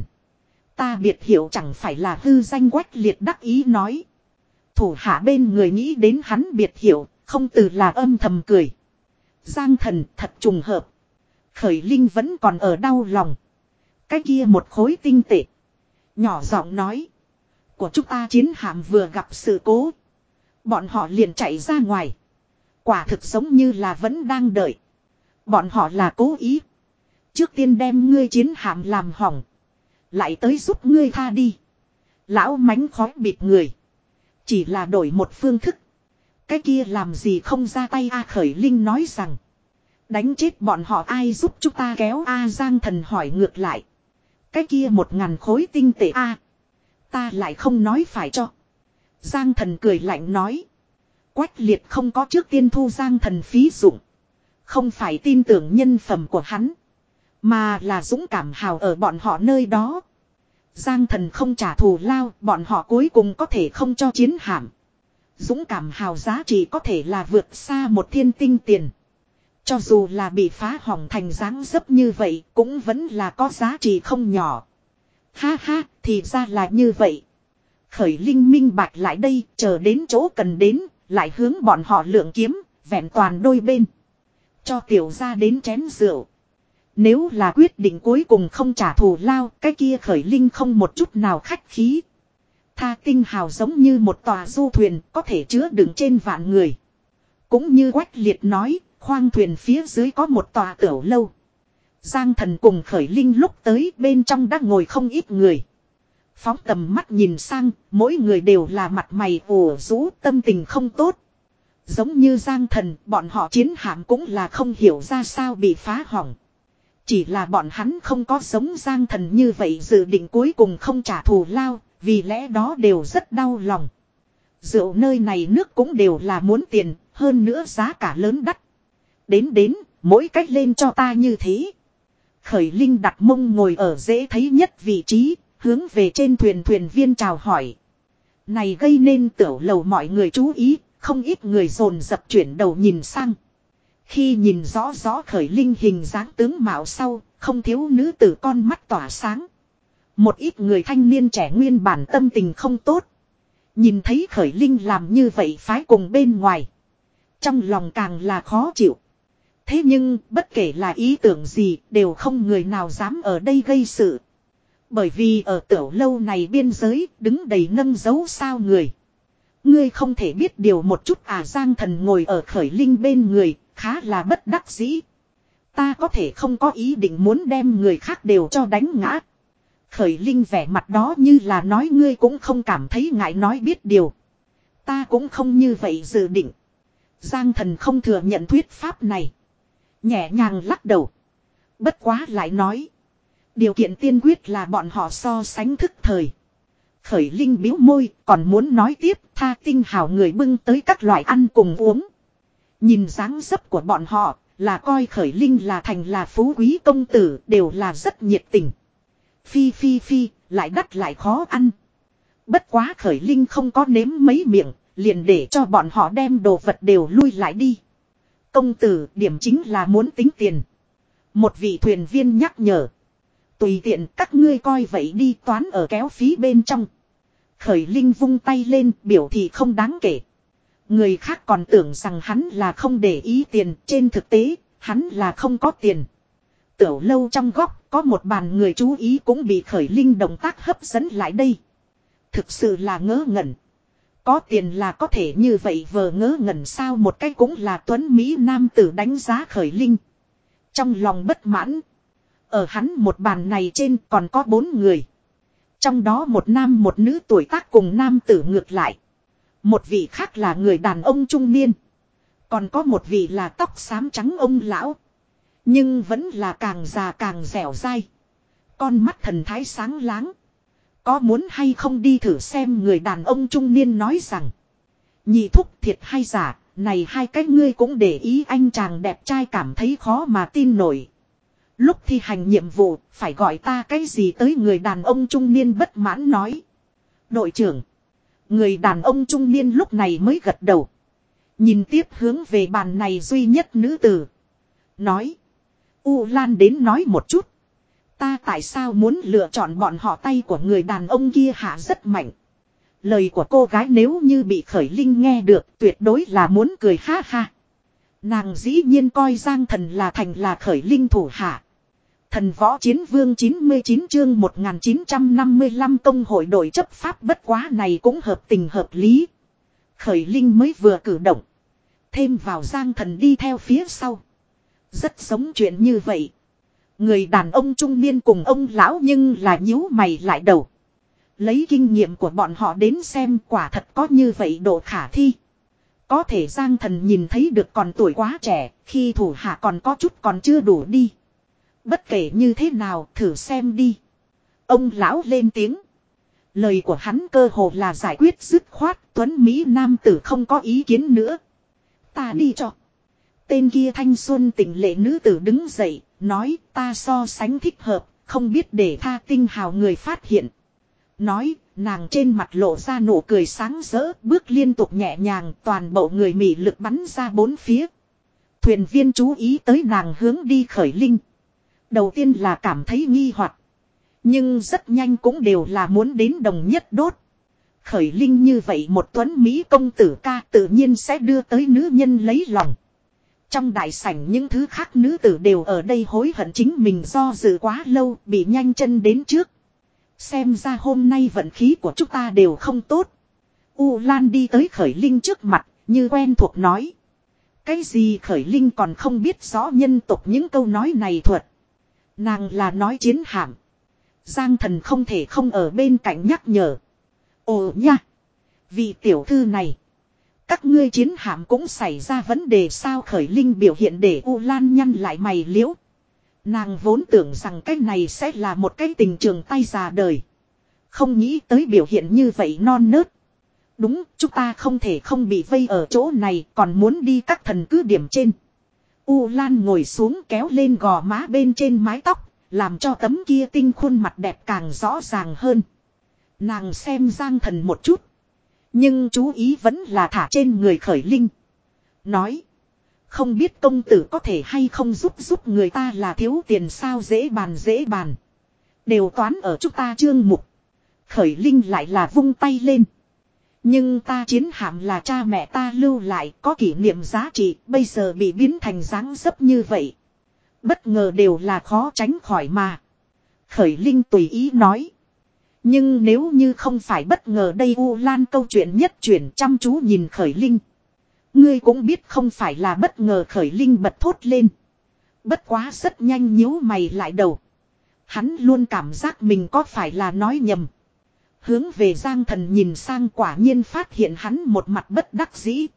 Ta biệt hiểu chẳng phải là hư danh Quách Liệt đắc ý nói. Thủ hạ bên người nghĩ đến hắn biệt hiểu. Không từ là âm thầm cười. Giang Thần thật trùng hợp. Khởi Linh vẫn còn ở đau lòng. Cái kia một khối tinh tệ. Nhỏ giọng nói. Của chúng ta chiến hạm vừa gặp sự cố. Bọn họ liền chạy ra ngoài. Quả thực giống như là vẫn đang đợi. Bọn họ là cố ý. Trước tiên đem ngươi chiến hạm làm hỏng. Lại tới giúp ngươi tha đi. Lão mánh khói bịt người. Chỉ là đổi một phương thức. Cái kia làm gì không ra tay a Khởi Linh nói rằng. Đánh chết bọn họ ai giúp chúng ta kéo a Giang Thần hỏi ngược lại. Cái kia một ngàn khối tinh tệ a ta lại không nói phải cho. Giang Thần cười lạnh nói. Quách Liệt không có trước tiên thu Giang Thần phí dụng. Không phải tin tưởng nhân phẩm của hắn. Mà là dũng cảm hào ở bọn họ nơi đó. Giang Thần không trả thù lao. Bọn họ cuối cùng có thể không cho chiến hạm. Dũng cảm hào giá trị có thể là vượt xa một thiên tinh tiền. Cho dù là bị phá hỏng thành dáng dấp như vậy cũng vẫn là có giá trị không nhỏ. Ha ha, thì ra là như vậy. Khởi Linh minh bạch lại đây, chờ đến chỗ cần đến, lại hướng bọn họ lượng kiếm, vẹn toàn đôi bên. Cho tiểu ra đến chén rượu. Nếu là quyết định cuối cùng không trả thù lao, cái kia Khởi Linh không một chút nào khách khí. Tha tinh hào giống như một tòa du thuyền, có thể chứa đựng trên vạn người. Cũng như Quách Liệt nói, khoang thuyền phía dưới có một tòa tiểu lâu. Giang Thần cùng Khởi Linh lúc tới bên trong đã ngồi không ít người. Phóng tầm mắt nhìn sang, mỗi người đều là mặt mày ủ rũ, tâm tình không tốt. Giống như Giang Thần, bọn họ chiến hạm cũng là không hiểu ra sao bị phá hỏng. Chỉ là bọn hắn không có giống Giang Thần như vậy dự định cuối cùng không trả thù lao, vì lẽ đó đều rất đau lòng. Rượu nơi này nước cũng đều là muốn tiền, hơn nữa giá cả lớn đắt. Đến đến, mỗi cách lên cho ta như thế. Khởi Linh đặt mông ngồi ở dễ thấy nhất vị trí, hướng về trên thuyền thuyền viên chào hỏi. Này gây nên tiểu lầu mọi người chú ý, không ít người dồn dập chuyển đầu nhìn sang. Khi nhìn rõ rõ Khởi Linh hình dáng tướng mạo sau, không thiếu nữ tử con mắt tỏa sáng. Một ít người thanh niên trẻ nguyên bản tâm tình không tốt. Nhìn thấy Khởi Linh làm như vậy phái cùng bên ngoài. Trong lòng càng là khó chịu. Thế nhưng bất kể là ý tưởng gì đều không người nào dám ở đây gây sự. Bởi vì ở tiểu lâu này biên giới đứng đầy nâng dấu sao người. Ngươi không thể biết điều một chút à Giang Thần ngồi ở Khởi Linh bên người khá là bất đắc dĩ. Ta có thể không có ý định muốn đem người khác đều cho đánh ngã. Khởi Linh vẻ mặt đó như là nói ngươi cũng không cảm thấy ngại nói biết điều. Ta cũng không như vậy dự định. Giang Thần không thừa nhận thuyết pháp này. Nhẹ nhàng lắc đầu. Bất quá lại nói. Điều kiện tiên quyết là bọn họ so sánh thức thời. Khởi Linh bĩu môi còn muốn nói tiếp, Tha Tinh Hào người bưng tới các loại ăn cùng uống. Nhìn dáng dấp của bọn họ là coi Khởi Linh là thành là phú quý công tử, đều là rất nhiệt tình. Phi phi phi, lại đắt lại khó ăn. Bất quá Khởi Linh không có nếm mấy miệng, liền để cho bọn họ đem đồ vật đều lui lại đi. Công tử, điểm chính là muốn tính tiền. Một vị thuyền viên nhắc nhở. Tùy tiện các ngươi coi vậy đi, toán ở kéo phí bên trong. Khởi Linh vung tay lên, biểu thị không đáng kể. Người khác còn tưởng rằng hắn là không để ý tiền, trên thực tế, hắn là không có tiền. Tiểu lâu trong góc, có một bàn người chú ý cũng bị Khởi Linh động tác hấp dẫn lại đây. Thực sự là ngớ ngẩn. Có tiền là có thể như vậy vờ ngớ ngẩn sao, một cái cũng là tuấn Mỹ nam tử đánh giá Khởi Linh. Trong lòng bất mãn. Ở hắn một bàn này trên còn có bốn người. Trong đó một nam một nữ tuổi tác cùng nam tử ngược lại. Một vị khác là người đàn ông trung niên. Còn có một vị là tóc xám trắng ông lão. Nhưng vẫn là càng già càng dẻo dai. Con mắt thần thái sáng láng. Có muốn hay không đi thử xem, người đàn ông trung niên nói rằng. Nhị thúc, thiệt hay giả, này hai cái ngươi cũng để ý, anh chàng đẹp trai cảm thấy khó mà tin nổi. Lúc thi hành nhiệm vụ, phải gọi ta cái gì tới, người đàn ông trung niên bất mãn nói. Đội trưởng. Người đàn ông trung niên lúc này mới gật đầu. Nhìn tiếp hướng về bàn này duy nhất nữ tử. Nói. U Lan đến nói một chút. Ta tại sao muốn lựa chọn bọn họ, tay của người đàn ông kia hạ rất mạnh. Lời của cô gái nếu như bị Khởi Linh nghe được tuyệt đối là muốn cười ha ha. Nàng dĩ nhiên coi Giang Thần là thành là Khởi Linh thủ hạ. Thần võ chiến vương chín mươi chín chương một nghìn chín trăm năm mươi lăm công hội đội chấp pháp, bất quá này cũng hợp tình hợp lý. Khởi Linh mới vừa cử động. Thêm vào Giang Thần đi theo phía sau. Rất giống chuyện như vậy. Người đàn ông trung niên cùng ông lão nhưng là nhíu mày lại đầu. Lấy kinh nghiệm của bọn họ đến xem, quả thật có như vậy độ khả thi. Có thể Giang Thần nhìn thấy được còn tuổi quá trẻ, khi thủ hạ còn có chút còn chưa đủ đi. Bất kể như thế nào, thử xem đi. Ông lão lên tiếng. Lời của hắn cơ hồ là giải quyết dứt khoát, tuấn Mỹ nam tử không có ý kiến nữa. Ta đi cho. Tên kia thanh xuân tỉnh lệ nữ tử đứng dậy, nói ta so sánh thích hợp, không biết để Tha Tinh Hào người phát hiện. Nói, nàng trên mặt lộ ra nụ cười sáng rỡ, bước liên tục nhẹ nhàng, toàn bộ người mị lực bắn ra bốn phía. Thuyền viên chú ý tới nàng hướng đi Khởi Linh. Đầu tiên là cảm thấy nghi hoặc, nhưng rất nhanh cũng đều là muốn đến đồng nhất đốt. Khởi Linh như vậy một tuấn Mỹ công tử ca tự nhiên sẽ đưa tới nữ nhân lấy lòng. Trong đại sảnh những thứ khác nữ tử đều ở đây hối hận chính mình do dự quá lâu, bị nhanh chân đến trước. Xem ra hôm nay vận khí của chúng ta đều không tốt. U Lan đi tới Khởi Linh trước mặt, như quen thuộc nói. Cái gì Khởi Linh còn không biết rõ nhân tộc những câu nói này thuật. Nàng là nói chiến hạm. Giang Thần không thể không ở bên cạnh nhắc nhở. Ồ nha! Vị tiểu thư này. Các ngươi chiến hạm cũng xảy ra vấn đề sao? Khởi Linh biểu hiện để U Lan nhăn lại mày liễu. Nàng vốn tưởng rằng cái này sẽ là một cái tình trường tay già đời. Không nghĩ tới biểu hiện như vậy non nớt. Đúng, chúng ta không thể không bị vây ở chỗ này, còn muốn đi các thần cứ điểm trên. U Lan ngồi xuống kéo lên gò má bên trên mái tóc, làm cho tấm kia tinh khuôn mặt đẹp càng rõ ràng hơn. Nàng xem Giang Thần một chút. Nhưng chú ý vẫn là thả trên người Khởi Linh. Nói. Không biết công tử có thể hay không giúp giúp người ta, là thiếu tiền sao? Dễ bàn dễ bàn. Đều toán ở chúng ta chương mục. Khởi Linh lại là vung tay lên. Nhưng ta chiến hạm là cha mẹ ta lưu lại, có kỷ niệm giá trị, bây giờ bị biến thành dáng dấp như vậy. Bất ngờ đều là khó tránh khỏi mà. Khởi Linh tùy ý nói. Nhưng nếu như không phải bất ngờ đây, U Lan câu chuyện nhất chuyển chăm chú nhìn Khởi Linh. Ngươi cũng biết không phải là bất ngờ, Khởi Linh bật thốt lên. Bất quá rất nhanh nhíu mày lại đầu. Hắn luôn cảm giác mình có phải là nói nhầm. Hướng về Giang Thần nhìn sang, quả nhiên phát hiện hắn một mặt bất đắc dĩ.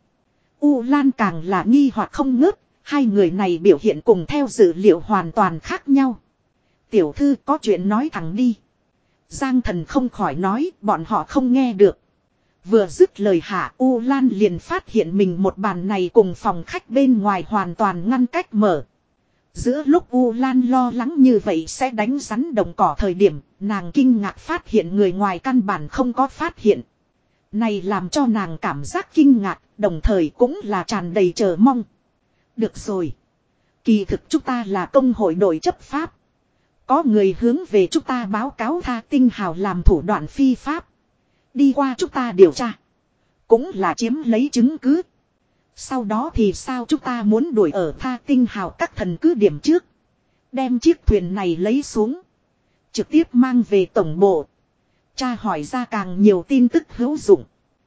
U Lan càng là nghi hoặc không ngớt, hai người này biểu hiện cùng theo dữ liệu hoàn toàn khác nhau. Tiểu thư có chuyện nói thẳng đi. Giang Thần không khỏi nói, bọn họ không nghe được. Vừa dứt lời hạ, U Lan liền phát hiện mình một bàn này cùng phòng khách bên ngoài hoàn toàn ngăn cách mở. Giữa lúc U Lan lo lắng như vậy sẽ đánh rắn đồng cỏ thời điểm, nàng kinh ngạc phát hiện người ngoài căn bản không có phát hiện. Này làm cho nàng cảm giác kinh ngạc, đồng thời cũng là tràn đầy chờ mong. Được rồi. Kỳ thực chúng ta là công hội đội chấp pháp. Có người hướng về chúng ta báo cáo Tha Tinh Hào làm thủ đoạn phi pháp. Đi qua chúng ta điều tra. Cũng là chiếm lấy chứng cứ. Sau đó thì sao, chúng ta muốn đuổi ở Tha Tinh Hào các thần cứ điểm trước. Đem chiếc thuyền này lấy xuống. Trực tiếp mang về tổng bộ. Tra hỏi ra càng nhiều tin tức hữu dụng.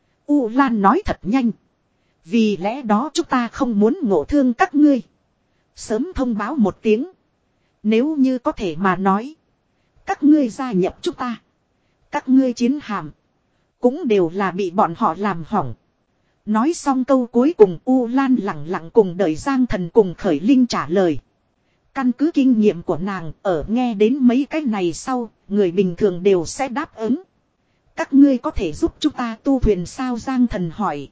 U Lan nói thật nhanh. Vì lẽ đó chúng ta không muốn ngộ thương các ngươi. Sớm thông báo một tiếng. Nếu như có thể mà nói. Các ngươi gia nhập chúng ta. Các ngươi chiến hạm. Cũng đều là bị bọn họ làm hỏng. Nói xong câu cuối cùng, U Lan lặng lặng cùng đợi Giang Thần cùng Khởi Linh trả lời. Căn cứ kinh nghiệm của nàng, ở nghe đến mấy cái này sau, người bình thường đều sẽ đáp ứng. Các ngươi có thể giúp chúng ta tu thuyền sao, Giang Thần hỏi.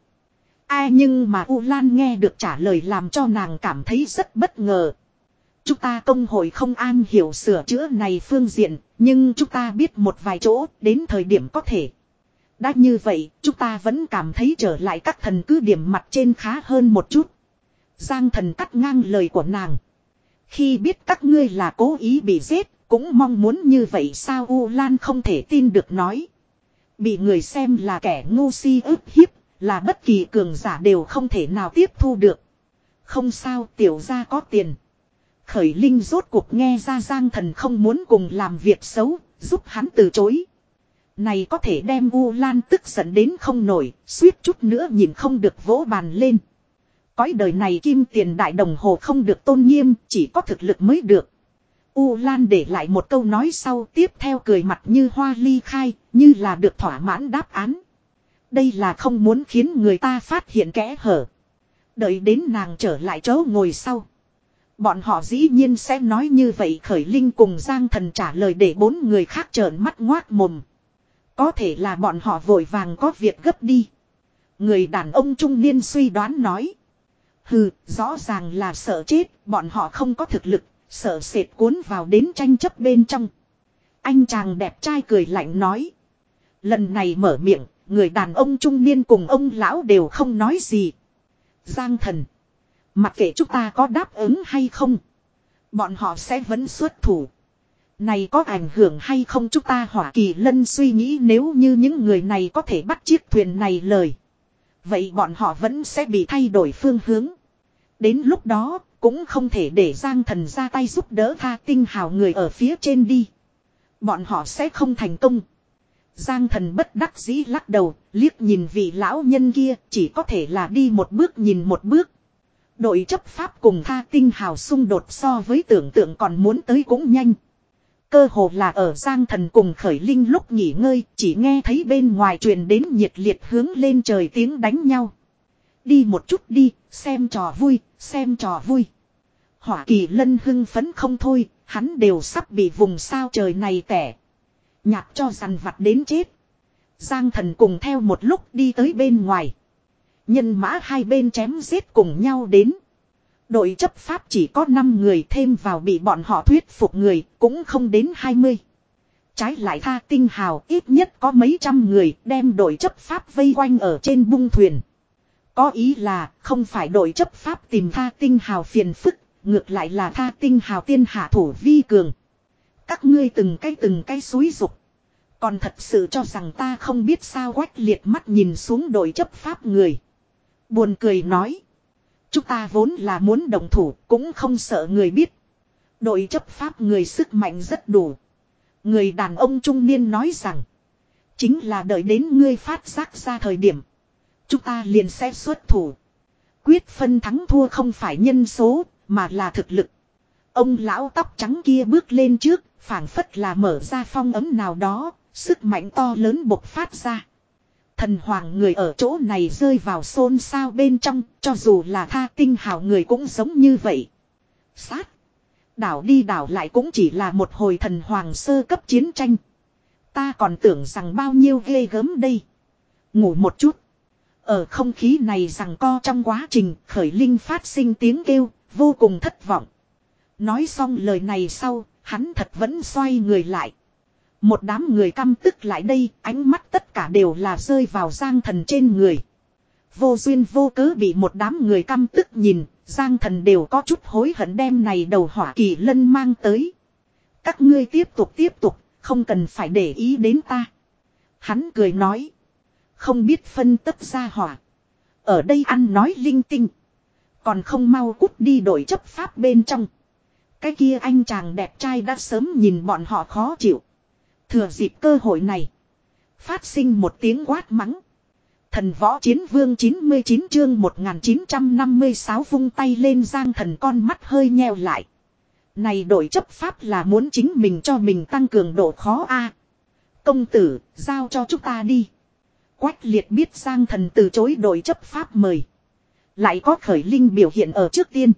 Ai nhưng mà U Lan nghe được trả lời làm cho nàng cảm thấy rất bất ngờ. Chúng ta công hội không an hiểu sửa chữa này phương diện, nhưng chúng ta biết một vài chỗ, đến thời điểm có thể. Đã như vậy, chúng ta vẫn cảm thấy trở lại các thần cứ điểm mặt trên khá hơn một chút. Giang Thần cắt ngang lời của nàng. Khi biết các ngươi là cố ý bị giết, cũng mong muốn như vậy sao, U Lan không thể tin được nói. Bị người xem là kẻ ngu si ức hiếp, là bất kỳ cường giả đều không thể nào tiếp thu được. Không sao, tiểu gia có tiền. Khởi Linh rốt cuộc nghe ra Giang Thần không muốn cùng làm việc xấu, giúp hắn từ chối. Này có thể đem U Lan tức giận đến không nổi, suýt chút nữa nhìn không được vỗ bàn lên. Cõi đời này kim tiền đại đồng hồ không được tôn nghiêm, chỉ có thực lực mới được. U Lan để lại một câu nói sau, tiếp theo cười mặt như hoa ly khai, như là được thỏa mãn đáp án. Đây là không muốn khiến người ta phát hiện kẽ hở. Đợi đến nàng trở lại chỗ ngồi sau. Bọn họ dĩ nhiên sẽ nói như vậy. Khởi Linh cùng Giang Thần trả lời để bốn người khác trợn mắt ngoác mồm. Có thể là bọn họ vội vàng có việc gấp đi. Người đàn ông trung niên suy đoán nói. Hừ, rõ ràng là sợ chết, bọn họ không có thực lực, sợ sệt cuốn vào đến tranh chấp bên trong. Anh chàng đẹp trai cười lạnh nói. Lần này mở miệng, người đàn ông trung niên cùng ông lão đều không nói gì. Giang Thần, mặc kệ chúng ta có đáp ứng hay không, bọn họ sẽ vẫn xuất thủ. Này có ảnh hưởng hay không, chúng ta Hỏa Kỳ Lân suy nghĩ nếu như những người này có thể bắt chiếc thuyền này lời. Vậy bọn họ vẫn sẽ bị thay đổi phương hướng. Đến lúc đó, cũng không thể để Giang Thần ra tay giúp đỡ Tha Tinh Hào người ở phía trên đi. Bọn họ sẽ không thành công. Giang Thần bất đắc dĩ lắc đầu, liếc nhìn vị lão nhân kia, chỉ có thể là đi một bước nhìn một bước. Đội chấp pháp cùng Tha Tinh Hào xung đột so với tưởng tượng còn muốn tới cũng nhanh. Cơ hồ là ở Giang Thần cùng Khởi Linh lúc nghỉ ngơi, chỉ nghe thấy bên ngoài truyền đến nhiệt liệt hướng lên trời tiếng đánh nhau. Đi một chút đi, xem trò vui, xem trò vui. Hỏa Kỳ Lân hưng phấn không thôi, hắn đều sắp bị vùng sao trời này tẻ. Nhạt cho dằn vặt đến chết. Giang Thần cùng theo một lúc đi tới bên ngoài. Nhân mã hai bên chém giết cùng nhau đến. Đội chấp pháp chỉ có năm người, thêm vào bị bọn họ thuyết phục người cũng không đến hai mươi. Trái lại Tha Tinh Hào ít nhất có mấy trăm người đem đội chấp pháp vây quanh ở trên bung thuyền. Có ý là không phải đội chấp pháp tìm Tha Tinh Hào phiền phức, ngược lại là Tha Tinh Hào tiên hạ thủ vi cường. Các ngươi từng cái từng cái xúi dục. Còn thật sự cho rằng ta không biết sao, Quách Liệt mắt nhìn xuống đội chấp pháp người. Buồn cười nói. Chúng ta vốn là muốn đồng thủ, cũng không sợ người biết. Đội chấp pháp người sức mạnh rất đủ. Người đàn ông trung niên nói rằng. Chính là đợi đến ngươi phát giác ra thời điểm. Chúng ta liền sẽ xuất thủ. Quyết phân thắng thua không phải nhân số, mà là thực lực. Ông lão tóc trắng kia bước lên trước, phảng phất là mở ra phong ấm nào đó, Sức mạnh to lớn bộc phát ra. Thần hoàng người ở chỗ này rơi vào xôn xao bên trong, cho dù là Tha Tinh Hào người cũng giống như vậy. Sát. Đảo đi đảo lại cũng chỉ là một hồi thần hoàng sơ cấp chiến tranh. Ta còn tưởng rằng bao nhiêu ghê gớm đây. Ngủ một chút. Ở không khí này rằng co trong quá trình khởi linh phát sinh tiếng kêu, vô cùng thất vọng. Nói xong lời này sau, hắn thật vẫn xoay người lại. Một đám người căm tức lại đây, ánh mắt tất cả đều là rơi vào Giang Thần trên người. Vô duyên vô cớ bị một đám người căm tức nhìn, Giang Thần đều có chút hối hận đem này đầu hỏa kỳ lân mang tới. Các ngươi tiếp tục tiếp tục, không cần phải để ý đến ta. Hắn cười nói. Không biết phân tất ra hỏa. Ở đây ăn nói linh tinh. Còn không mau cút đi đổi chấp pháp bên trong. Cái kia anh chàng đẹp trai đã sớm nhìn bọn họ khó chịu. Thừa dịp cơ hội này. Phát sinh một tiếng quát mắng. Thần võ chiến vương chín mươi chín chương một nghìn chín trăm năm mươi sáu vung tay lên Giang Thần con mắt hơi nheo lại. Này đổi chấp pháp là muốn chính mình cho mình tăng cường độ khó a. Công tử, giao cho chúng ta đi. Quách liệt biết Giang Thần từ chối đổi chấp pháp mời. Lại có khởi linh biểu hiện ở trước tiên.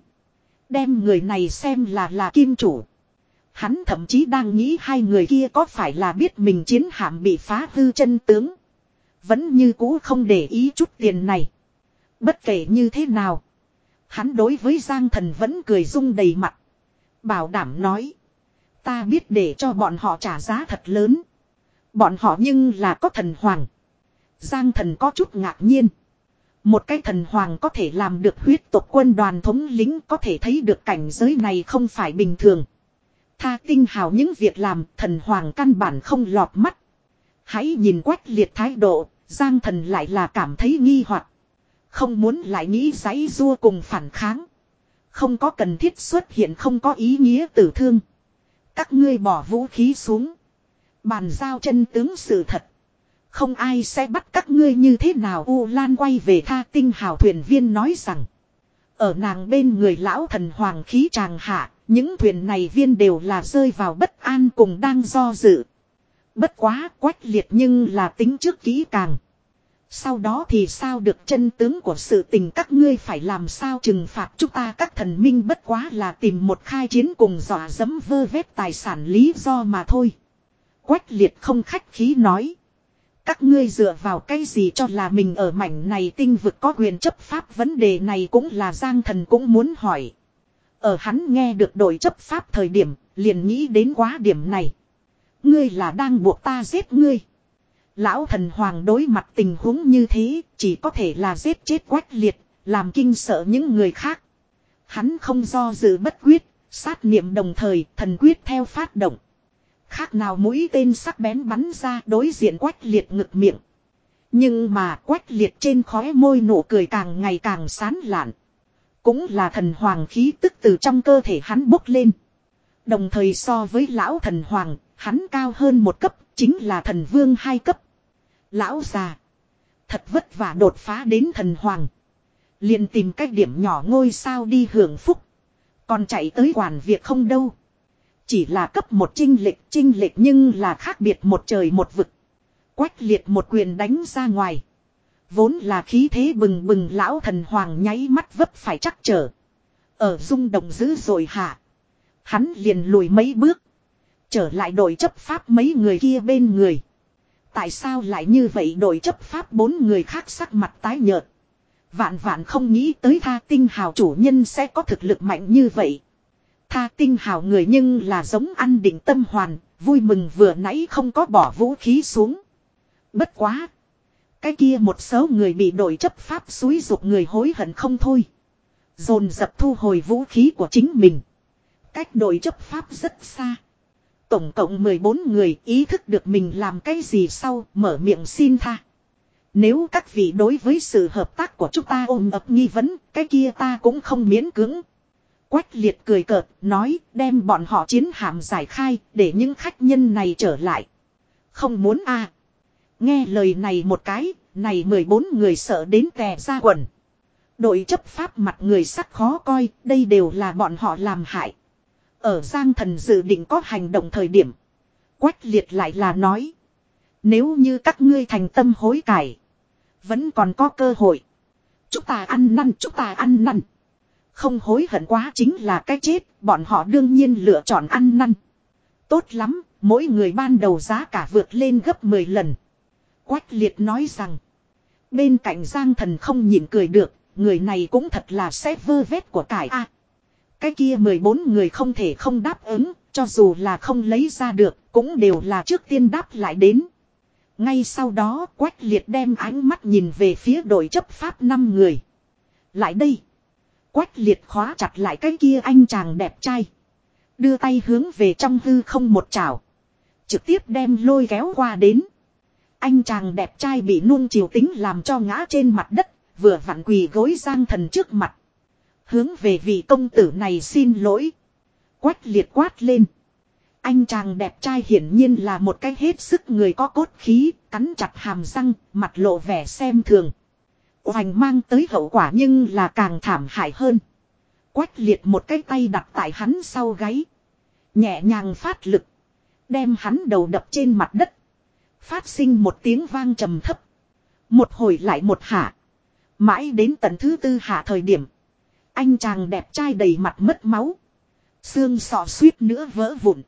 Đem người này xem là là kim chủ. Hắn thậm chí đang nghĩ hai người kia có phải là biết mình chiến hạm bị phá hư chân tướng. Vẫn như cũ không để ý chút tiền này. Bất kể như thế nào. Hắn đối với Giang Thần vẫn cười rung đầy mặt. Bảo đảm nói. Ta biết để cho bọn họ trả giá thật lớn. Bọn họ nhưng là có thần hoàng. Giang Thần có chút ngạc nhiên. Một cái thần hoàng có thể làm được huyết tộc quân đoàn thống lĩnh, có thể thấy được cảnh giới này không phải bình thường. Tha Tinh Hào những việc làm thần hoàng căn bản không lọt mắt. Hãy nhìn Quách liệt thái độ, Giang Thần lại là cảm thấy nghi hoặc. Không muốn lại nghĩ giãy giụa cùng phản kháng. Không có cần thiết xuất hiện, không có ý nghĩa tử thương. Các ngươi bỏ vũ khí xuống. Bàn giao chân tướng sự thật. Không ai sẽ bắt các ngươi như thế nào. U Lan quay về Tha Tinh Hào thuyền viên nói rằng. Ở nàng bên người lão thần hoàng khí tràng hạ. Những thuyền này viên đều là rơi vào bất an cùng đang do dự. Bất quá Quách liệt nhưng là tính trước kỹ càng. Sau đó thì sao được chân tướng của sự tình, các ngươi phải làm sao trừng phạt chúng ta. Các thần minh bất quá là tìm một khai chiến cùng dọa dẫm vơ vét tài sản lý do mà thôi. Quách liệt không khách khí nói. Các ngươi dựa vào cái gì cho là mình ở mảnh này tinh vực có quyền chấp pháp, vấn đề này cũng là Giang Thần cũng muốn hỏi. Ở hắn nghe được đổi chấp pháp thời điểm, liền nghĩ đến quá điểm này. Ngươi là đang buộc ta giết ngươi. Lão thần hoàng đối mặt tình huống như thế, chỉ có thể là giết chết Quách liệt, làm kinh sợ những người khác. Hắn không do dự bất quyết, sát niệm đồng thời, thần quyết theo phát động. Khác nào mũi tên sắc bén bắn ra đối diện Quách liệt ngực miệng. Nhưng mà Quách liệt trên khóe môi nụ cười càng ngày càng sán lạn. Cũng là thần hoàng khí tức từ trong cơ thể hắn bốc lên. Đồng thời so với lão thần hoàng, hắn cao hơn một cấp, chính là thần vương hai cấp. Lão già, thật vất vả đột phá đến thần hoàng. Liền tìm cách điểm nhỏ ngôi sao đi hưởng phúc. Còn chạy tới quản việc không đâu. Chỉ là cấp một chinh lệch, chinh lệch nhưng là khác biệt một trời một vực. Quách liệt một quyền đánh ra ngoài. Vốn là khí thế bừng bừng lão thần hoàng nháy mắt vấp phải chắc trở. Ở rung động dữ dội hạ. Hắn liền lùi mấy bước. Trở lại đội chấp pháp mấy người kia bên người. Tại sao lại như vậy? Đội chấp pháp bốn người khác sắc mặt tái nhợt. Vạn vạn không nghĩ tới Tha Tinh Hào chủ nhân sẽ có thực lực mạnh như vậy. Tha Tinh Hào người nhưng là giống ăn định tâm hoàn, vui mừng vừa nãy không có bỏ vũ khí xuống. Bất quá. Cái kia một số người bị đội chấp pháp xúi giục người hối hận không thôi. Dồn dập thu hồi vũ khí của chính mình. Cách đội chấp pháp rất xa. Tổng cộng mười bốn người ý thức được mình làm cái gì sau mở miệng xin tha. Nếu các vị đối với sự hợp tác của chúng ta ôm ấp nghi vấn, cái kia ta cũng không miễn cưỡng. Quách liệt cười cợt, nói đem bọn họ chiến hạm giải khai để những khách nhân này trở lại. Không muốn a. Nghe lời này một cái, này mười bốn người sợ đến tè ra quần. Đội chấp pháp mặt người sắc khó coi, đây đều là bọn họ làm hại. Ở Giang Thần dự định có hành động thời điểm. Quách liệt lại là nói. Nếu như các ngươi thành tâm hối cải. Vẫn còn có cơ hội. Chúng ta ăn năn, chúng ta ăn năn. Không hối hận quá chính là cái chết. Bọn họ đương nhiên lựa chọn ăn năn. Tốt lắm, mỗi người ban đầu giá cả vượt lên gấp mười lần. Quách liệt nói rằng. Bên cạnh Giang Thần không nhịn cười được. Người này cũng thật là sẽ vơ vét của cải a. Cái kia mười bốn người không thể không đáp ứng. Cho dù là không lấy ra được. Cũng đều là trước tiên đáp lại đến. Ngay sau đó Quách liệt đem ánh mắt nhìn về phía đội chấp pháp năm người. Lại đây. Quách liệt khóa chặt lại cái kia anh chàng đẹp trai. Đưa tay hướng về trong hư không một chảo. Trực tiếp đem lôi kéo qua đến. Anh chàng đẹp trai bị nuông chiều tính làm cho ngã trên mặt đất. Vừa vặn quỳ gối Giang Thần trước mặt. Hướng về vị công tử này xin lỗi. Quách liệt quát lên. Anh chàng đẹp trai hiển nhiên là một cái hết sức người có cốt khí, cắn chặt hàm răng, mặt lộ vẻ xem thường. Hoành mang tới hậu quả nhưng là càng thảm hại hơn. Quách liệt một cái tay đặt tại hắn sau gáy. Nhẹ nhàng phát lực. Đem hắn đầu đập trên mặt đất. Phát sinh một tiếng vang trầm thấp. Một hồi lại một hạ. Mãi đến tận thứ tư hạ thời điểm. Anh chàng đẹp trai đầy mặt mất máu. Xương sọ suýt nữa vỡ vụn.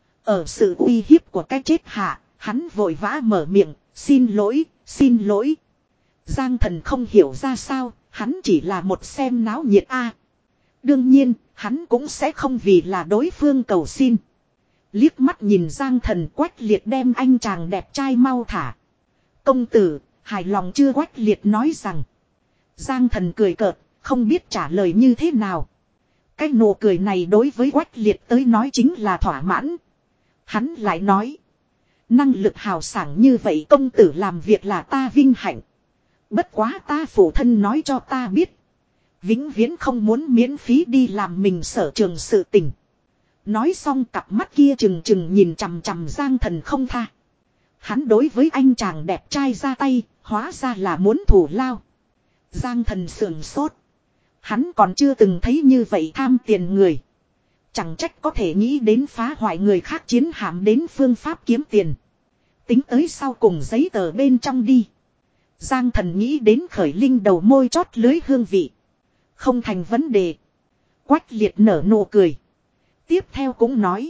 Ở sự uy hiếp của cái chết hạ, hắn vội vã mở miệng, xin lỗi, xin lỗi. Giang Thần không hiểu ra sao, hắn chỉ là một xem náo nhiệt a. Đương nhiên, hắn cũng sẽ không vì là đối phương cầu xin. Liếc mắt nhìn Giang Thần, Quách liệt đem anh chàng đẹp trai mau thả. Công tử, hài lòng chưa? Quách liệt nói rằng. Giang Thần cười cợt, không biết trả lời như thế nào. Cái nụ cười này đối với Quách liệt tới nói chính là thỏa mãn. Hắn lại nói. Năng lực hào sảng như vậy công tử làm việc là ta vinh hạnh. Bất quá ta phụ thân nói cho ta biết. Vĩnh viễn không muốn miễn phí đi làm mình sở trường sự tình. Nói xong cặp mắt kia trừng trừng nhìn chằm chằm Giang Thần không tha. Hắn đối với anh chàng đẹp trai ra tay, hóa ra là muốn thủ lao. Giang Thần sườn sốt. Hắn còn chưa từng thấy như vậy tham tiền người. Chẳng trách có thể nghĩ đến phá hoại người khác chiến hạm đến phương pháp kiếm tiền. Tính tới sau cùng giấy tờ bên trong đi. Giang Thần nghĩ đến khởi linh đầu môi chót lưới hương vị. Không thành vấn đề. Quách liệt nở nụ cười. Tiếp theo cũng nói.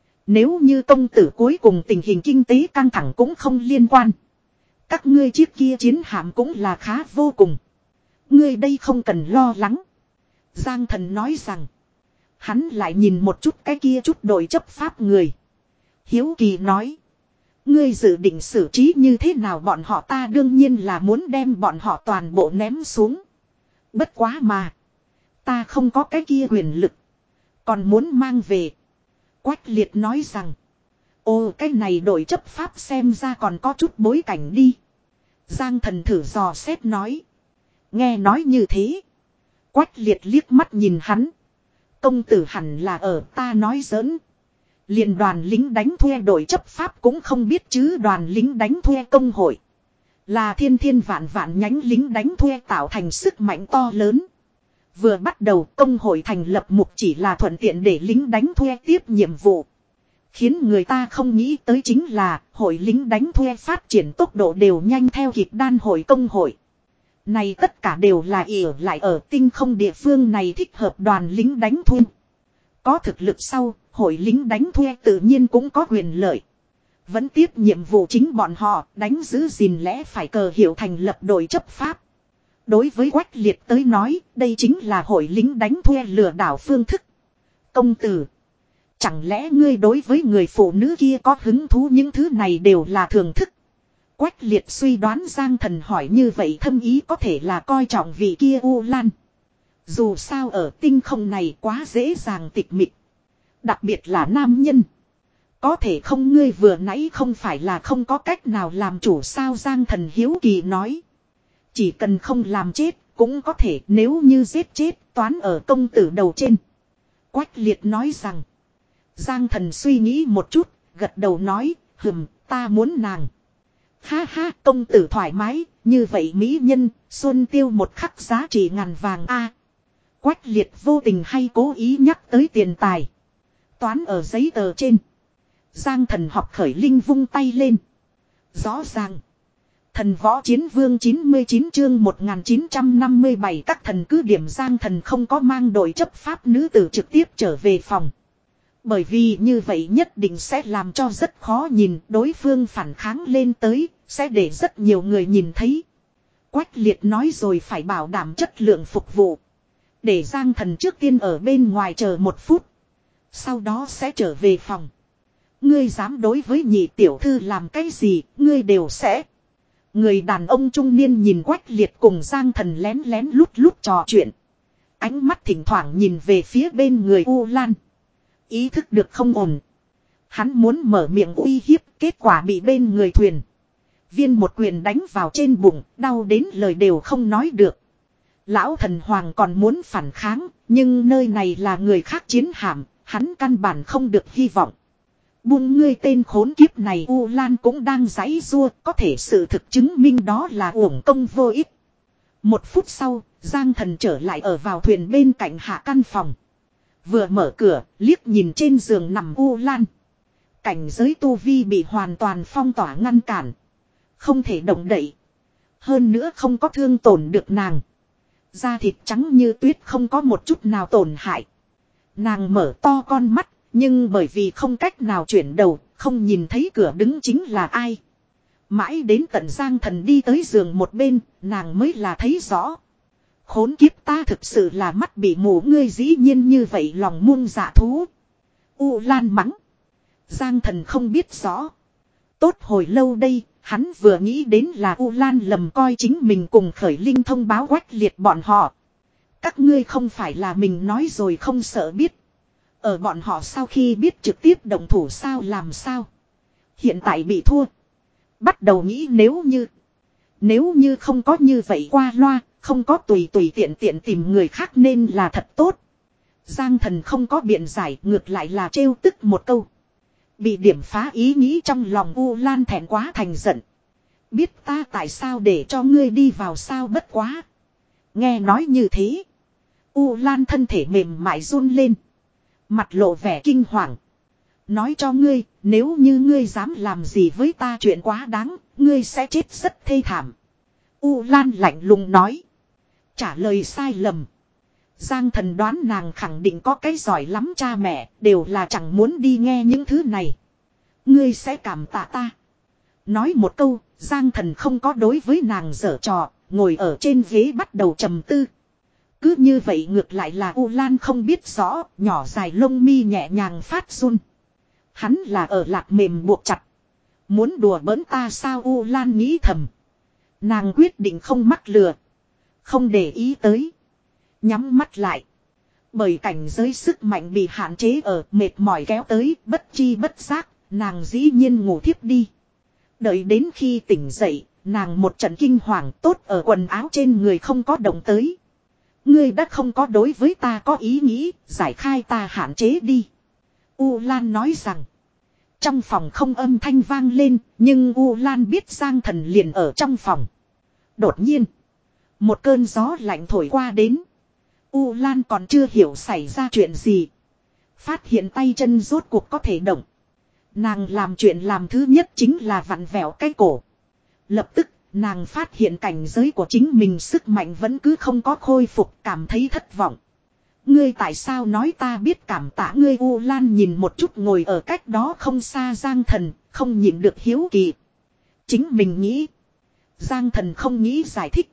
Nếu như công tử cuối cùng tình hình kinh tế căng thẳng cũng không liên quan. Các ngươi chiếc kia chiến hạm cũng là khá vô cùng. Ngươi đây không cần lo lắng. Giang Thần nói rằng. Hắn lại nhìn một chút cái kia chút đội chấp pháp người. Hiếu kỳ nói. Ngươi dự định xử trí như thế nào bọn họ? Ta đương nhiên là muốn đem bọn họ toàn bộ ném xuống. Bất quá mà. Ta không có cái kia quyền lực. Còn muốn mang về. Quách liệt nói rằng. Ồ, cái này đội chấp pháp xem ra còn có chút bối cảnh đi. Giang Thần thử dò xét nói. Nghe nói như thế. Quách liệt liếc mắt nhìn hắn. Công tử hẳn là ở, ta nói giỡn. Liền đoàn lính đánh thuê đội chấp pháp cũng không biết chứ. Đoàn lính đánh thuê công hội là thiên thiên vạn vạn nhánh lính đánh thuê tạo thành sức mạnh to lớn. Vừa bắt đầu công hội thành lập mục chỉ là thuận tiện để lính đánh thuê tiếp nhiệm vụ. Khiến người ta không nghĩ tới chính là hội lính đánh thuê phát triển tốc độ đều nhanh theo kịp đan hội công hội. Này tất cả đều là ỉa lại ở tinh không địa phương này thích hợp đoàn lính đánh thuê. Có thực lực sau, hội lính đánh thuê tự nhiên cũng có quyền lợi. Vẫn tiếp nhiệm vụ chính bọn họ đánh giữ gìn lẽ phải cờ hiệu thành lập đội chấp pháp. Đối với Quách liệt tới nói, đây chính là hội lính đánh thuê lừa đảo phương thức. Công tử, chẳng lẽ ngươi đối với người phụ nữ kia có hứng thú? Những thứ này đều là thường thức. Quách liệt suy đoán Giang Thần hỏi như vậy thâm ý có thể là coi trọng vị kia U Lan. Dù sao ở tinh không này quá dễ dàng tịch mịch. Đặc biệt là nam nhân. Có thể không? Ngươi vừa nãy không phải là không có cách nào làm chủ sao? Giang Thần hiếu kỳ nói. Chỉ cần không làm chết cũng có thể, nếu như giết chết toán ở công tử đầu trên. Quách liệt nói rằng. Giang Thần suy nghĩ một chút, gật đầu nói, hừm, ta muốn nàng. Ha ha, công tử thoải mái, như vậy mỹ nhân, xuân tiêu một khắc giá trị ngàn vàng a. Quách liệt vô tình hay cố ý nhắc tới tiền tài. Toán ở giấy tờ trên. Giang Thần học khởi linh vung tay lên. Rõ ràng. Thần võ chiến vương chín mươi chín chương một nghìn chín trăm năm mươi bảy các thần cứ điểm Giang Thần không có mang đội chấp pháp nữ tử trực tiếp trở về phòng. Bởi vì như vậy nhất định sẽ làm cho rất khó nhìn, đối phương phản kháng lên tới, sẽ để rất nhiều người nhìn thấy. Quách Liệt nói rồi phải bảo đảm chất lượng phục vụ. Để Giang Thần trước tiên ở bên ngoài chờ một phút. Sau đó sẽ trở về phòng. Ngươi dám đối với nhị tiểu thư làm cái gì, ngươi đều sẽ. Người đàn ông trung niên nhìn Quách Liệt cùng Giang Thần lén lén lút lút trò chuyện. Ánh mắt thỉnh thoảng nhìn về phía bên người U Lan. Ý thức được không ổn. Hắn muốn mở miệng uy hiếp, kết quả bị bên người thuyền viên một quyền đánh vào trên bụng, đau đến lời đều không nói được. Lão thần hoàng còn muốn phản kháng, nhưng nơi này là người khác chiến hạm, hắn căn bản không được hy vọng. Buông ngươi tên khốn kiếp này, U Lan cũng đang giãy giụa, có thể sự thực chứng minh đó là uổng công vô ích. Một phút sau, Giang Thần trở lại ở vào thuyền bên cạnh hạ căn phòng. Vừa mở cửa, liếc nhìn trên giường nằm U Lan. Cảnh giới tu vi bị hoàn toàn phong tỏa ngăn cản. Không thể động đậy. Hơn nữa không có thương tổn được nàng. Da thịt trắng như tuyết không có một chút nào tổn hại. Nàng mở to con mắt, nhưng bởi vì không cách nào chuyển đầu, không nhìn thấy cửa đứng chính là ai. Mãi đến tận Giang Thần đi tới giường một bên, nàng mới là thấy rõ. Khốn kiếp, ta thực sự là mắt bị mù, ngươi dĩ nhiên như vậy lòng muông dạ thú. U Lan mắng. Giang Thần không biết rõ. Tốt hồi lâu đây, hắn vừa nghĩ đến là U Lan lầm coi chính mình cùng Khởi Linh thông báo Quách Liệt bọn họ. Các ngươi không phải là mình nói rồi không sợ biết. Ở bọn họ sau khi biết trực tiếp động thủ sao làm sao. Hiện tại bị thua. Bắt đầu nghĩ nếu như. Nếu như không có như vậy qua loa, không có tùy tùy tiện tiện tìm người khác nên là thật tốt. Giang Thần không có biện giải, ngược lại là trêu tức một câu. Bị điểm phá ý nghĩ trong lòng U Lan thẹn quá thành giận. Biết ta tại sao để cho ngươi đi vào sao bất quá. Nghe nói như thế. U Lan thân thể mềm mại run lên. Mặt lộ vẻ kinh hoàng. Nói cho ngươi, nếu như ngươi dám làm gì với ta chuyện quá đáng, ngươi sẽ chết rất thê thảm. U Lan lạnh lùng nói. Trả lời sai lầm. Giang Thần đoán nàng khẳng định có cái giỏi lắm, cha mẹ đều là chẳng muốn đi nghe những thứ này. Ngươi sẽ cảm tạ ta. Nói một câu, Giang Thần không có đối với nàng giở trò, ngồi ở trên ghế bắt đầu trầm tư. Cứ như vậy ngược lại là U Lan không biết rõ, nhỏ dài lông mi nhẹ nhàng phát run. Hắn là ở lạc mềm buộc chặt. Muốn đùa bỡn ta sao, U Lan nghĩ thầm. Nàng quyết định không mắc lừa. Không để ý tới. Nhắm mắt lại. Bởi cảnh giới sức mạnh bị hạn chế ở, mệt mỏi kéo tới, bất chi bất giác, nàng dĩ nhiên ngủ thiếp đi. Đợi đến khi tỉnh dậy, nàng một trận kinh hoàng, tốt ở quần áo trên người không có động tới. Ngươi đã không có đối với ta có ý nghĩ, giải khai ta hạn chế đi. U Lan nói rằng. Trong phòng không âm thanh vang lên, nhưng U Lan biết Giang Thần liền ở trong phòng. Đột nhiên, một cơn gió lạnh thổi qua đến. U Lan còn chưa hiểu xảy ra chuyện gì. Phát hiện tay chân rốt cuộc có thể động. Nàng làm chuyện làm thứ nhất chính là vặn vẹo cái cổ. Lập tức, nàng phát hiện cảnh giới của chính mình sức mạnh vẫn cứ không có khôi phục, cảm thấy thất vọng. Ngươi tại sao nói ta biết cảm tạ ngươi? U Lan nhìn một chút ngồi ở cách đó không xa Giang Thần, không nhịn được hiếu kỳ. Chính mình nghĩ. Giang Thần không nghĩ giải thích.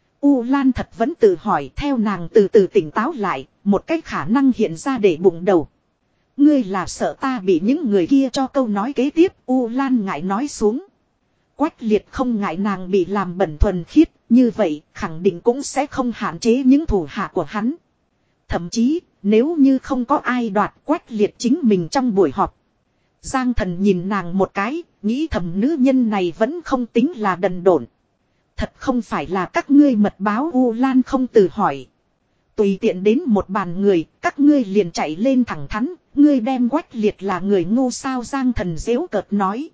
U Lan thật vẫn tự hỏi, theo nàng từ từ tỉnh táo lại, một cách khả năng hiện ra để bụng đầu. Ngươi là sợ ta bị những người kia cho câu nói kế tiếp, U Lan ngại nói xuống. Quách Liệt không ngại nàng bị làm bẩn thuần khiết, như vậy khẳng định cũng sẽ không hạn chế những thủ hạ của hắn. Thậm chí, nếu như không có ai đoạt Quách Liệt chính mình trong buổi họp. Giang Thần nhìn nàng một cái, nghĩ thầm nữ nhân này vẫn không tính là đần độn. Thật không phải là các ngươi mật báo, U Lan không từ hỏi. Tùy tiện đến một bàn người, các ngươi liền chạy lên thẳng thắn, ngươi đem Quách Liệt là người ngu sao? Giang Thần giễu cợt nói.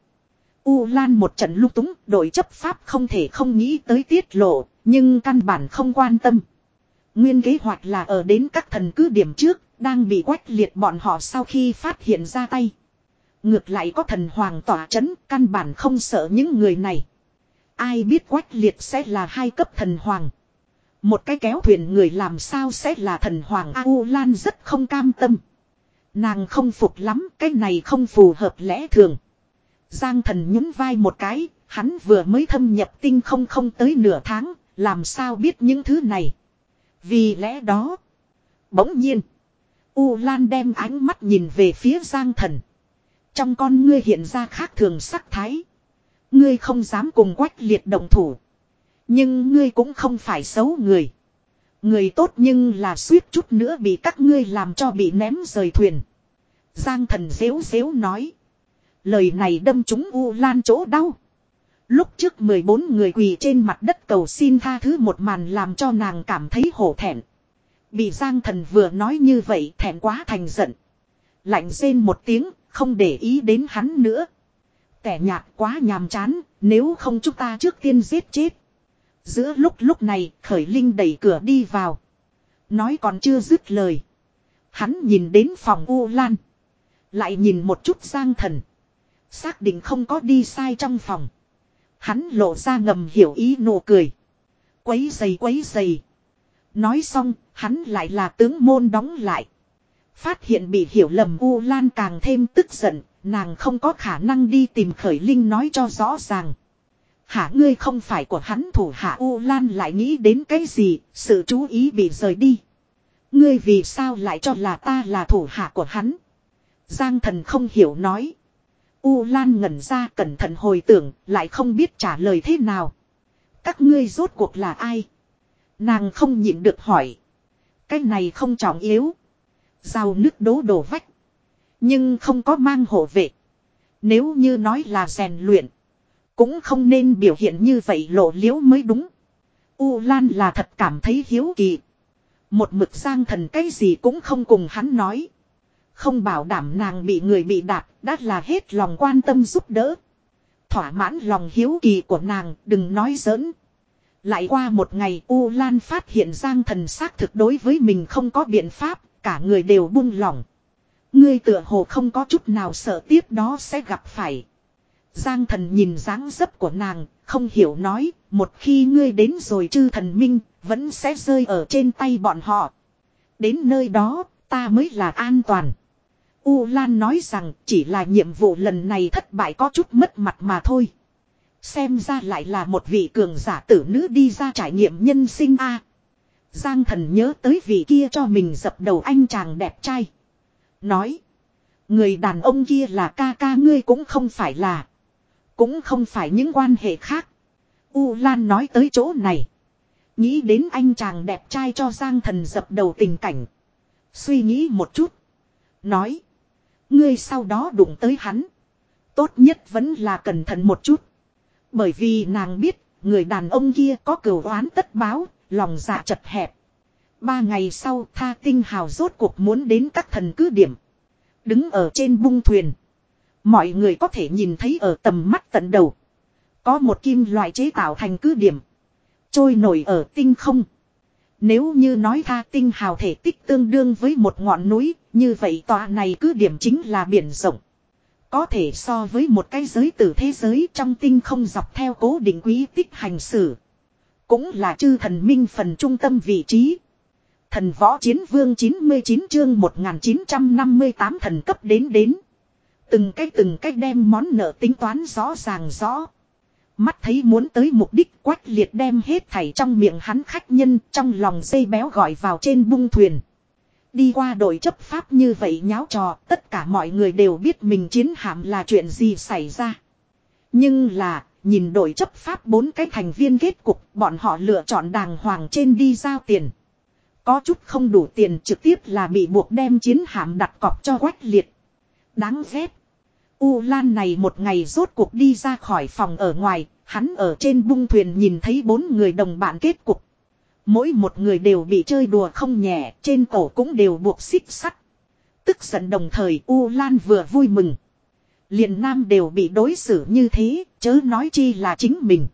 U Lan một trận lung túng, đội chấp pháp không thể không nghĩ tới tiết lộ, nhưng căn bản không quan tâm. Nguyên kế hoạch là ở đến các thần cứ điểm trước, đang bị Quách Liệt bọn họ sau khi phát hiện ra tay. Ngược lại có thần hoàng tỏa chấn, căn bản không sợ những người này. Ai biết Quách Liệt sẽ là hai cấp thần hoàng. Một cái kéo thuyền người làm sao sẽ là thần hoàng. A U Lan rất không cam tâm. Nàng không phục lắm, cái này không phù hợp lẽ thường. Giang Thần nhún vai một cái, hắn vừa mới thâm nhập tinh không không tới nửa tháng, làm sao biết những thứ này. Vì lẽ đó, bỗng nhiên, U Lan đem ánh mắt nhìn về phía Giang Thần. Trong con ngươi hiện ra khác thường sắc thái. Ngươi không dám cùng Quách Liệt động thủ. Nhưng ngươi cũng không phải xấu người. Người tốt nhưng là suýt chút nữa bị các ngươi làm cho bị ném rời thuyền. Giang Thần xếu xếu nói. Lời này đâm trúng U Lan chỗ đau. Lúc trước mười bốn người quỳ trên mặt đất cầu xin tha thứ một màn làm cho nàng cảm thấy hổ thẹn. Bị Giang Thần vừa nói như vậy thẹn quá thành giận. Lạnh rên một tiếng, không để ý đến hắn nữa. Tẻ nhạt quá nhàm chán, nếu không chúng ta trước tiên giết chết. Giữa lúc lúc này, Khởi Linh đẩy cửa đi vào. Nói còn chưa dứt lời. Hắn nhìn đến phòng U Lan. Lại nhìn một chút Giang Thần. Xác định không có đi sai trong phòng. Hắn lộ ra ngầm hiểu ý nụ cười. Quấy giày quấy giày. Nói xong, hắn lại là tướng môn đóng lại. Phát hiện bị hiểu lầm U Lan càng thêm tức giận. Nàng không có khả năng đi tìm Khởi Linh nói cho rõ ràng. Hả ngươi không phải của hắn thủ hạ. U Lan lại nghĩ đến cái gì, sự chú ý bị rời đi. Ngươi vì sao lại cho là ta là thủ hạ của hắn? Giang Thần không hiểu nói. U Lan ngẩn ra cẩn thận hồi tưởng, lại không biết trả lời thế nào. Các ngươi rốt cuộc là ai? Nàng không nhịn được hỏi. Cái này không trọng yếu. Rào nước đố đổ vách. Nhưng không có mang hộ vệ. Nếu như nói là rèn luyện. Cũng không nên biểu hiện như vậy lộ liễu mới đúng. U Lan là thật cảm thấy hiếu kỳ. Một mực Giang Thần cái gì cũng không cùng hắn nói. Không bảo đảm nàng bị người bị đạp, đã là hết lòng quan tâm giúp đỡ. Thỏa mãn lòng hiếu kỳ của nàng, đừng nói giỡn. Lại qua một ngày U Lan phát hiện Giang Thần xác thực đối với mình không có biện pháp, cả người đều buông lỏng. Ngươi tựa hồ không có chút nào sợ tiếp đó sẽ gặp phải. Giang Thần nhìn dáng dấp của nàng, không hiểu nói, một khi ngươi đến rồi chư thần minh, vẫn sẽ rơi ở trên tay bọn họ. Đến nơi đó, ta mới là an toàn. U Lan nói rằng chỉ là nhiệm vụ lần này thất bại có chút mất mặt mà thôi. Xem ra lại là một vị cường giả tử nữ đi ra trải nghiệm nhân sinh a. Giang Thần nhớ tới vị kia cho mình dập đầu anh chàng đẹp trai. Nói. Người đàn ông kia là ca ca ngươi cũng không phải là. Cũng không phải những quan hệ khác. U Lan nói tới chỗ này. Nghĩ đến anh chàng đẹp trai cho Giang Thần dập đầu tình cảnh. Suy nghĩ một chút. Nói. Ngươi sau đó đụng tới hắn. Tốt nhất vẫn là cẩn thận một chút. Bởi vì nàng biết. Người đàn ông kia có cừu oán tất báo. Lòng dạ chật hẹp. Ba ngày sau Tha Tinh Hào rốt cuộc muốn đến các thần cứ điểm. Đứng ở trên bung thuyền. Mọi người có thể nhìn thấy ở tầm mắt tận đầu. Có một kim loại chế tạo thành cứ điểm. Trôi nổi ở tinh không. Nếu như nói Tha Tinh Hào thể tích tương đương với một ngọn núi. Như vậy tòa này cứ điểm chính là biển rộng. Có thể so với một cái giới tử thế giới trong tinh không dọc theo cố định quý tích hành xử. Cũng là chư thần minh phần trung tâm vị trí. Thần võ chiến vương chín mươi chín chương một nghìn chín trăm năm mươi tám thần cấp đến đến. Từng cách từng cách đem món nợ tính toán rõ ràng rõ. Mắt thấy muốn tới mục đích Quách Liệt đem hết thảy trong miệng hắn khách nhân trong lòng dây béo gọi vào trên bung thuyền. Đi qua đội chấp pháp như vậy nháo trò tất cả mọi người đều biết mình chiến hạm là chuyện gì xảy ra. Nhưng là nhìn đội chấp pháp bốn cái thành viên kết cục bọn họ lựa chọn đàng hoàng trên đi giao tiền. Có chút không đủ tiền trực tiếp là bị buộc đem chiến hạm đặt cọc cho Quách Liệt. Đáng ghét. U Lan này một ngày rốt cuộc đi ra khỏi phòng ở ngoài, hắn ở trên bung thuyền nhìn thấy bốn người đồng bạn kết cục. Mỗi một người đều bị chơi đùa không nhẹ, trên cổ cũng đều buộc xích sắt. Tức giận đồng thời U Lan vừa vui mừng. Liền nam đều bị đối xử như thế, chớ nói chi là chính mình.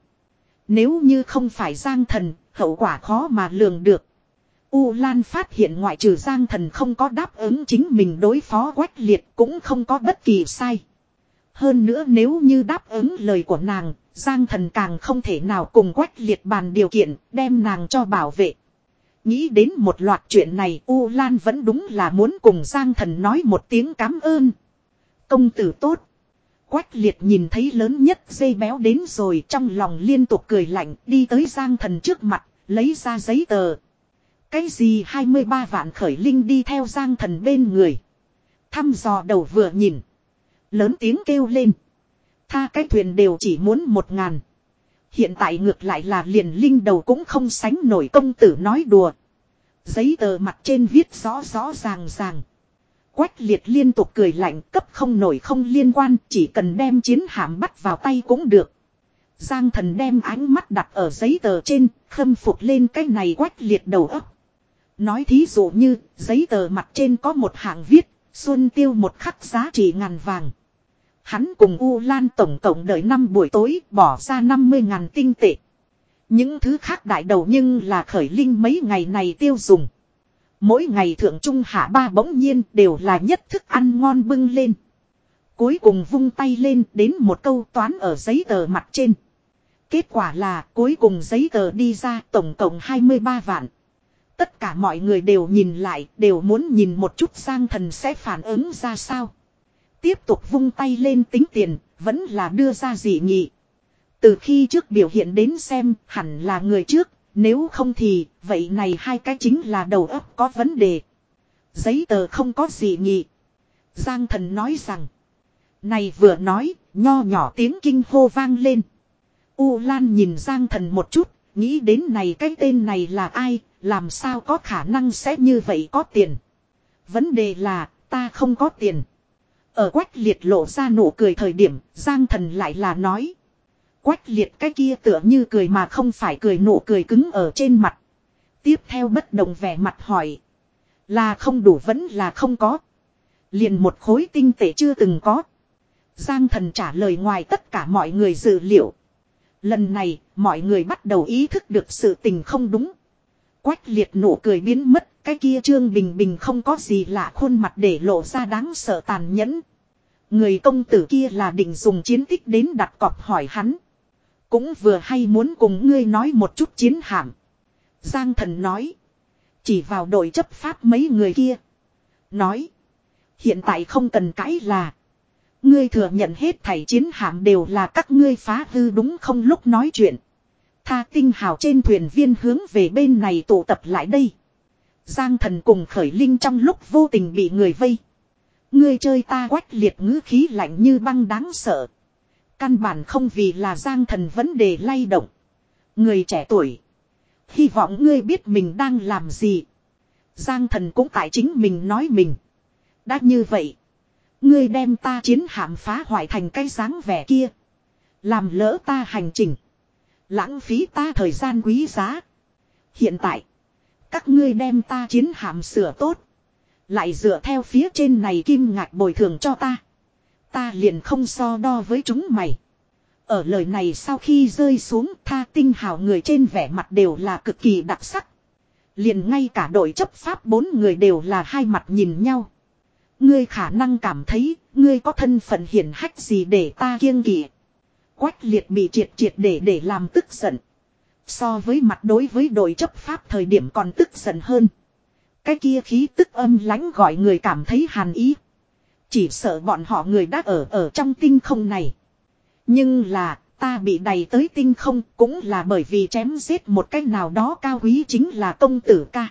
Nếu như không phải Giang Thần, hậu quả khó mà lường được. U Lan phát hiện ngoại trừ Giang Thần không có đáp ứng chính mình đối phó Quách Liệt cũng không có bất kỳ sai. Hơn nữa nếu như đáp ứng lời của nàng, Giang Thần càng không thể nào cùng Quách Liệt bàn điều kiện, đem nàng cho bảo vệ. Nghĩ đến một loạt chuyện này, U Lan vẫn đúng là muốn cùng Giang Thần nói một tiếng cảm ơn. Công tử tốt. Quách Liệt nhìn thấy lớn nhất dây béo đến rồi, trong lòng liên tục cười lạnh, đi tới Giang Thần trước mặt, lấy ra giấy tờ. Cái gì hai mươi ba vạn khởi linh đi theo Giang Thần bên người. Thăm dò đầu vừa nhìn. Lớn tiếng kêu lên. Tha cái thuyền đều chỉ muốn một ngàn. Hiện tại ngược lại là liền linh đầu cũng không sánh nổi, công tử nói đùa. Giấy tờ mặt trên viết rõ rõ ràng ràng. Quách Liệt liên tục cười lạnh, cấp không nổi không liên quan, chỉ cần đem chiến hạm bắt vào tay cũng được. Giang Thần đem ánh mắt đặt ở giấy tờ trên, khâm phục lên cái này Quách Liệt đầu óc. Nói thí dụ như, giấy tờ mặt trên có một hạng viết, xuân tiêu một khắc giá trị ngàn vàng. Hắn cùng U Lan tổng cộng đợi năm buổi tối, bỏ ra năm mươi ngàn tinh tệ. Những thứ khác đại đầu nhưng là khởi linh mấy ngày này tiêu dùng. Mỗi ngày thượng trung hạ ba bỗng nhiên đều là nhất thức ăn ngon bưng lên. Cuối cùng vung tay lên đến một câu toán ở giấy tờ mặt trên. Kết quả là cuối cùng giấy tờ đi ra tổng cộng hai mươi ba vạn. Tất cả mọi người đều nhìn lại, đều muốn nhìn một chút Giang Thần sẽ phản ứng ra sao. Tiếp tục vung tay lên tính tiền, vẫn là đưa ra dị nghị. Từ khi trước biểu hiện đến xem, hẳn là người trước, nếu không thì, vậy này hai cái chính là đầu óc có vấn đề. Giấy tờ không có dị nghị. Giang Thần nói rằng, này vừa nói, nho nhỏ tiếng kinh hô vang lên. U Lan nhìn Giang Thần một chút, nghĩ đến này cái tên này là ai, làm sao có khả năng sẽ như vậy có tiền. Vấn đề là, ta không có tiền. Ở Quách Liệt lộ ra nụ cười thời điểm, Giang Thần lại là nói. Quách Liệt cái kia tựa như cười mà không phải cười, nụ cười cứng ở trên mặt. Tiếp theo bất động vẻ mặt hỏi. Là không đủ vẫn là không có. Liền một khối tinh tệ chưa từng có. Giang Thần trả lời ngoài tất cả mọi người dự liệu. Lần này, mọi người bắt đầu ý thức được sự tình không đúng. Quách Liệt nụ cười biến mất, cái kia Trương Bình Bình không có gì lạ khuôn mặt để lộ ra đáng sợ tàn nhẫn. Người công tử kia là định dùng chiến tích đến đặt cọc hỏi hắn. Cũng vừa hay muốn cùng ngươi nói một chút chiến hạm. Giang Thần nói. Chỉ vào đội chấp pháp mấy người kia. Nói. Hiện tại không cần cãi là. Ngươi thừa nhận hết thảy chiến hạm đều là các ngươi phá hư đúng không? Lúc nói chuyện. Tha tinh hào trên thuyền viên hướng về bên này tụ tập lại đây. Giang Thần cùng khởi linh trong lúc vô tình bị người vây. Ngươi chơi ta. Quách Liệt ngữ khí lạnh như băng đáng sợ. Căn bản không vì là Giang Thần vấn đề lay động. Người trẻ tuổi. Hy vọng ngươi biết mình đang làm gì. Giang Thần cũng tại chính mình nói mình. Đã như vậy. Ngươi đem ta chiến hạm phá hoại thành cái dáng vẻ kia. Làm lỡ ta hành trình. Lãng phí ta thời gian quý giá. Hiện tại. Các ngươi đem ta chiến hạm sửa tốt. Lại dựa theo phía trên này kim ngạch bồi thường cho ta. Ta liền không so đo với chúng mày. Ở lời này sau khi rơi xuống, Tha tinh hào người trên vẻ mặt đều là cực kỳ đặc sắc. Liền ngay cả đội chấp pháp bốn người đều là hai mặt nhìn nhau. Ngươi khả năng cảm thấy, ngươi có thân phận hiển hách gì để ta kiêng kỵ. Quách Liệt bị triệt triệt để để làm tức giận. So với mặt đối với đội chấp pháp thời điểm còn tức giận hơn. Cái kia khí tức âm lãnh gọi người cảm thấy hàn ý. Chỉ sợ bọn họ người đã ở ở trong tinh không này. Nhưng là ta bị đày tới tinh không cũng là bởi vì chém giết một cách nào đó cao quý chính là công tử ca.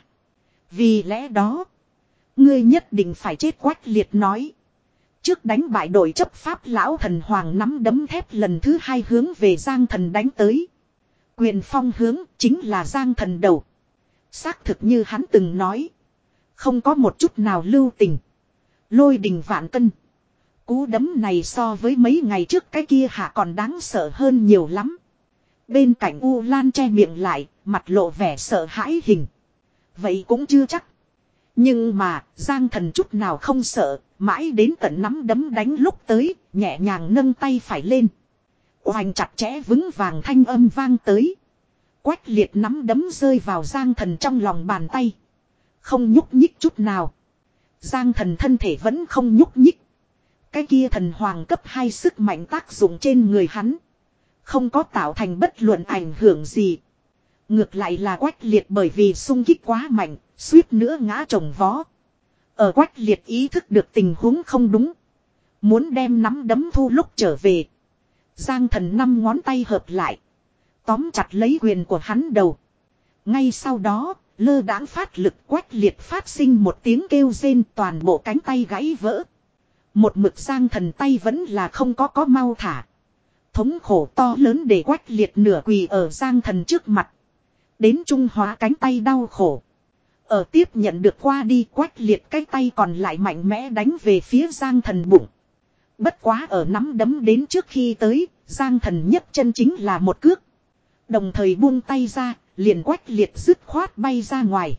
Vì lẽ đó, ngươi nhất định phải chết. Quách Liệt nói. Trước đánh bại đội chấp pháp lão thần hoàng nắm đấm thép lần thứ hai hướng về Giang Thần đánh tới. Quyền phong hướng chính là Giang Thần đầu. Xác thực như hắn từng nói. Không có một chút nào lưu tình. Lôi đình vạn cân. Cú đấm này so với mấy ngày trước cái kia hạ còn đáng sợ hơn nhiều lắm. Bên cạnh U Lan che miệng lại, mặt lộ vẻ sợ hãi hình. Vậy cũng chưa chắc. Nhưng mà, Giang Thần chút nào không sợ, mãi đến tận nắm đấm đánh lúc tới, nhẹ nhàng nâng tay phải lên. Oanh chặt chẽ vững vàng thanh âm vang tới. Quách Liệt nắm đấm rơi vào Giang Thần trong lòng bàn tay. Không nhúc nhích chút nào. Giang Thần thân thể vẫn không nhúc nhích. Cái kia thần hoàng cấp hai sức mạnh tác dụng trên người hắn. Không có tạo thành bất luận ảnh hưởng gì. Ngược lại là Quách Liệt bởi vì xung kích quá mạnh, suýt nữa ngã chồng vó. Ở Quách Liệt ý thức được tình huống không đúng. Muốn đem nắm đấm thu lúc trở về. Giang Thần năm ngón tay hợp lại. Tóm chặt lấy quyền của hắn đầu. Ngay sau đó, lơ đãng phát lực Quách Liệt phát sinh một tiếng kêu rên, toàn bộ cánh tay gãy vỡ. Một mực Giang Thần tay vẫn là không có có mau thả. Thống khổ to lớn để Quách Liệt nửa quỳ ở Giang Thần trước mặt. Đến trung hóa cánh tay đau khổ. Ở tiếp nhận được qua đi Quách Liệt cái tay còn lại mạnh mẽ đánh về phía Giang Thần bụng. Bất quá ở nắm đấm đến trước khi tới, Giang Thần nhấc chân chính là một cước. Đồng thời buông tay ra, liền Quách Liệt dứt khoát bay ra ngoài.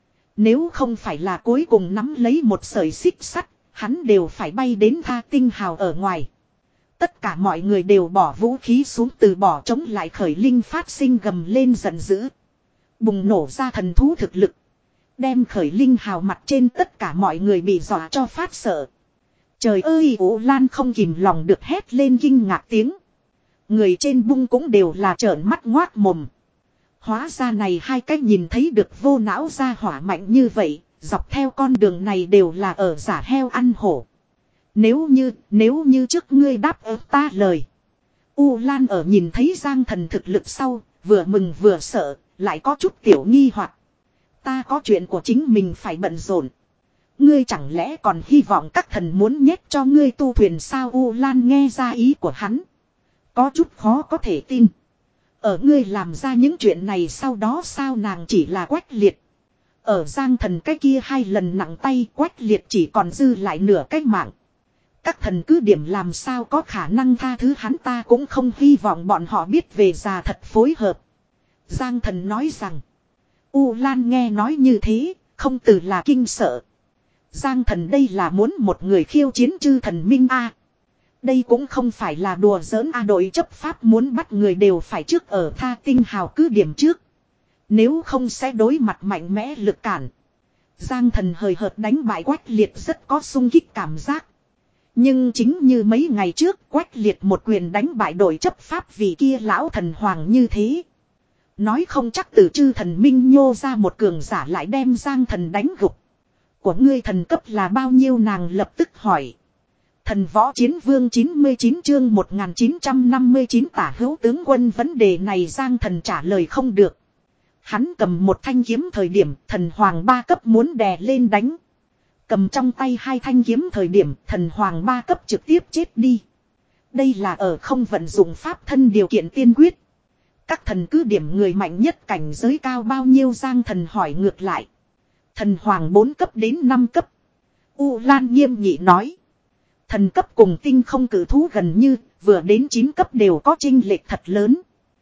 Nếu không phải là cuối cùng nắm lấy một sợi xích sắt, hắn đều phải bay đến Tha Tinh Hào ở ngoài. Tất cả mọi người đều bỏ vũ khí xuống, từ bỏ chống lại khởi linh phát sinh gầm lên giận dữ. Bùng nổ ra thần thú thực lực. Đem khởi linh hào mặt trên tất cả mọi người bị dọa cho phát sợ. Trời ơi, Ú Lan không kìm lòng được hét lên kinh ngạc tiếng. Người trên bung cũng đều là trợn mắt ngoác mồm. Hóa ra này hai cách nhìn thấy được vô não ra hỏa mạnh như vậy, dọc theo con đường này đều là ở giả heo ăn hổ. Nếu như, nếu như trước ngươi đáp ứng ta lời. U Lan ở nhìn thấy Giang Thần thực lực sau, vừa mừng vừa sợ, lại có chút tiểu nghi hoặc. Ta có chuyện của chính mình phải bận rộn. Ngươi chẳng lẽ còn hy vọng các thần muốn nhét cho ngươi tu thuyền sao? U Lan nghe ra ý của hắn. Có chút khó có thể tin. Ở ngươi làm ra những chuyện này sau đó sao? Nàng chỉ là Quách Liệt. Ở Giang Thần cái kia hai lần nặng tay, Quách Liệt chỉ còn dư lại nửa cái mạng. Các thần cứ điểm làm sao có khả năng tha thứ hắn, ta cũng không hy vọng bọn họ biết về già thật phối hợp. Giang Thần nói rằng. U Lan nghe nói như thế, không từ là kinh sợ. Giang Thần đây là muốn một người khiêu chiến chư thần minh a. Đây cũng không phải là đùa giỡn a, đội chấp pháp muốn bắt người đều phải trước ở Tha Tinh Hào cứ điểm trước. Nếu không sẽ đối mặt mạnh mẽ lực cản. Giang Thần hời hợt đánh bại Quách Liệt rất có sung kích cảm giác. Nhưng chính như mấy ngày trước Quách Liệt một quyền đánh bại đội chấp pháp vì kia lão thần hoàng như thế. Nói không chắc từ chư thần minh nhô ra một cường giả lại đem Giang Thần đánh gục. Của ngươi thần cấp là bao nhiêu? Nàng lập tức hỏi. Thần võ chiến vương chín mươi chín chương một nghìn chín trăm năm mươi chín tả hữu tướng quân, vấn đề này Giang Thần trả lời không được. Hắn cầm một thanh kiếm thời điểm thần hoàng ba cấp muốn đè lên đánh. Cầm trong tay hai thanh kiếm thời điểm thần hoàng ba cấp trực tiếp chết đi. Đây là ở không vận dụng pháp thân điều kiện tiên quyết. Các thần cứ điểm người mạnh nhất cảnh giới cao bao nhiêu? Giang Thần hỏi ngược lại. Thần hoàng bốn cấp đến năm cấp. U Lan nghiêm nghị nói. Thần cấp cùng tinh không cử thú gần như vừa đến chín cấp đều có chênh lệch thật lớn.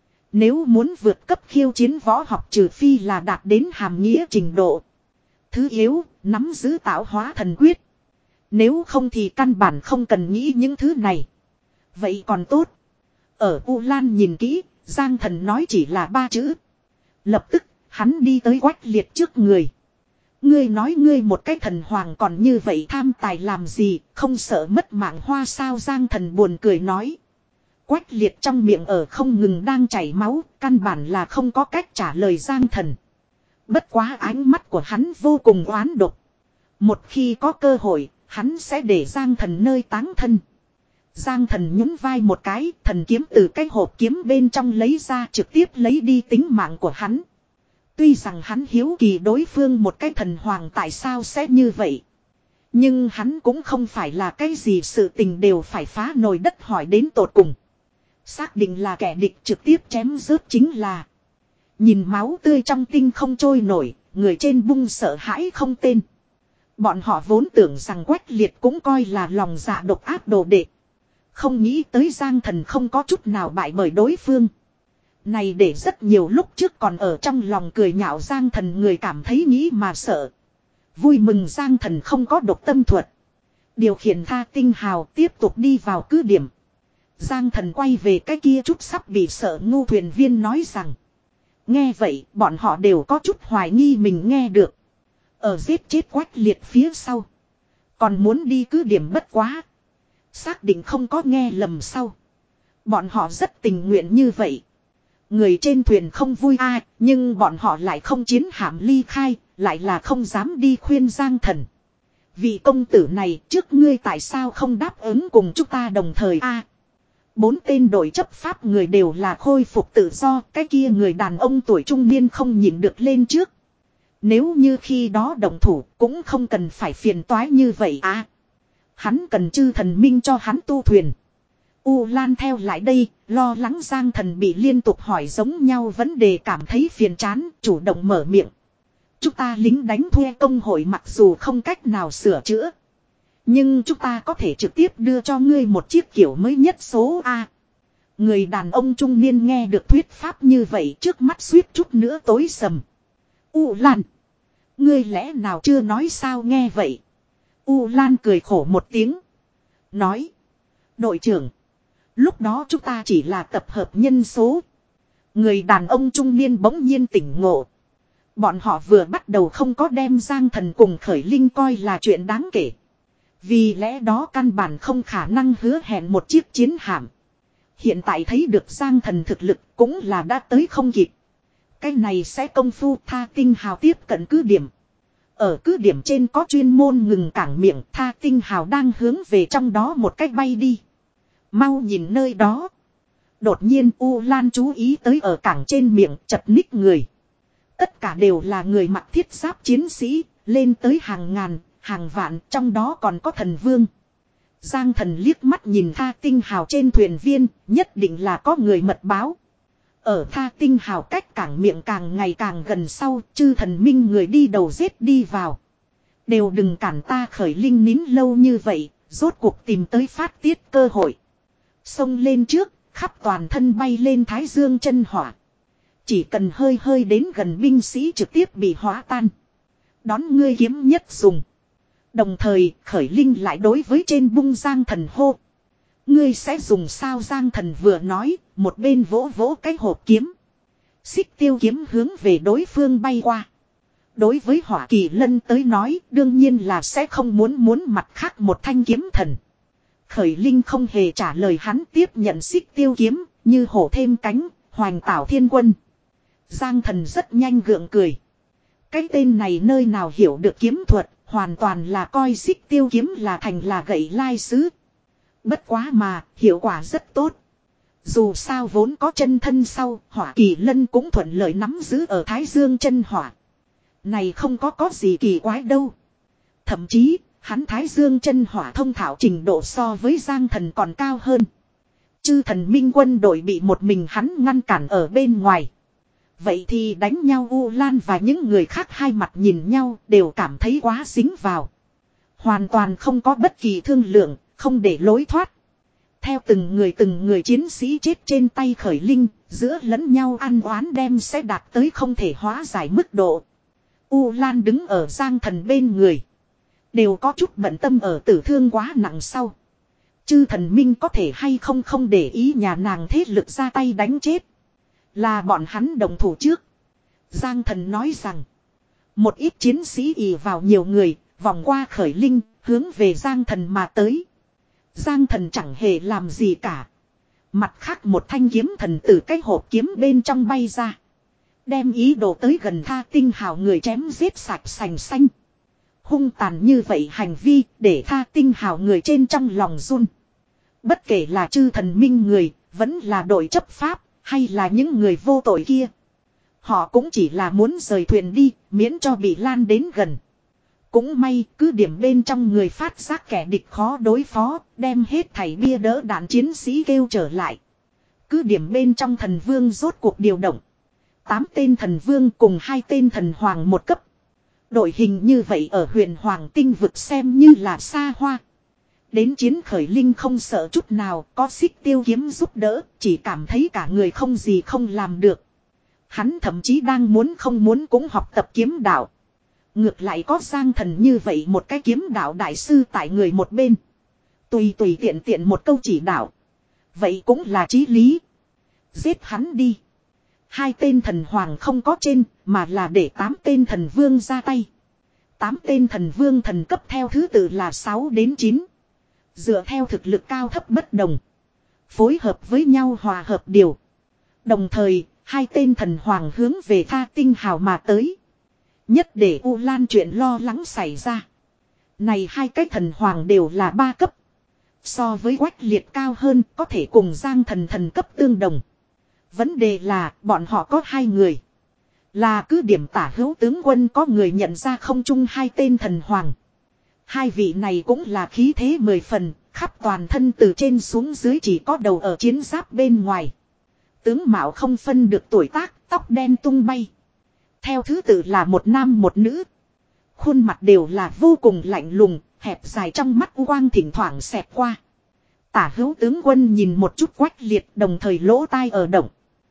Nếu muốn vượt cấp khiêu chiến võ học trừ phi là đạt đến hàm nghĩa trình độ. Thứ yếu, nắm giữ tạo hóa thần quyết. Nếu không thì căn bản không cần nghĩ những thứ này. Vậy còn tốt. Ở U Lan nhìn kỹ, Giang Thần nói chỉ là ba chữ. Lập tức, hắn đi tới Quách Liệt trước người. Ngươi nói ngươi một cái thần hoàng còn như vậy tham tài làm gì, không sợ mất mạng hoa sao? Giang Thần buồn cười nói. Quách Liệt trong miệng ở không ngừng đang chảy máu, căn bản là không có cách trả lời Giang Thần. Bất quá ánh mắt của hắn vô cùng oán độc. Một khi có cơ hội, hắn sẽ để Giang Thần nơi táng thân. Giang Thần nhún vai một cái, thần kiếm từ cái hộp kiếm bên trong lấy ra trực tiếp lấy đi tính mạng của hắn. Tuy rằng hắn hiếu kỳ đối phương một cái thần hoàng tại sao sẽ như vậy. Nhưng hắn cũng không phải là cái gì sự tình đều phải phá nồi đất hỏi đến tột cùng. Xác định là kẻ địch trực tiếp chém rớt chính là. Nhìn máu tươi trong tinh không trôi nổi, người trên bung sợ hãi không tên. Bọn họ vốn tưởng rằng Quách Liệt cũng coi là lòng dạ độc ác đồ đệ. Không nghĩ tới Giang Thần không có chút nào bại bởi đối phương. Này để rất nhiều lúc trước còn ở trong lòng cười nhạo Giang Thần người cảm thấy nghĩ mà sợ. Vui mừng Giang Thần không có độc tâm thuật. Điều khiển Tha Tinh Hào tiếp tục đi vào cứ điểm. Giang Thần quay về cái kia chút sắp bị sợ ngu thuyền viên nói rằng. Nghe vậy bọn họ đều có chút hoài nghi mình nghe được. Ở giết chết Quách Liệt phía sau. Còn muốn đi cứ điểm bất quá. Xác định không có nghe lầm sau. Bọn họ rất tình nguyện như vậy. Người trên thuyền không vui a, nhưng bọn họ lại không chiến hạm ly khai, lại là không dám đi khuyên Giang Thần. Vị công tử này trước ngươi tại sao không đáp ứng cùng chúng ta đồng thời a? Bốn tên đội chấp pháp người đều là khôi phục tự do, cái kia người đàn ông tuổi trung niên không nhịn được lên trước. Nếu như khi đó đồng thủ cũng không cần phải phiền toái như vậy à. Hắn cần chư thần minh cho hắn tu thuyền. U Lan theo lại đây, lo lắng Giang Thần bị liên tục hỏi giống nhau vấn đề cảm thấy phiền chán, chủ động mở miệng. Chúng ta lính đánh thuê công hội mặc dù không cách nào sửa chữa. Nhưng chúng ta có thể trực tiếp đưa cho ngươi một chiếc kiểu mới nhất số A. Người đàn ông trung niên nghe được thuyết pháp như vậy trước mắt suýt chút nữa tối sầm. U Lan. Ngươi lẽ nào chưa nói sao nghe vậy. U Lan cười khổ một tiếng. Nói. Đội trưởng. Lúc đó chúng ta chỉ là tập hợp nhân số. Người đàn ông trung niên bỗng nhiên tỉnh ngộ. Bọn họ vừa bắt đầu không có đem Giang Thần cùng Khởi Linh coi là chuyện đáng kể. Vì lẽ đó căn bản không khả năng hứa hẹn một chiếc chiến hạm. Hiện tại thấy được Giang Thần thực lực cũng là đã tới không kịp. Cái này sẽ công phu Tha Tinh Hào tiếp cận cứ điểm. Ở cứ điểm trên có chuyên môn ngừng cảng miệng, Tha Tinh Hào đang hướng về trong đó một cách bay đi. Mau nhìn nơi đó. Đột nhiên U Lan chú ý tới ở cảng trên miệng chật ních người. Tất cả đều là người mặc thiết giáp chiến sĩ, lên tới hàng ngàn, hàng vạn, trong đó còn có thần vương. Giang Thần liếc mắt nhìn Tha Tinh Hào trên thuyền viên, nhất định là có người mật báo. Ở Tha Tinh Hào cách cảng miệng càng ngày càng gần sau, chư thần minh người đi đầu giết đi vào. Đều đừng cản ta Khởi Linh nín lâu như vậy, rốt cuộc tìm tới phát tiết cơ hội. Xông lên trước, khắp toàn thân bay lên thái dương chân hỏa. Chỉ cần hơi hơi đến gần binh sĩ trực tiếp bị hóa tan. Đón ngươi kiếm nhất dùng. Đồng thời Khởi Linh lại đối với trên bung Giang Thần hô. Ngươi sẽ dùng sao Giang Thần vừa nói, một bên vỗ vỗ cái hộp kiếm. Xích tiêu kiếm hướng về đối phương bay qua. Đối với Hỏa Kỳ Lân tới nói, đương nhiên là sẽ không muốn muốn mặt khác một thanh kiếm thần. Khởi Linh không hề trả lời hắn tiếp nhận xích tiêu kiếm, như hổ thêm cánh, hoành tảo thiên quân. Giang Thần rất nhanh gượng cười. Cái tên này nơi nào hiểu được kiếm thuật, hoàn toàn là coi xích tiêu kiếm là thành là gậy lai sứ. Bất quá mà, hiệu quả rất tốt. Dù sao vốn có chân thân sau, Hỏa Kỳ Lân cũng thuận lợi nắm giữ ở Thái Dương chân hỏa. Này không có có gì kỳ quái đâu. Thậm chí, hắn Thái Dương chân hỏa thông thạo trình độ so với Giang Thần còn cao hơn. Chư thần minh quân đội bị một mình hắn ngăn cản ở bên ngoài. Vậy thì đánh nhau U Lan và những người khác hai mặt nhìn nhau đều cảm thấy quá dính vào. Hoàn toàn không có bất kỳ thương lượng, không để lối thoát. Theo từng người từng người chiến sĩ chết trên tay Khởi Linh, giữa lẫn nhau ăn oán đem sẽ đạt tới không thể hóa giải mức độ. U Lan đứng ở Giang Thần bên người. Đều có chút bận tâm ở tử thương quá nặng sau. Chư thần minh có thể hay không không để ý nhà nàng thế lực ra tay đánh chết. Là bọn hắn đồng thủ trước. Giang Thần nói rằng. Một ít chiến sĩ ì vào nhiều người, vòng qua Khởi Linh, hướng về Giang Thần mà tới. Giang Thần chẳng hề làm gì cả. Mặt khác một thanh kiếm thần từ cái hộp kiếm bên trong bay ra. Đem ý đồ tới gần Tha Tinh Hào người chém giết sạch sành xanh. Hung tàn như vậy hành vi để Tha Tinh Hào người trên trong lòng run. Bất kể là chư thần minh người, vẫn là đội chấp pháp, hay là những người vô tội kia. Họ cũng chỉ là muốn rời thuyền đi, miễn cho bị lan đến gần. Cũng may, cứ điểm bên trong người phát giác kẻ địch khó đối phó, đem hết thảy bia đỡ đạn chiến sĩ kêu trở lại. Cứ điểm bên trong thần vương rốt cuộc điều động. Tám tên thần vương cùng hai tên thần hoàng một cấp. Đội hình như vậy ở huyền hoàng tinh vực xem như là xa hoa. Đến chiến Khởi Linh không sợ chút nào, có xích tiêu kiếm giúp đỡ, chỉ cảm thấy cả người không gì không làm được. Hắn thậm chí đang muốn không muốn cũng học tập kiếm đạo. Ngược lại có Giang Thần như vậy một cái kiếm đạo đại sư tại người một bên. Tùy tùy tiện tiện một câu chỉ đạo. Vậy cũng là chí lý. Giết hắn đi. Hai tên thần hoàng không có trên, mà là để tám tên thần vương ra tay. Tám tên thần vương thần cấp theo thứ tự là sáu đến chín. Dựa theo thực lực cao thấp bất đồng. Phối hợp với nhau hòa hợp điều. Đồng thời, hai tên thần hoàng hướng về Tha Tinh Hào mà tới. Nhất để U Lan chuyện lo lắng xảy ra. Này hai cái thần hoàng đều là ba cấp. So với Quách Liệt cao hơn có thể cùng Giang thần thần cấp tương đồng. Vấn đề là bọn họ có hai người. Là cứ điểm tả hữu tướng quân có người nhận ra không chung hai tên thần hoàng. Hai vị này cũng là khí thế mười phần, khắp toàn thân từ trên xuống dưới chỉ có đầu ở chiến giáp bên ngoài. Tướng mạo không phân được tuổi tác, tóc đen tung bay. Theo thứ tự là một nam một nữ. Khuôn mặt đều là vô cùng lạnh lùng, hẹp dài trong mắt quang thỉnh thoảng xẹt qua. Tả hữu tướng quân nhìn một chút Quách Liệt đồng thời lỗ tai ở động.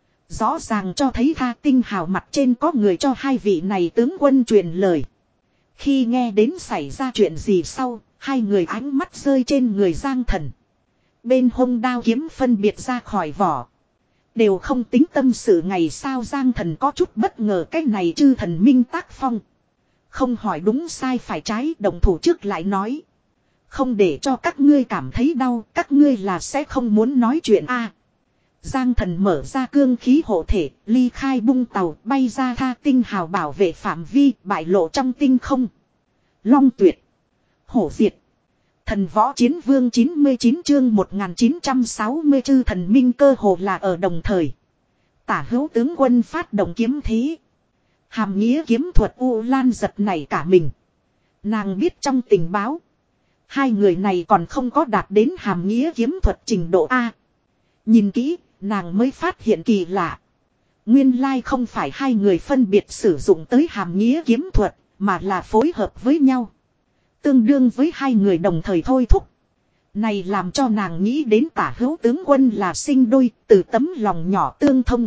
Rõ ràng cho thấy Tha Tinh Hào mặt trên có người cho hai vị này tướng quân truyền lời. Khi nghe đến xảy ra chuyện gì sau, hai người ánh mắt rơi trên người Giang thần. Bên hông đao kiếm phân biệt ra khỏi vỏ. Đều không tính tâm sự ngày sao Giang thần có chút bất ngờ cái này chư thần minh tác phong. Không hỏi đúng sai phải trái đồng thủ trước lại nói. Không để cho các ngươi cảm thấy đau, các ngươi là sẽ không muốn nói chuyện a. À, Giang thần mở ra cương khí hộ thể, ly khai bung tàu, bay ra Tha Tinh Hào bảo vệ phạm vi, bại lộ trong tinh không. Long tuyệt. Hổ diệt. Thần võ chiến vương chín mươi chín chương một nghìn chín trăm sáu mươi chư thần minh cơ hồ là ở đồng thời. Tả hữu tướng quân phát động kiếm thế. Hàm nghĩa kiếm thuật U Lan giật nảy cả mình. Nàng biết trong tình báo. Hai người này còn không có đạt đến hàm nghĩa kiếm thuật trình độ A. Nhìn kỹ, nàng mới phát hiện kỳ lạ. Nguyên lai không phải hai người phân biệt sử dụng tới hàm nghĩa kiếm thuật, mà là phối hợp với nhau. Tương đương với hai người đồng thời thôi thúc. Này làm cho nàng nghĩ đến tả hữu tướng quân là sinh đôi, từ tấm lòng nhỏ tương thông.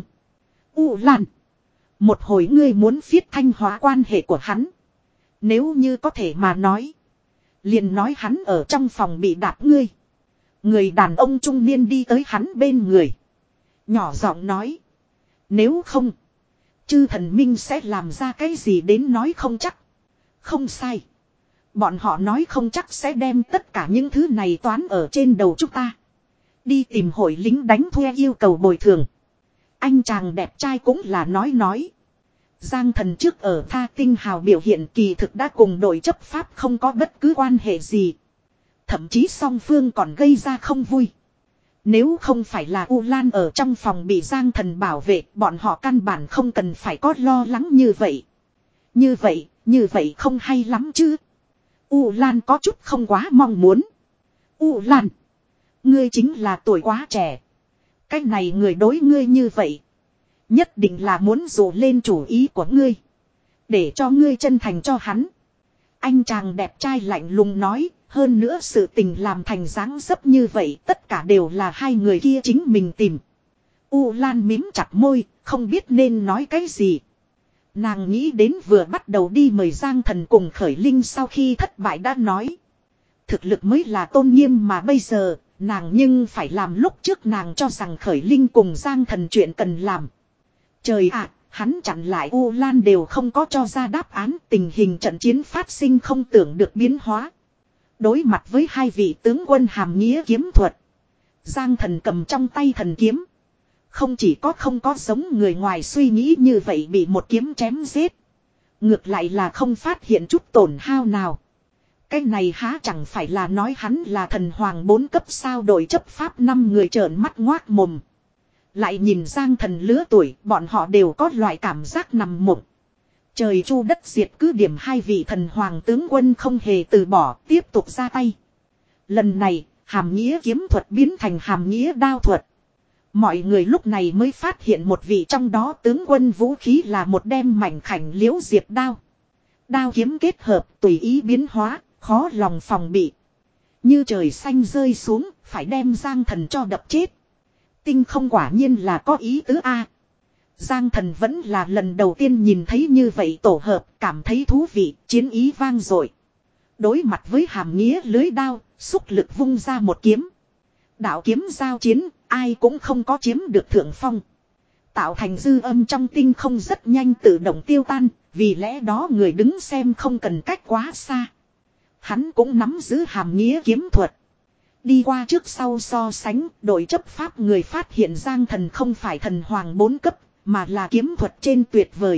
U Lan. Một hồi ngươi muốn viết thanh hóa quan hệ của hắn. Nếu như có thể mà nói. Liền nói hắn ở trong phòng bị đạp ngươi. Người đàn ông trung niên đi tới hắn bên người. Nhỏ giọng nói. Nếu không. Chư thần minh sẽ làm ra cái gì đến nói không chắc. Không sai. Bọn họ nói không chắc sẽ đem tất cả những thứ này toán ở trên đầu chúng ta. Đi tìm hội lính đánh thuê yêu cầu bồi thường. Anh chàng đẹp trai cũng là nói nói. Giang thần trước ở Tha Tinh Hào biểu hiện kỳ thực đã cùng đội chấp pháp không có bất cứ quan hệ gì. Thậm chí song phương còn gây ra không vui. Nếu không phải là U Lan ở trong phòng bị Giang thần bảo vệ, bọn họ căn bản không cần phải có lo lắng như vậy. Như vậy, như vậy không hay lắm chứ. U Lan có chút không quá mong muốn. U Lan, ngươi chính là tuổi quá trẻ. Cái này người đối ngươi như vậy. Nhất định là muốn dụ lên chủ ý của ngươi. Để cho ngươi chân thành cho hắn. Anh chàng đẹp trai lạnh lùng nói. Hơn nữa sự tình làm thành dáng dấp như vậy. Tất cả đều là hai người kia chính mình tìm. U Lan mím chặt môi. Không biết nên nói cái gì. Nàng nghĩ đến vừa bắt đầu đi mời Giang thần cùng Khởi Linh sau khi thất bại đã nói. Thực lực mới là tôn nghiêm mà bây giờ. Nàng nhưng phải làm lúc trước nàng cho rằng Khởi Linh cùng Giang thần chuyện cần làm. Trời ạ, hắn chặn lại U Lan đều không có cho ra đáp án, tình hình trận chiến phát sinh không tưởng được biến hóa. Đối mặt với hai vị tướng quân hàm nghĩa kiếm thuật. Giang thần cầm trong tay thần kiếm. Không chỉ có không có giống người ngoài suy nghĩ như vậy bị một kiếm chém giết. Ngược lại là không phát hiện chút tổn hao nào. Cái này há chẳng phải là nói hắn là thần hoàng bốn cấp sao đội chấp pháp năm người trợn mắt ngoác mồm. Lại nhìn Giang thần lứa tuổi, bọn họ đều có loại cảm giác nằm mộng. Trời chu đất diệt cứ điểm hai vị thần hoàng tướng quân không hề từ bỏ, tiếp tục ra tay. Lần này, hàm nghĩa kiếm thuật biến thành hàm nghĩa đao thuật. Mọi người lúc này mới phát hiện một vị trong đó tướng quân vũ khí là một đem mảnh khảnh liễu diệp đao. Đao kiếm kết hợp tùy ý biến hóa, khó lòng phòng bị. Như trời xanh rơi xuống, phải đem Giang thần cho đập chết. Tinh không quả nhiên là có ý tứ a. Giang thần vẫn là lần đầu tiên nhìn thấy như vậy tổ hợp, cảm thấy thú vị, chiến ý vang dội. Đối mặt với hàm nghĩa lưới đao, xúc lực vung ra một kiếm. Đạo kiếm giao chiến, ai cũng không có chiếm được thượng phong. Tạo thành dư âm trong tinh không rất nhanh tự động tiêu tan, vì lẽ đó người đứng xem không cần cách quá xa. Hắn cũng nắm giữ hàm nghĩa kiếm thuật. Đi qua trước sau so sánh, đội chấp pháp người phát hiện Giang Thần không phải thần hoàng bốn cấp, mà là kiếm thuật trên tuyệt vời.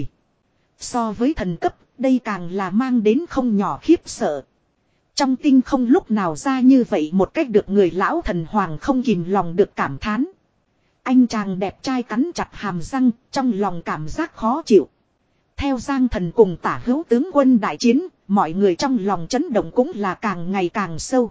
So với thần cấp, đây càng là mang đến không nhỏ khiếp sợ. Trong tinh không lúc nào ra như vậy một cách được người lão thần hoàng không kìm lòng được cảm thán. Anh chàng đẹp trai cắn chặt hàm răng, trong lòng cảm giác khó chịu. Theo Giang Thần cùng Tả Hữu tướng quân đại chiến, mọi người trong lòng chấn động cũng là càng ngày càng sâu.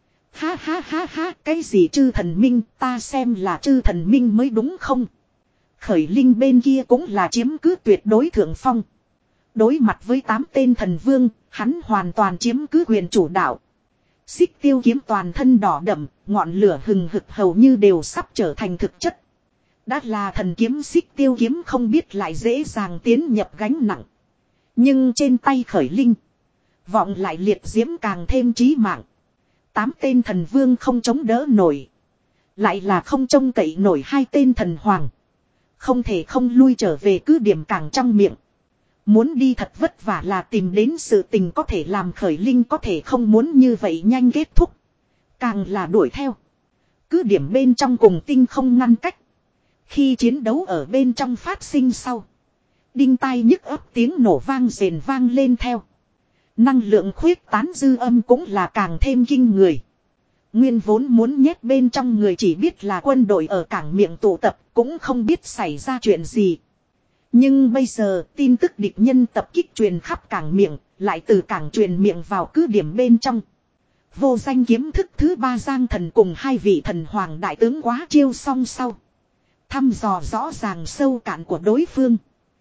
Ha ha ha ha, cái gì chư thần minh, ta xem là chư thần minh mới đúng không? Khởi Linh bên kia cũng là chiếm cứ tuyệt đối thượng phong. Đối mặt với tám tên thần vương, hắn hoàn toàn chiếm cứ quyền chủ đạo. Xích tiêu kiếm toàn thân đỏ đậm, ngọn lửa hừng hực hầu như đều sắp trở thành thực chất. Đã là thần kiếm xích tiêu kiếm không biết lại dễ dàng tiến nhập gánh nặng. Nhưng trên tay Khởi Linh, vọng lại liệt diễm càng thêm chí mạng. Tám tên thần vương không chống đỡ nổi. Lại là không trông cậy nổi hai tên thần hoàng. Không thể không lui trở về cứ điểm càng trong miệng. Muốn đi thật vất vả là tìm đến sự tình có thể làm Khởi Linh có thể không muốn như vậy nhanh kết thúc. Càng là đuổi theo. Cứ điểm bên trong cùng tinh không ngăn cách. Khi chiến đấu ở bên trong phát sinh sau. Đinh tai nhức ấp tiếng nổ vang rền vang lên theo. Năng lượng khuyết tán dư âm cũng là càng thêm kinh người. Nguyên vốn muốn nhét bên trong người chỉ biết là quân đội ở cảng miệng tụ tập cũng không biết xảy ra chuyện gì. Nhưng bây giờ tin tức địch nhân tập kích truyền khắp cảng miệng, lại từ cảng truyền miệng vào cứ điểm bên trong. Vô danh kiếm thức thứ ba Giang Thần cùng hai vị thần hoàng đại tướng quá chiêu song sau. Thăm dò rõ ràng sâu cạn của đối phương.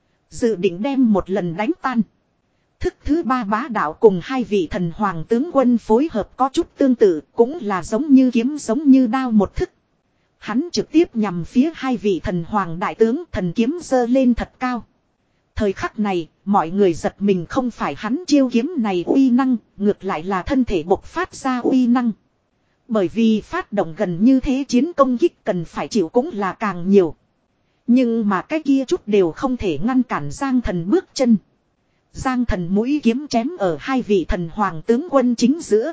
Dự định đem một lần đánh tan. Thức thứ ba bá đạo cùng hai vị thần hoàng tướng quân phối hợp có chút tương tự, cũng là giống như kiếm giống như đao một thức. Hắn trực tiếp nhằm phía hai vị thần hoàng đại tướng, thần kiếm giơ lên thật cao. Thời khắc này, mọi người giật mình không phải hắn chiêu kiếm này uy năng, ngược lại là thân thể bộc phát ra uy năng. Bởi vì phát động gần như thế chiến công kích cần phải chịu cũng là càng nhiều. Nhưng mà cái kia chút đều không thể ngăn cản Giang Thần bước chân. Giang Thần mũi kiếm chém ở hai vị thần hoàng tướng quân chính giữa.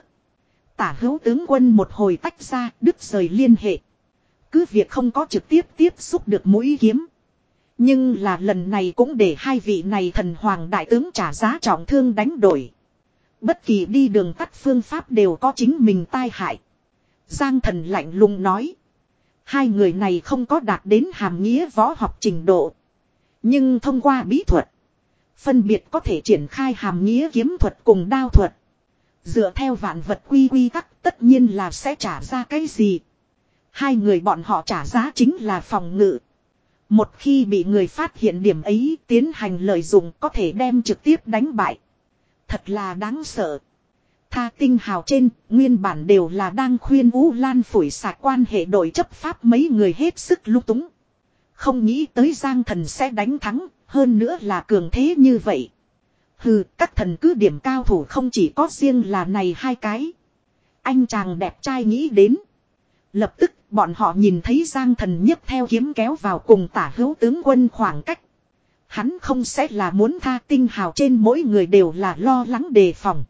Tả Hữu tướng quân một hồi tách ra, đứt rời liên hệ. Cứ việc không có trực tiếp tiếp xúc được mũi kiếm. Nhưng là lần này cũng để hai vị này thần hoàng đại tướng trả giá trọng thương đánh đổi. Bất kỳ đi đường tắt phương pháp đều có chính mình tai hại. Giang Thần lạnh lùng nói. Hai người này không có đạt đến hàm nghĩa võ học trình độ. Nhưng thông qua bí thuật. Phân biệt có thể triển khai hàm nghĩa kiếm thuật cùng đao thuật. Dựa theo vạn vật quy quy tắc tất nhiên là sẽ trả ra cái gì. Hai người bọn họ trả giá chính là phòng ngự. Một khi bị người phát hiện điểm ấy tiến hành lợi dụng có thể đem trực tiếp đánh bại. Thật là đáng sợ. Tha tinh hào trên nguyên bản đều là đang khuyên U Lan phủi sạch quan hệ đội chấp pháp mấy người hết sức lung túng. Không nghĩ tới Giang Thần sẽ đánh thắng, hơn nữa là cường thế như vậy. Hừ, các thần cứ điểm cao thủ không chỉ có riêng là này hai cái. Anh chàng đẹp trai nghĩ đến. Lập tức bọn họ nhìn thấy Giang Thần nhấc theo kiếm kéo vào cùng Tả Hữu tướng quân khoảng cách. Hắn không sẽ là muốn tha tinh hào trên mỗi người đều là lo lắng đề phòng.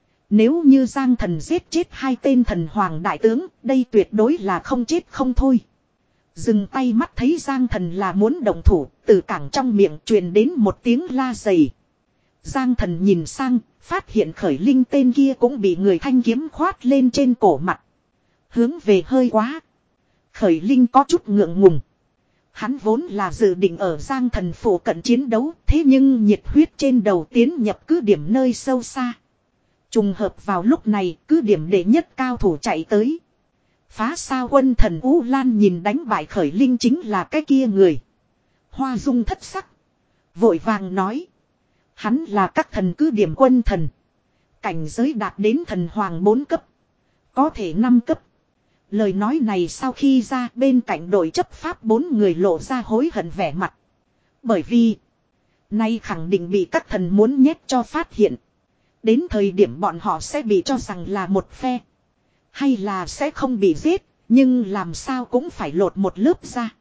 Nếu như Giang Thần giết chết hai tên thần hoàng đại tướng, đây tuyệt đối là không chết không thôi. Dừng tay mắt thấy Giang Thần là muốn động thủ, từ cảng trong miệng truyền đến một tiếng la dày. Giang Thần nhìn sang, phát hiện Khởi Linh tên kia cũng bị người thanh kiếm khoát lên trên cổ mặt. Hướng về hơi quá. Khởi Linh có chút ngượng ngùng. Hắn vốn là dự định ở Giang Thần phủ cận chiến đấu, thế nhưng nhiệt huyết trên đầu tiến nhập cứ điểm nơi sâu xa. Trùng hợp vào lúc này, cứ điểm đệ nhất cao thủ chạy tới. Phá sao quân thần U Lan nhìn đánh bại Khởi Linh chính là cái kia người. Hoa dung thất sắc. Vội vàng nói. Hắn là các thần cứ điểm quân thần. Cảnh giới đạt đến thần hoàng bốn cấp. Có thể năm cấp. Lời nói này sau khi ra bên cạnh đội chấp pháp bốn người lộ ra hối hận vẻ mặt. Bởi vì. Nay khẳng định bị các thần muốn nhét cho phát hiện. Đến thời điểm bọn họ sẽ bị cho rằng là một phe. Hay là sẽ không bị giết. Nhưng làm sao cũng phải lột một lớp ra.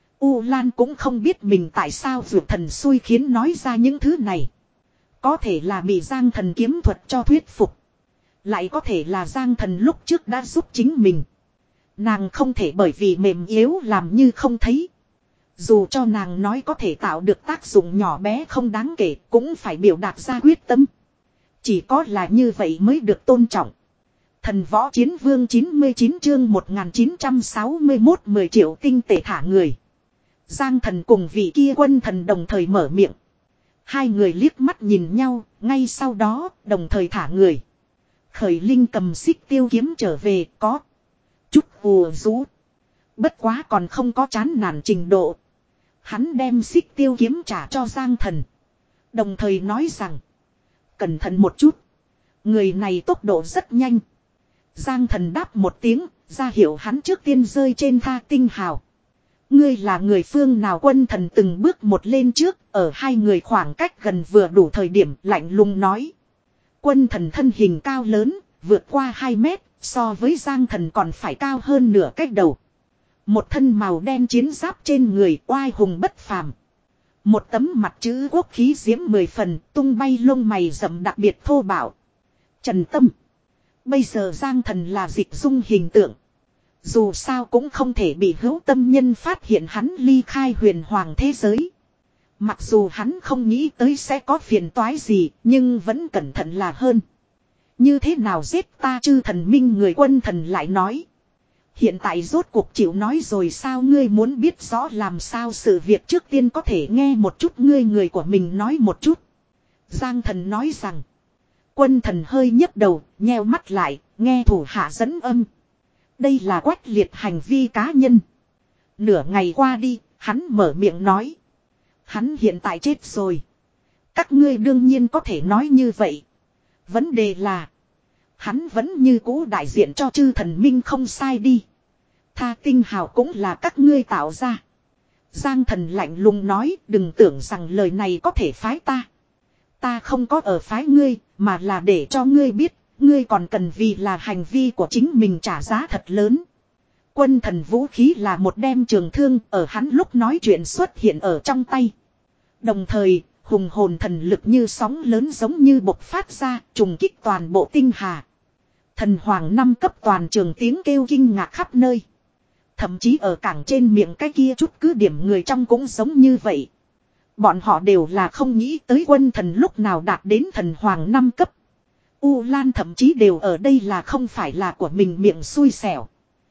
U Lan cũng không biết mình tại sao vượt thần xui khiến nói ra những thứ này. Có thể là bị Giang Thần kiếm thuật cho thuyết phục. Lại có thể là Giang Thần lúc trước đã giúp chính mình. Nàng không thể bởi vì mềm yếu làm như không thấy. Dù cho nàng nói có thể tạo được tác dụng nhỏ bé không đáng kể, cũng phải biểu đạt ra quyết tâm. Chỉ có là như vậy mới được tôn trọng. Thần võ chiến vương chín mươi chín chương một nghìn chín trăm sáu mươi mốt mười triệu tinh tệ thả người. Giang thần cùng vị kia quân thần đồng thời mở miệng. Hai người liếc mắt nhìn nhau, ngay sau đó đồng thời thả người. Khởi Linh cầm xích tiêu kiếm trở về, có chút ùa rũ. Bất quá còn không có chán nản trình độ. Hắn đem xích tiêu kiếm trả cho Giang thần. Đồng thời nói rằng, cẩn thận một chút. Người này tốc độ rất nhanh. Giang thần đáp một tiếng, ra hiệu hắn trước tiên rơi trên tha tinh hào. Ngươi là người phương nào? Quân thần từng bước một lên trước, ở hai người khoảng cách gần vừa đủ thời điểm lạnh lùng nói. Quân thần thân hình cao lớn, vượt qua hai mét, so với Giang thần còn phải cao hơn nửa cách đầu. Một thân màu đen chiến giáp trên người oai hùng bất phàm. Một tấm mặt chữ quốc khí diễm mười phần, tung bay lông mày rậm đặc biệt thô bạo. Trần Tâm. Bây giờ Giang thần là dịch dung hình tượng. Dù sao cũng không thể bị hữu tâm nhân phát hiện hắn ly khai huyền hoàng thế giới. Mặc dù hắn không nghĩ tới sẽ có phiền toái gì, nhưng vẫn cẩn thận là hơn. Như thế nào giết ta chư thần minh? Người quân thần lại nói. Hiện tại rốt cuộc chịu nói rồi sao? Ngươi muốn biết rõ làm sao sự việc, trước tiên có thể nghe một chút ngươi người của mình nói một chút. Giang thần nói rằng. Quân thần hơi nhấc đầu, nheo mắt lại, nghe thủ hạ dẫn âm. Đây là Quách Liệt hành vi cá nhân. Nửa ngày qua đi, hắn mở miệng nói. Hắn hiện tại chết rồi. Các ngươi đương nhiên có thể nói như vậy. Vấn đề là, hắn vẫn như cũ đại diện cho chư thần minh không sai đi. Tha tinh hào cũng là các ngươi tạo ra. Giang thần lạnh lùng nói, đừng tưởng rằng lời này có thể phái ta. Ta không có ở phái ngươi, mà là để cho ngươi biết, ngươi còn cần vì là hành vi của chính mình trả giá thật lớn. Quân thần vũ khí là một đem trường thương, ở hắn lúc nói chuyện xuất hiện ở trong tay. Đồng thời, hùng hồn thần lực như sóng lớn giống như bộc phát ra, trùng kích toàn bộ tinh hà. Thần hoàng năm cấp toàn trường tiếng kêu kinh ngạc khắp nơi. Thậm chí ở cảng trên miệng cái kia chút cứ điểm người trong cũng giống như vậy. Bọn họ đều là không nghĩ tới quân thần lúc nào đạt đến thần hoàng năm cấp. U Lan thậm chí đều ở đây là không phải là của mình miệng xui xẻo.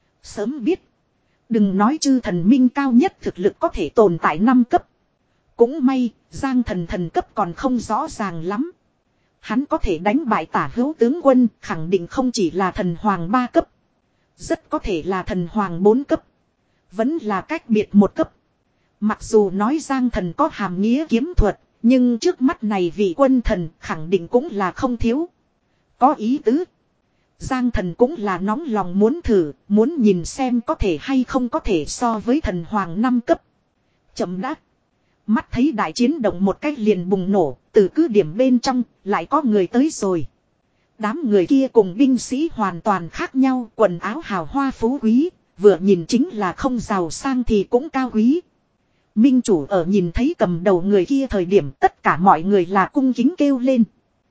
Sớm biết. Đừng nói chư thần minh cao nhất thực lực có thể tồn tại năm cấp. Cũng may, Giang thần thần cấp còn không rõ ràng lắm. Hắn có thể đánh bại tả hữu tướng quân, khẳng định không chỉ là thần hoàng ba cấp. Rất có thể là thần hoàng bốn cấp. Vẫn là cách biệt một cấp. Mặc dù nói Giang thần có hàm nghĩa kiếm thuật, nhưng trước mắt này vị quân thần khẳng định cũng là không thiếu. Có ý tứ. Giang thần cũng là nóng lòng muốn thử, muốn nhìn xem có thể hay không có thể so với thần hoàng năm cấp. Chậm đã. Mắt thấy đại chiến động một cách liền bùng nổ, từ cứ điểm bên trong, lại có người tới rồi. Đám người kia cùng binh sĩ hoàn toàn khác nhau, quần áo hào hoa phú quý, vừa nhìn chính là không giàu sang thì cũng cao quý. Minh chủ ở nhìn thấy cầm đầu người kia thời điểm tất cả mọi người là cung kính kêu lên.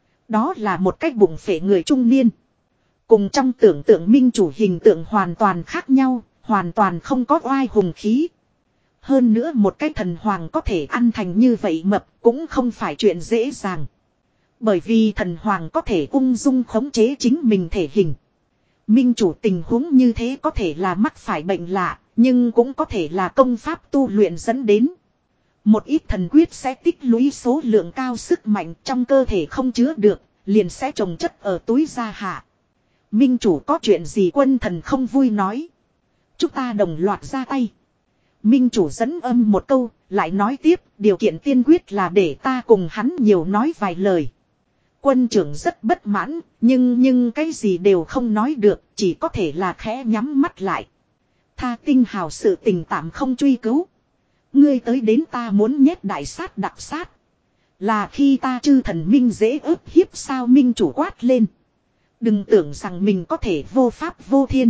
Đó là một cái bụng phệ người trung niên. Cùng trong tưởng tượng minh chủ hình tượng hoàn toàn khác nhau, hoàn toàn không có oai hùng khí. Hơn nữa một cái thần hoàng có thể ăn thành như vậy mập cũng không phải chuyện dễ dàng. Bởi vì thần hoàng có thể ung dung khống chế chính mình thể hình. Minh chủ tình huống như thế có thể là mắc phải bệnh lạ, nhưng cũng có thể là công pháp tu luyện dẫn đến. Một ít thần quyết sẽ tích lũy số lượng cao sức mạnh trong cơ thể không chứa được, liền sẽ trồng chất ở túi da hạ. Minh chủ có chuyện gì? Quân thần không vui nói. Chúng ta đồng loạt ra tay. Minh chủ dẫn âm một câu, lại nói tiếp, điều kiện tiên quyết là để ta cùng hắn nhiều nói vài lời. Quân trưởng rất bất mãn, nhưng nhưng cái gì đều không nói được, chỉ có thể là khẽ nhắm mắt lại. Tha tinh hào sự tình tạm không truy cứu. Ngươi tới đến ta muốn nhét đại sát đặc sát. Là khi ta chư thần minh dễ ức hiếp sao? Minh chủ quát lên. Đừng tưởng rằng mình có thể vô pháp vô thiên.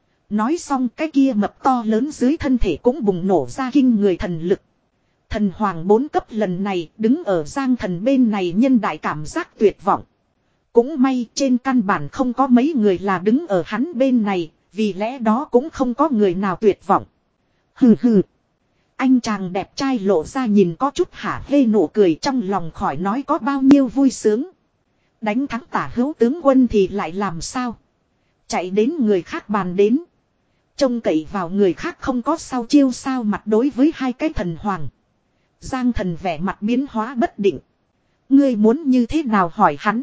Nói xong cái kia mập to lớn dưới thân thể cũng bùng nổ ra kinh người thần lực. Thần hoàng bốn cấp lần này đứng ở Giang thần bên này nhân đại cảm giác tuyệt vọng. Cũng may trên căn bản không có mấy người là đứng ở hắn bên này, Vì lẽ đó cũng không có người nào tuyệt vọng. Hừ hừ. Anh chàng đẹp trai lộ ra nhìn có chút hả hê nụ cười, trong lòng khỏi nói có bao nhiêu vui sướng. Đánh thắng tả hữu tướng quân thì lại làm sao? Chạy đến người khác bàn đến. Trông cậy vào người khác không có sau chiêu sao? Mặt đối với hai cái thần hoàng, Giang Thần vẻ mặt biến hóa bất định. Ngươi muốn như thế nào hỏi hắn?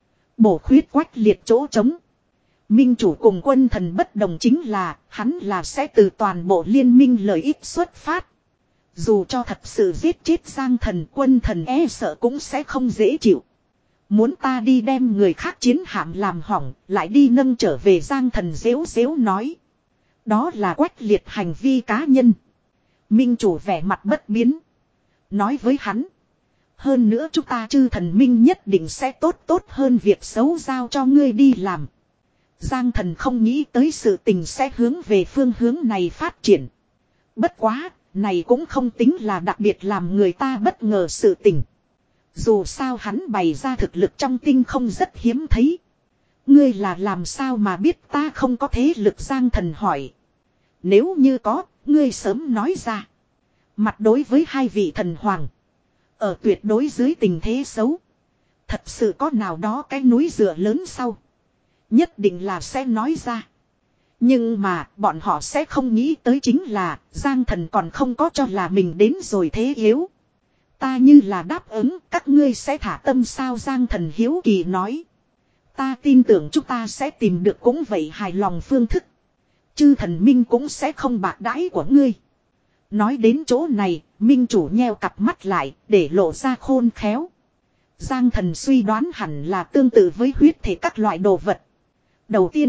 Bổ khuyết quách liệt chỗ trống. Minh chủ cùng quân thần bất đồng chính là hắn là sẽ từ toàn bộ liên minh lợi ích xuất phát. Dù cho thật sự giết chết Giang Thần, quân thần e sợ cũng sẽ không dễ chịu. Muốn ta đi đem người khác chiến hạm làm hỏng, lại đi nâng trở về. Giang Thần dễu dễu nói. Đó là quách liệt hành vi cá nhân. Minh chủ vẻ mặt bất biến. Nói với hắn. Hơn nữa chúng ta chư thần minh nhất định sẽ tốt tốt hơn việc xấu giao cho ngươi đi làm. Giang Thần không nghĩ tới sự tình sẽ hướng về phương hướng này phát triển. Bất quá, này cũng không tính là đặc biệt làm người ta bất ngờ sự tình. Dù sao hắn bày ra thực lực trong tinh không rất hiếm thấy. Ngươi là làm sao mà biết ta không có thế lực? Giang Thần hỏi. Nếu như có, ngươi sớm nói ra. Mặt đối với hai vị thần hoàng, ở tuyệt đối dưới tình thế xấu, thật sự có nào đó cái núi dựa lớn sau, nhất định là sẽ nói ra. Nhưng mà bọn họ sẽ không nghĩ tới chính là Giang Thần còn không có cho là mình đến rồi thế yếu. Ta như là đáp ứng, các ngươi sẽ thả tâm sao? Giang Thần hiếu kỳ nói. Ta tin tưởng chúng ta sẽ tìm được cũng vậy hài lòng phương thức. Chư thần minh cũng sẽ không bạc đãi của ngươi. Nói đến chỗ này, minh chủ nheo cặp mắt lại để lộ ra khôn khéo. Giang Thần suy đoán hẳn là tương tự với huyết thể các loại đồ vật. Đầu tiên,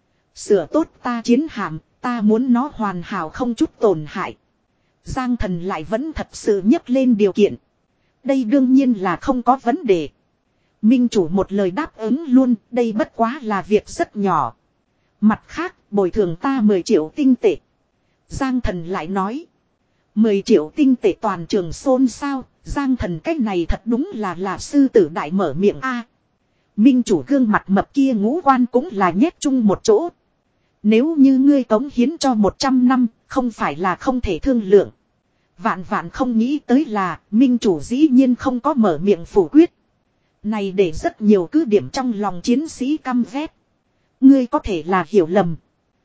sửa tốt ta chiến hạm, ta muốn nó hoàn hảo không chút tổn hại. Giang Thần lại vẫn thật sự nhấc lên điều kiện. Đây đương nhiên là không có vấn đề. Minh chủ một lời đáp ứng luôn, đây bất quá là việc rất nhỏ. Mặt khác, bồi thường ta mười triệu tinh tệ. Giang Thần lại nói. mười triệu tinh tệ? Toàn trường xôn xao. Giang Thần cách này thật đúng là là sư tử đại mở miệng a. Minh chủ gương mặt mập kia ngũ quan cũng là nhét chung một chỗ. Nếu như ngươi cống hiến cho một trăm năm, không phải là không thể thương lượng. Vạn vạn không nghĩ tới là minh chủ dĩ nhiên không có mở miệng phủ quyết. Này để rất nhiều cứ điểm trong lòng chiến sĩ căm ghét. Ngươi có thể là hiểu lầm.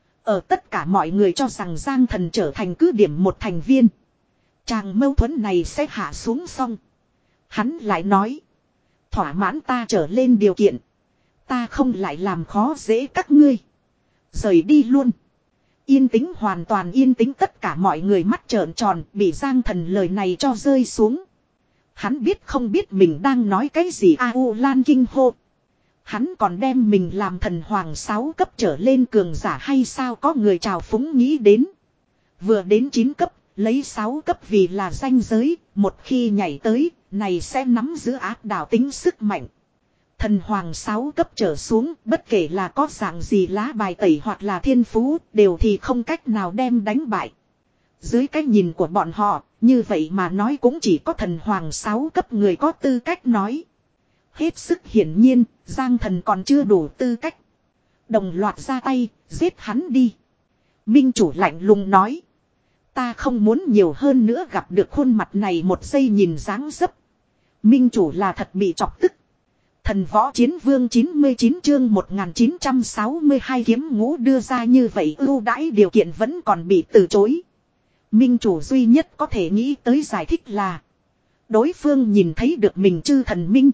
Ở tất cả mọi người cho rằng Giang Thần trở thành cứ điểm một thành viên, chàng mâu thuẫn này sẽ hạ xuống xong. Hắn lại nói. Thỏa mãn ta trở lên điều kiện, ta không lại làm khó dễ các ngươi. Rời đi luôn. Yên tĩnh, hoàn toàn yên tĩnh, tất cả mọi người mắt trợn tròn, bị Giang Thần lời này cho rơi xuống. Hắn biết không biết mình đang nói cái gì? A U Lan kinh hô. Hắn còn đem mình làm thần hoàng sáu cấp trở lên cường giả hay sao? Có người trào phúng nghĩ đến. Vừa đến chín cấp, lấy sáu cấp vì là ranh giới, một khi nhảy tới, này sẽ nắm giữ áp đảo tính sức mạnh. Thần hoàng sáu cấp trở xuống, bất kể là có dạng gì lá bài tẩy hoặc là thiên phú, đều thì không cách nào đem đánh bại. Dưới cái nhìn của bọn họ, như vậy mà nói cũng chỉ có thần hoàng sáu cấp người có tư cách nói. Hết sức hiển nhiên, Giang Thần còn chưa đủ tư cách. Đồng loạt ra tay, giết hắn đi. Minh chủ lạnh lùng nói. Ta không muốn nhiều hơn nữa gặp được khuôn mặt này một giây nhìn dáng dấp. Minh chủ là thật bị chọc tức. Thần võ chiến vương chín mươi chín chương một nghìn chín trăm sáu mươi hai kiếm ngũ đưa ra như vậy ưu đãi điều kiện vẫn còn bị từ chối. Minh chủ duy nhất có thể nghĩ tới giải thích là đối phương nhìn thấy được mình chư thần minh.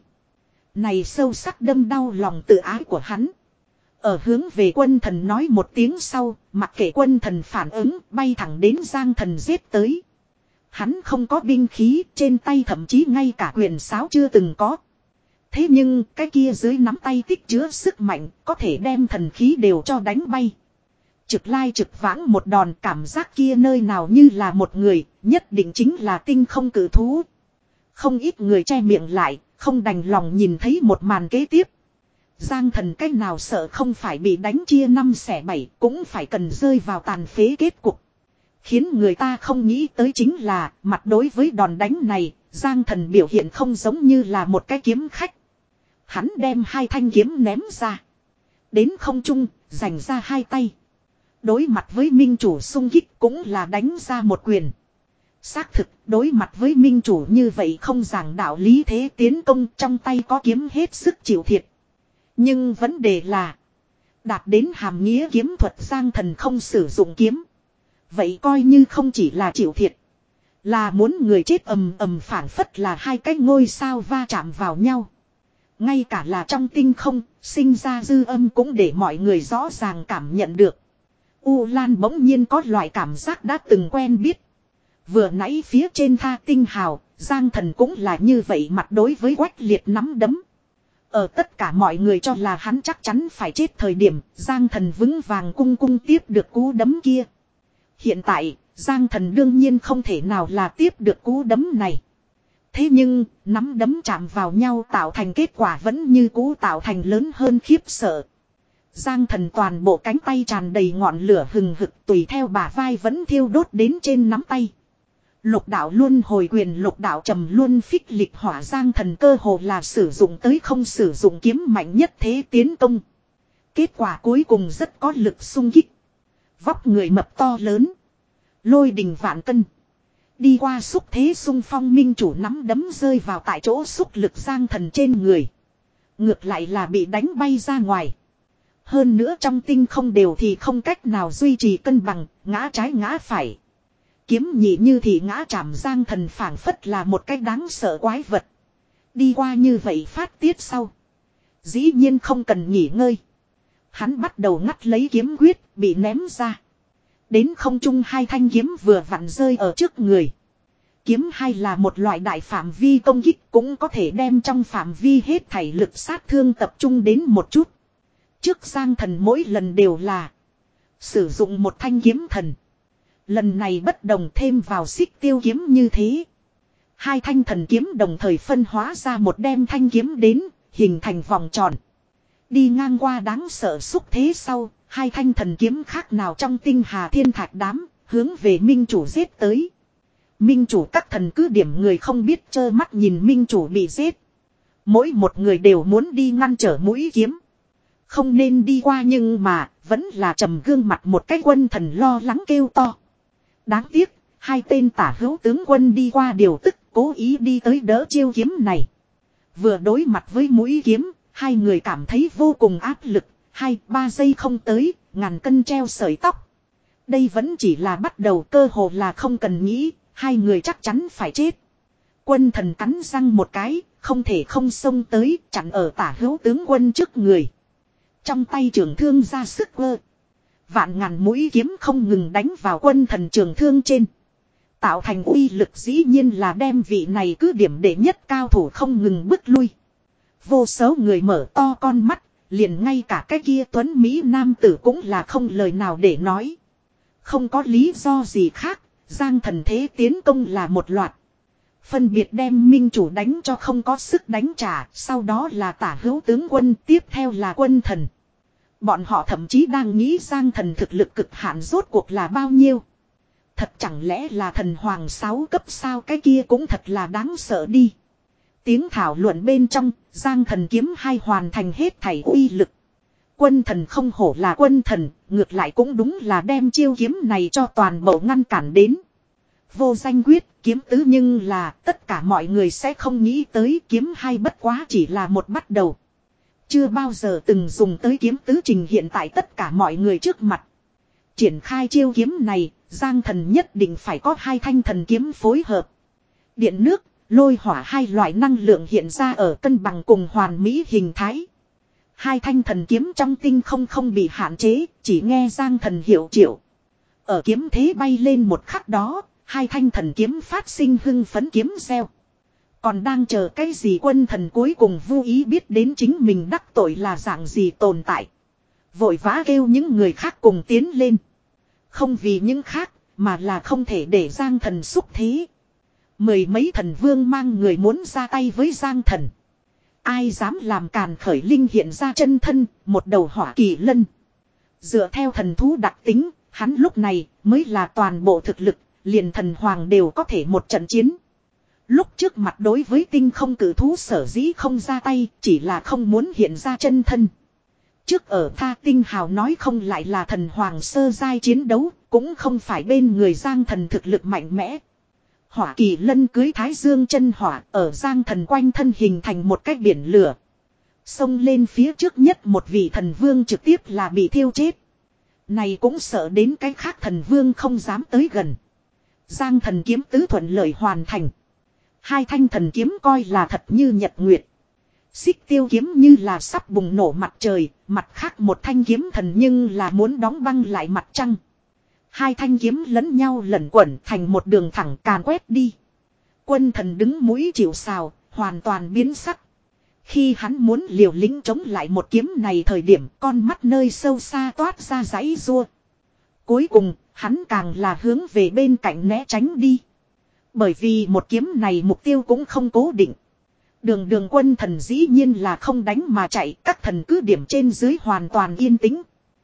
Này sâu sắc đâm đau lòng tự ái của hắn. Ở hướng về quân thần nói một tiếng sau, mặc kệ quân thần phản ứng, bay thẳng đến Giang Thần giết tới. Hắn không có binh khí, trên tay thậm chí ngay cả quyền sáo chưa từng có. Thế nhưng cái kia dưới nắm tay tích chứa sức mạnh, có thể đem thần khí đều cho đánh bay. Trực lai trực vãng một đòn, cảm giác kia nơi nào như là một người, nhất định chính là tinh không cử thú. Không ít người che miệng lại, không đành lòng nhìn thấy một màn kế tiếp. Giang Thần cách nào sợ không phải bị đánh chia năm xẻ bảy, cũng phải cần rơi vào tàn phế kết cục. Khiến người ta không nghĩ tới chính là, mặt đối với đòn đánh này, Giang Thần biểu hiện không giống như là một cái kiếm khách. Hắn đem hai thanh kiếm ném ra. Đến không trung, giành ra hai tay. Đối mặt với minh chủ xung kích cũng là đánh ra một quyền. Xác thực, đối mặt với minh chủ như vậy không giảng đạo lý thế tiến công, trong tay có kiếm hết sức chịu thiệt. Nhưng vấn đề là, đạt đến hàm nghĩa kiếm thuật Giang Thần không sử dụng kiếm. Vậy coi như không chỉ là chịu thiệt, là muốn người chết ầm ầm, phản phất là hai cái ngôi sao va chạm vào nhau. Ngay cả là trong tinh không, sinh ra dư âm cũng để mọi người rõ ràng cảm nhận được. U Lan bỗng nhiên có loại cảm giác đã từng quen biết. Vừa nãy phía trên tha tinh hào, Giang Thần cũng là như vậy mặt đối với Quách Liệt nắm đấm. Ở tất cả mọi người cho là hắn chắc chắn phải chết thời điểm, Giang Thần vững vàng cung cung tiếp được cú đấm kia. Hiện tại, Giang Thần đương nhiên không thể nào là tiếp được cú đấm này. Thế nhưng, nắm đấm chạm vào nhau tạo thành kết quả vẫn như cú tạo thành lớn hơn khiếp sợ. Giang Thần toàn bộ cánh tay tràn đầy ngọn lửa hừng hực, tùy theo bả vai vẫn thiêu đốt đến trên nắm tay. Lục đạo luân hồi quyền, lục đạo trầm luân phích lịch hỏa, Giang Thần cơ hồ là sử dụng tới không sử dụng kiếm mạnh nhất thế tiến công. Kết quả cuối cùng rất có lực xung kích. Vóc người mập to lớn, lôi đình vạn cân. Đi qua xúc thế xung phong minh chủ nắm đấm rơi vào tại chỗ xúc lực Giang Thần trên người. Ngược lại là bị đánh bay ra ngoài. Hơn nữa trong tinh không đều thì không cách nào duy trì cân bằng, ngã trái ngã phải. Kiếm nhị như thì ngã chạm, Giang Thần phảng phất là một cái đáng sợ quái vật. Đi qua như vậy phát tiết sau, dĩ nhiên không cần nghỉ ngơi. Hắn bắt đầu ngắt lấy kiếm quyết, bị ném ra. Đến không trung hai thanh kiếm vừa vặn rơi ở trước người. Kiếm hai là một loại đại phạm vi công kích, cũng có thể đem trong phạm vi hết thảy lực sát thương tập trung đến một chút. Trước Giang Thần mỗi lần đều là sử dụng một thanh kiếm thần. Lần này bất đồng, thêm vào xích tiêu kiếm như thế. Hai thanh thần kiếm đồng thời phân hóa ra một đem thanh kiếm đến, hình thành vòng tròn. Đi ngang qua đáng sợ xúc thế sau, hai thanh thần kiếm khác nào trong tinh hà thiên thạch đám, hướng về minh chủ giết tới. Minh chủ các thần cứ điểm người không biết trơ mắt nhìn minh chủ bị giết. Mỗi một người đều muốn đi ngăn trở mũi kiếm. Không nên đi qua nhưng mà, vẫn là trầm gương mặt một cái quân thần lo lắng kêu to. Đáng tiếc, hai tên tả hữu tướng quân đi qua điều tức, cố ý đi tới đỡ chiêu kiếm này. Vừa đối mặt với mũi kiếm, hai người cảm thấy vô cùng áp lực, hai, ba giây không tới, ngàn cân treo sợi tóc. Đây vẫn chỉ là bắt đầu, cơ hồ là không cần nghĩ, hai người chắc chắn phải chết. Quân thần cắn răng một cái, không thể không xông tới, chặn ở tả hữu tướng quân trước người. Trong tay trường thương ra sức vơ. Vạn ngàn mũi kiếm không ngừng đánh vào quân thần trường thương trên. Tạo thành uy lực dĩ nhiên là đem vị này cứ điểm đệ nhất cao thủ không ngừng bức lui. Vô số người mở to con mắt, liền ngay cả cái kia tuấn Mỹ nam tử cũng là không lời nào để nói. Không có lý do gì khác, Giang Thần thế tiến công là một loạt. Phân biệt đem minh chủ đánh cho không có sức đánh trả, sau đó là tả hữu tướng quân, tiếp theo là quân thần. Bọn họ thậm chí đang nghĩ Giang Thần thực lực cực hạn rốt cuộc là bao nhiêu. Thật chẳng lẽ là thần hoàng sáu cấp sao, cái kia cũng thật là đáng sợ đi. Tiếng thảo luận bên trong, Giang Thần kiếm hai hoàn thành hết thảy uy lực. Quân thần không hổ là quân thần, ngược lại cũng đúng là đem chiêu kiếm này cho toàn bộ ngăn cản đến. Vô danh quyết, kiếm tứ, nhưng là tất cả mọi người sẽ không nghĩ tới kiếm hai bất quá chỉ là một bắt đầu. Chưa bao giờ từng dùng tới kiếm tứ trình hiện tại tất cả mọi người trước mặt. Triển khai chiêu kiếm này, Giang Thần nhất định phải có hai thanh thần kiếm phối hợp. Điện nước, lôi hỏa hai loại năng lượng hiện ra ở cân bằng cùng hoàn mỹ hình thái. Hai thanh thần kiếm trong tinh không không bị hạn chế, chỉ nghe Giang Thần hiệu triệu. Ở kiếm thế bay lên một khắc đó, hai thanh thần kiếm phát sinh hưng phấn kiếm reo. Còn đang chờ cái gì quân thần cuối cùng vô ý biết đến chính mình đắc tội là dạng gì tồn tại. Vội vã kêu những người khác cùng tiến lên. Không vì những khác, mà là không thể để Giang Thần xúc thế. Mười mấy thần vương mang người muốn ra tay với Giang Thần. Ai dám làm càn khởi linh hiện ra chân thân, một đầu hỏa kỳ lân. Dựa theo thần thú đặc tính, hắn lúc này mới là toàn bộ thực lực, liền thần hoàng đều có thể một trận chiến. Lúc trước mặt đối với tinh không cử thú sở dĩ không ra tay, chỉ là không muốn hiện ra chân thân. Trước ở Tha Tinh Hào nói không lại là thần hoàng sơ giai chiến đấu, cũng không phải bên người Giang Thần thực lực mạnh mẽ. Hỏa Kỳ Lân cưới Thái Dương chân hỏa ở Giang Thần quanh thân hình thành một cái biển lửa. Xông lên phía trước nhất một vị thần vương trực tiếp là bị thiêu chết. Này cũng sợ đến cái khác thần vương không dám tới gần. Giang Thần kiếm tứ thuận lợi hoàn thành. Hai thanh thần kiếm coi là thật như nhật nguyệt. Xích tiêu kiếm như là sắp bùng nổ mặt trời, mặt khác một thanh kiếm thần nhưng là muốn đóng băng lại mặt trăng. Hai thanh kiếm lẫn nhau lẩn quẩn thành một đường thẳng càn quét đi. Quân thần đứng mũi chịu sào, hoàn toàn biến sắc. Khi hắn muốn liều lĩnh chống lại một kiếm này thời điểm con mắt nơi sâu xa toát ra giãy rua. Cuối cùng, hắn càng là hướng về bên cạnh né tránh đi. Bởi vì một kiếm này mục tiêu cũng không cố định. Đường đường quân thần dĩ nhiên là không đánh mà chạy, các thần cứ điểm trên dưới hoàn toàn yên tĩnh.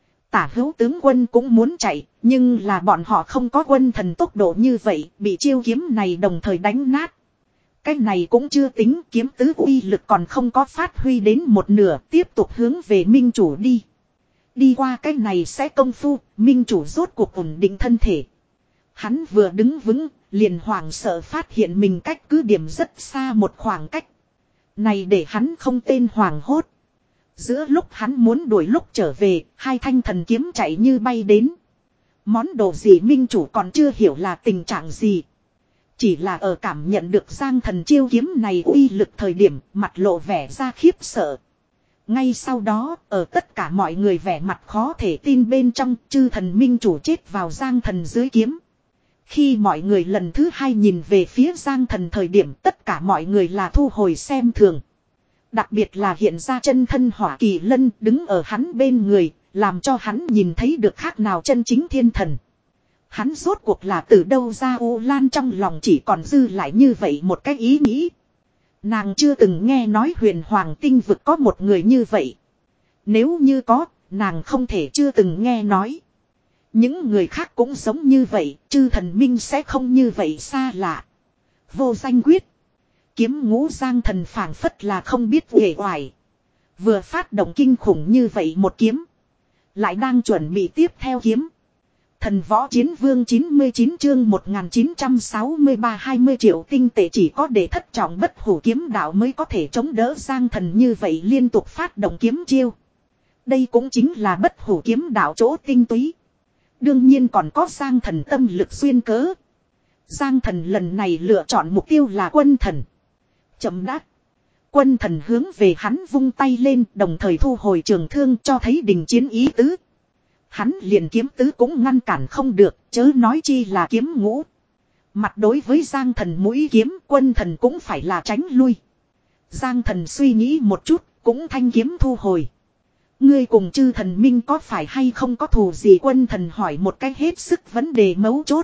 Tả hữu tướng quân cũng muốn chạy, nhưng là bọn họ không có quân thần tốc độ như vậy, bị chiêu kiếm này đồng thời đánh nát. Cái này cũng chưa tính, kiếm tứ uy lực còn không có phát huy đến một nửa, tiếp tục hướng về minh chủ đi. Đi qua cái này sẽ công phu, minh chủ rốt cuộc ổn định thân thể. Hắn vừa đứng vững, liền hoảng sợ phát hiện mình cách cứ điểm rất xa một khoảng cách. Này để hắn không tên hoảng hốt. Giữa lúc hắn muốn đuổi lúc trở về, hai thanh thần kiếm chạy như bay đến. Món đồ gì minh chủ còn chưa hiểu là tình trạng gì. Chỉ là ở cảm nhận được Giang Thần chiêu kiếm này uy lực thời điểm, mặt lộ vẻ ra khiếp sợ. Ngay sau đó, ở tất cả mọi người vẻ mặt khó thể tin bên trong, chư thần minh chủ chết vào Giang Thần dưới kiếm. Khi mọi người lần thứ hai nhìn về phía Giang Thần thời điểm, tất cả mọi người là thu hồi xem thường. Đặc biệt là hiện ra chân thân Hỏa Kỳ Lân đứng ở hắn bên người, làm cho hắn nhìn thấy được khác nào chân chính thiên thần. Hắn rốt cuộc là từ đâu ra U Lan trong lòng chỉ còn dư lại như vậy một cái ý nghĩ. Nàng chưa từng nghe nói huyền hoàng tinh vực có một người như vậy. Nếu như có, nàng không thể chưa từng nghe nói. Những người khác cũng giống như vậy, chư thần minh sẽ không như vậy xa lạ. Vô danh quyết. Kiếm ngũ Giang Thần phảng phất là không biết uể oải. Vừa phát động kinh khủng như vậy một kiếm. Lại đang chuẩn bị tiếp theo kiếm. Thần võ chiến vương chín mươi chín chương một nghìn chín trăm sáu mươi ba hai mươi triệu tinh tệ chỉ có để thất trọng bất hủ kiếm đạo mới có thể chống đỡ Giang Thần như vậy liên tục phát động kiếm chiêu. Đây cũng chính là bất hủ kiếm đạo chỗ tinh túy. Đương nhiên còn có Giang Thần tâm lực xuyên cớ. Giang Thần lần này lựa chọn mục tiêu là quân thần. Chậm đáp. Quân thần hướng về hắn vung tay lên đồng thời thu hồi trường thương cho thấy đình chiến ý tứ. Hắn liền kiếm tứ cũng ngăn cản không được, chớ nói chi là kiếm ngũ. Mặt đối với Giang Thần mũi kiếm, quân thần cũng phải là tránh lui. Giang Thần suy nghĩ một chút, cũng thanh kiếm thu hồi. Ngươi cùng chư thần minh có phải hay không có thù gì, quân thần hỏi một cách hết sức vấn đề mấu chốt.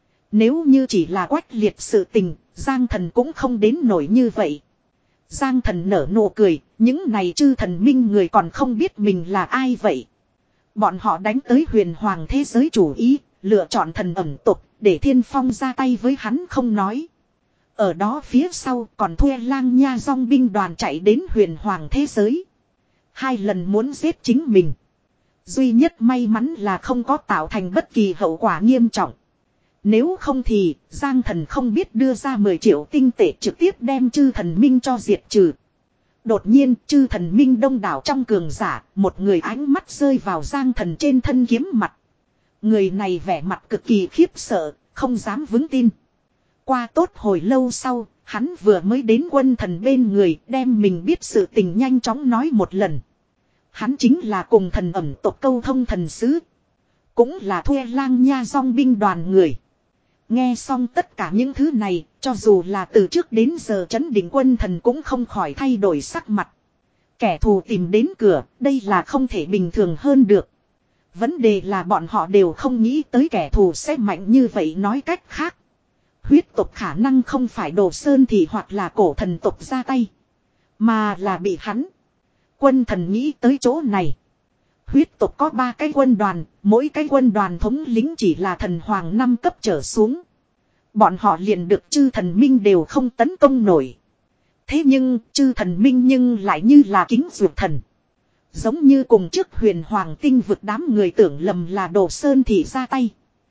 Nếu như chỉ là quách liệt sự tình, Giang Thần cũng không đến nổi như vậy. Giang Thần nở nụ cười, những này chư thần minh người còn không biết mình là ai vậy. Bọn họ đánh tới huyền hoàng thế giới chủ ý, lựa chọn thần ẩm tục, để Thiên Phong ra tay với hắn không nói. Ở đó phía sau còn thuê lang nha dòng binh đoàn chạy đến huyền hoàng thế giới. Hai lần muốn giết chính mình. Duy nhất may mắn là không có tạo thành bất kỳ hậu quả nghiêm trọng. Nếu không thì, Giang Thần không biết đưa ra mười triệu tinh tệ trực tiếp đem chư thần minh cho diệt trừ. Đột nhiên, chư thần minh đông đảo trong cường giả, một người ánh mắt rơi vào Giang Thần trên thân kiếm mặt. Người này vẻ mặt cực kỳ khiếp sợ, không dám vững tin. Qua tốt hồi lâu sau, hắn vừa mới đến quân thần bên người, đem mình biết sự tình nhanh chóng nói một lần. Hắn chính là cùng thần ẩm tộc câu thông thần sứ. Cũng là thuê lang nha dòng binh đoàn người. Nghe xong tất cả những thứ này, cho dù là từ trước đến giờ trấn định quân thần cũng không khỏi thay đổi sắc mặt. Kẻ thù tìm đến cửa, đây là không thể bình thường hơn được. Vấn đề là bọn họ đều không nghĩ tới kẻ thù sẽ mạnh như vậy, nói cách khác. Huyết tộc khả năng không phải Đồ Sơn thì hoặc là cổ thần tộc ra tay. Mà là bị hắn. Quân thần nghĩ tới chỗ này. Huyết tộc có ba cái quân đoàn, mỗi cái quân đoàn thống lĩnh chỉ là thần hoàng năm cấp trở xuống. Bọn họ liền được chư thần minh đều không tấn công nổi. Thế nhưng, chư thần minh nhưng lại như là kính dược thần. Giống như cùng trước huyền hoàng tinh vực đám người tưởng lầm là Đồ Sơn Thị ra tay.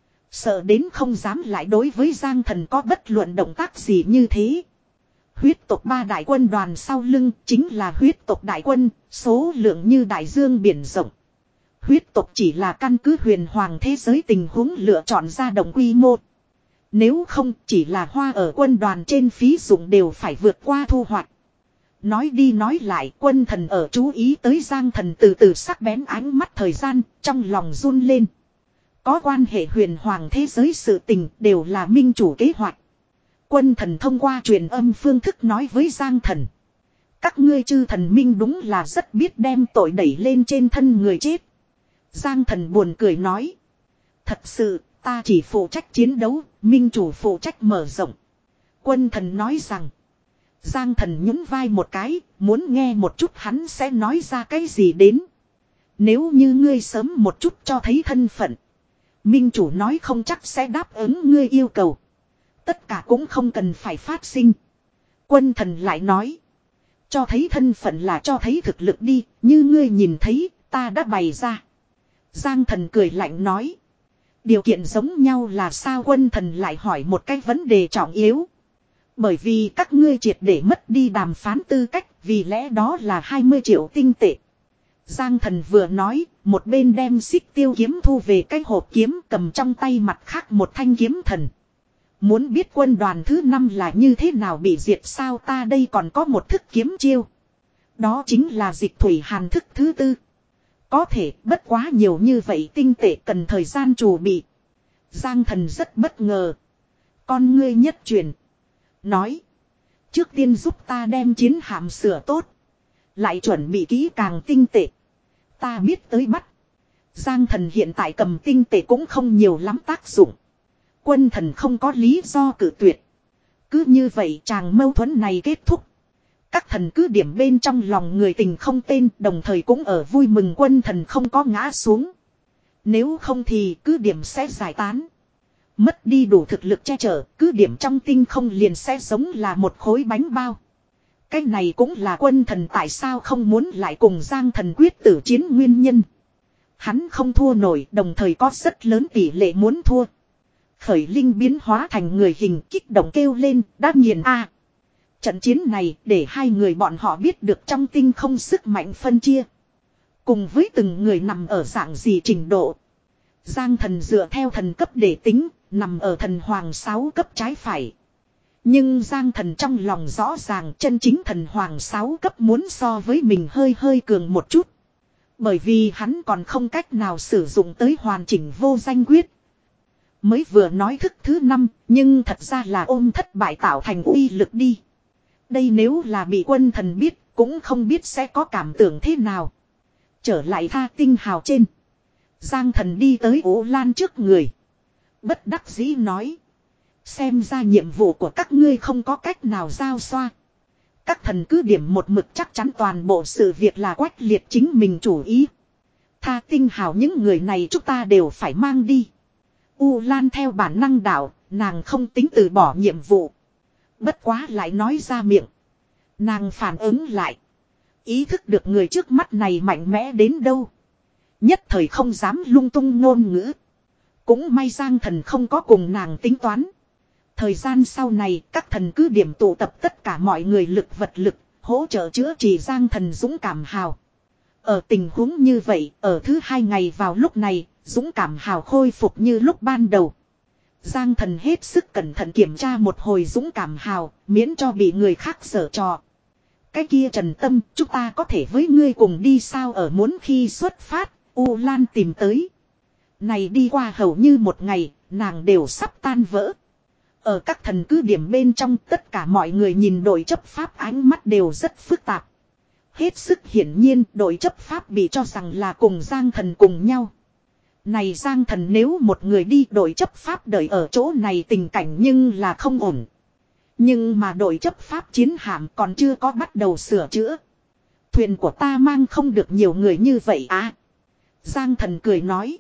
Sợ đến không dám lại đối với Giang Thần có bất luận động tác gì như thế. Huyết tộc ba đại quân đoàn sau lưng chính là huyết tộc đại quân, số lượng như đại dương biển rộng. Huyết tộc chỉ là căn cứ huyền hoàng thế giới tình huống lựa chọn ra động quy mô. Nếu không chỉ là hoa ở quân đoàn trên phí dụng đều phải vượt qua thu hoạch. Nói đi nói lại quân thần ở chú ý tới Giang Thần từ từ sắc bén ánh mắt thời gian trong lòng run lên. Có quan hệ huyền hoàng thế giới sự tình đều là minh chủ kế hoạch. Quân thần thông qua truyền âm phương thức nói với Giang Thần. Các ngươi chư thần minh đúng là rất biết đem tội đẩy lên trên thân người chết. Giang Thần buồn cười nói. Thật sự ta chỉ phụ trách chiến đấu, minh chủ phụ trách mở rộng. Quân thần nói rằng. Giang Thần nhún vai một cái, muốn nghe một chút hắn sẽ nói ra cái gì đến. Nếu như ngươi sớm một chút cho thấy thân phận. Minh chủ nói không chắc sẽ đáp ứng ngươi yêu cầu. Tất cả cũng không cần phải phát sinh. Quân thần lại nói. Cho thấy thân phận là cho thấy thực lực đi, như ngươi nhìn thấy, ta đã bày ra. Giang Thần cười lạnh nói. Điều kiện giống nhau là sao? Quân thần lại hỏi một cái vấn đề trọng yếu. Bởi vì các ngươi triệt để mất đi đàm phán tư cách, vì lẽ đó là hai mươi triệu tinh tệ. Giang Thần vừa nói, một bên đem xích tiêu kiếm thu về cái hộp kiếm, cầm trong tay mặt khác một thanh kiếm thần. Muốn biết quân đoàn thứ năm là như thế nào bị diệt sao? Ta đây còn có một thức kiếm chiêu. Đó chính là dịch thủy hàn thức thứ tư. Có thể bất quá nhiều như vậy tinh tệ cần thời gian chuẩn bị. Giang Thần rất bất ngờ. Con ngươi nhất truyền. Nói. Trước tiên giúp ta đem chiến hạm sửa tốt. Lại chuẩn bị kỹ càng tinh tệ. Ta biết tới bắt. Giang Thần hiện tại cầm tinh tệ cũng không nhiều lắm tác dụng. Quân thần không có lý do cự tuyệt. Cứ như vậy chàng mâu thuẫn này kết thúc. Các thần cứ điểm bên trong lòng người tình không tên, đồng thời cũng ở vui mừng quân thần không có ngã xuống. Nếu không thì cứ điểm sẽ giải tán. Mất đi đủ thực lực che chở, cứ điểm trong tinh không liền sẽ giống là một khối bánh bao. Cái này cũng là quân thần tại sao không muốn lại cùng Giang Thần quyết tử chiến nguyên nhân. Hắn không thua nổi, đồng thời có rất lớn tỷ lệ muốn thua. Khởi linh biến hóa thành người hình kích động kêu lên, đã nghiền a. Trận chiến này để hai người bọn họ biết được trong tinh không sức mạnh phân chia. Cùng với từng người nằm ở dạng gì trình độ. Giang Thần dựa theo thần cấp để tính, nằm ở thần hoàng sáu cấp trái phải. Nhưng Giang Thần trong lòng rõ ràng chân chính thần hoàng sáu cấp muốn so với mình hơi hơi cường một chút. Bởi vì hắn còn không cách nào sử dụng tới hoàn chỉnh vô danh quyết. Mới vừa nói thức thứ năm, nhưng thật ra là ôm thất bại tạo thành uy lực đi. Đây nếu là bị quân thần biết, cũng không biết sẽ có cảm tưởng thế nào. Trở lại Tha Tinh Hào trên. Giang Thần đi tới Ố Lan trước người. Bất đắc dĩ nói. Xem ra nhiệm vụ của các ngươi không có cách nào giao xoa. Các thần cứ điểm một mực chắc chắn toàn bộ sự việc là Quách Liệt chính mình chủ ý. Tha Tinh Hào những người này chúng ta đều phải mang đi. U Lan theo bản năng đạo, nàng không tính từ bỏ nhiệm vụ. Bất quá lại nói ra miệng. Nàng phản ứng lại. Ý thức được người trước mắt này mạnh mẽ đến đâu. Nhất thời không dám lung tung ngôn ngữ. Cũng may Giang Thần không có cùng nàng tính toán. Thời gian sau này các thần cứ điểm tụ tập tất cả mọi người lực vật lực, hỗ trợ chữa trị Giang Thần dũng cảm hào. Ở tình huống như vậy, ở thứ hai ngày vào lúc này, dũng cảm hào khôi phục như lúc ban đầu. Giang Thần hết sức cẩn thận kiểm tra một hồi dũng cảm hào, miễn cho bị người khác giở trò. Cái kia Trần Tâm, chúng ta có thể với ngươi cùng đi sao? Ở muốn khi xuất phát, U Lan tìm tới. Này đi qua hầu như một ngày, nàng đều sắp tan vỡ. Ở các thần cứ điểm bên trong tất cả mọi người nhìn đội chấp pháp ánh mắt đều rất phức tạp. Hết sức hiển nhiên đội chấp pháp bị cho rằng là cùng Giang Thần cùng nhau. Này Giang Thần nếu một người đi đội chấp pháp đợi ở chỗ này tình cảnh nhưng là không ổn. Nhưng mà đội chấp pháp chiến hạm còn chưa có bắt đầu sửa chữa. Thuyền của ta mang không được nhiều người như vậy à. Giang Thần cười nói.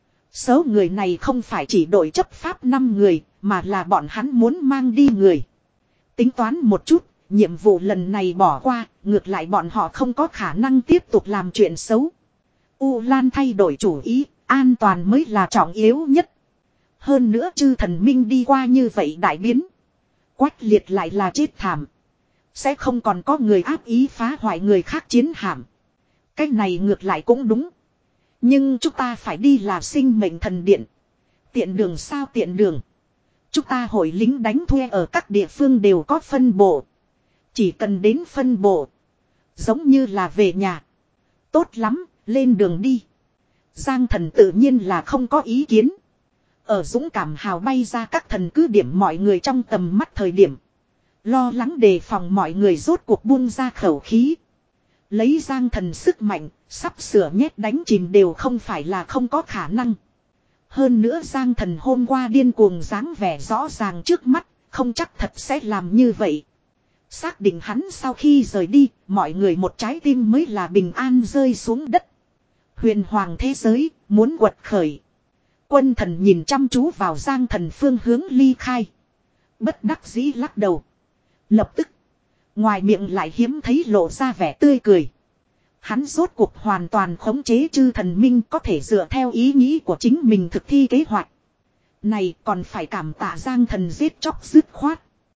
Số người này không phải chỉ đội chấp pháp năm người, mà là bọn hắn muốn mang đi người. Tính toán một chút, nhiệm vụ lần này bỏ qua, ngược lại bọn họ không có khả năng tiếp tục làm chuyện xấu. U Lan thay đổi chủ ý, an toàn mới là trọng yếu nhất. Hơn nữa chư thần minh đi qua như vậy đại biến. Quách liệt lại là chết thảm. Sẽ không còn có người áp ý phá hoại người khác chiến hạm. Cái này ngược lại cũng đúng. Nhưng chúng ta phải đi là sinh mệnh thần điện. Tiện đường sao tiện đường. Chúng ta hội lính đánh thuê ở các địa phương đều có phân bộ. Chỉ cần đến phân bộ. Giống như là về nhà. Tốt lắm, lên đường đi. Giang thần tự nhiên là không có ý kiến. Ở dũng cảm hào bay ra các thần cứ điểm mọi người trong tầm mắt thời điểm. Lo lắng đề phòng mọi người rốt cuộc buông ra khẩu khí. Lấy Giang thần sức mạnh, sắp sửa nhét đánh chìm đều không phải là không có khả năng. Hơn nữa Giang thần hôm qua điên cuồng dáng vẻ rõ ràng trước mắt, không chắc thật sẽ làm như vậy. Xác định hắn sau khi rời đi, mọi người một trái tim mới là bình an rơi xuống đất. Huyền hoàng thế giới, muốn quật khởi. Quân thần nhìn chăm chú vào Giang thần phương hướng ly khai. Bất đắc dĩ lắc đầu. Lập tức, ngoài miệng lại hiếm thấy lộ ra vẻ tươi cười. Hắn rốt cuộc hoàn toàn khống chế chư thần minh có thể dựa theo ý nghĩ của chính mình thực thi kế hoạch. Này còn phải cảm tạ Giang thần giết chóc dứt khoát.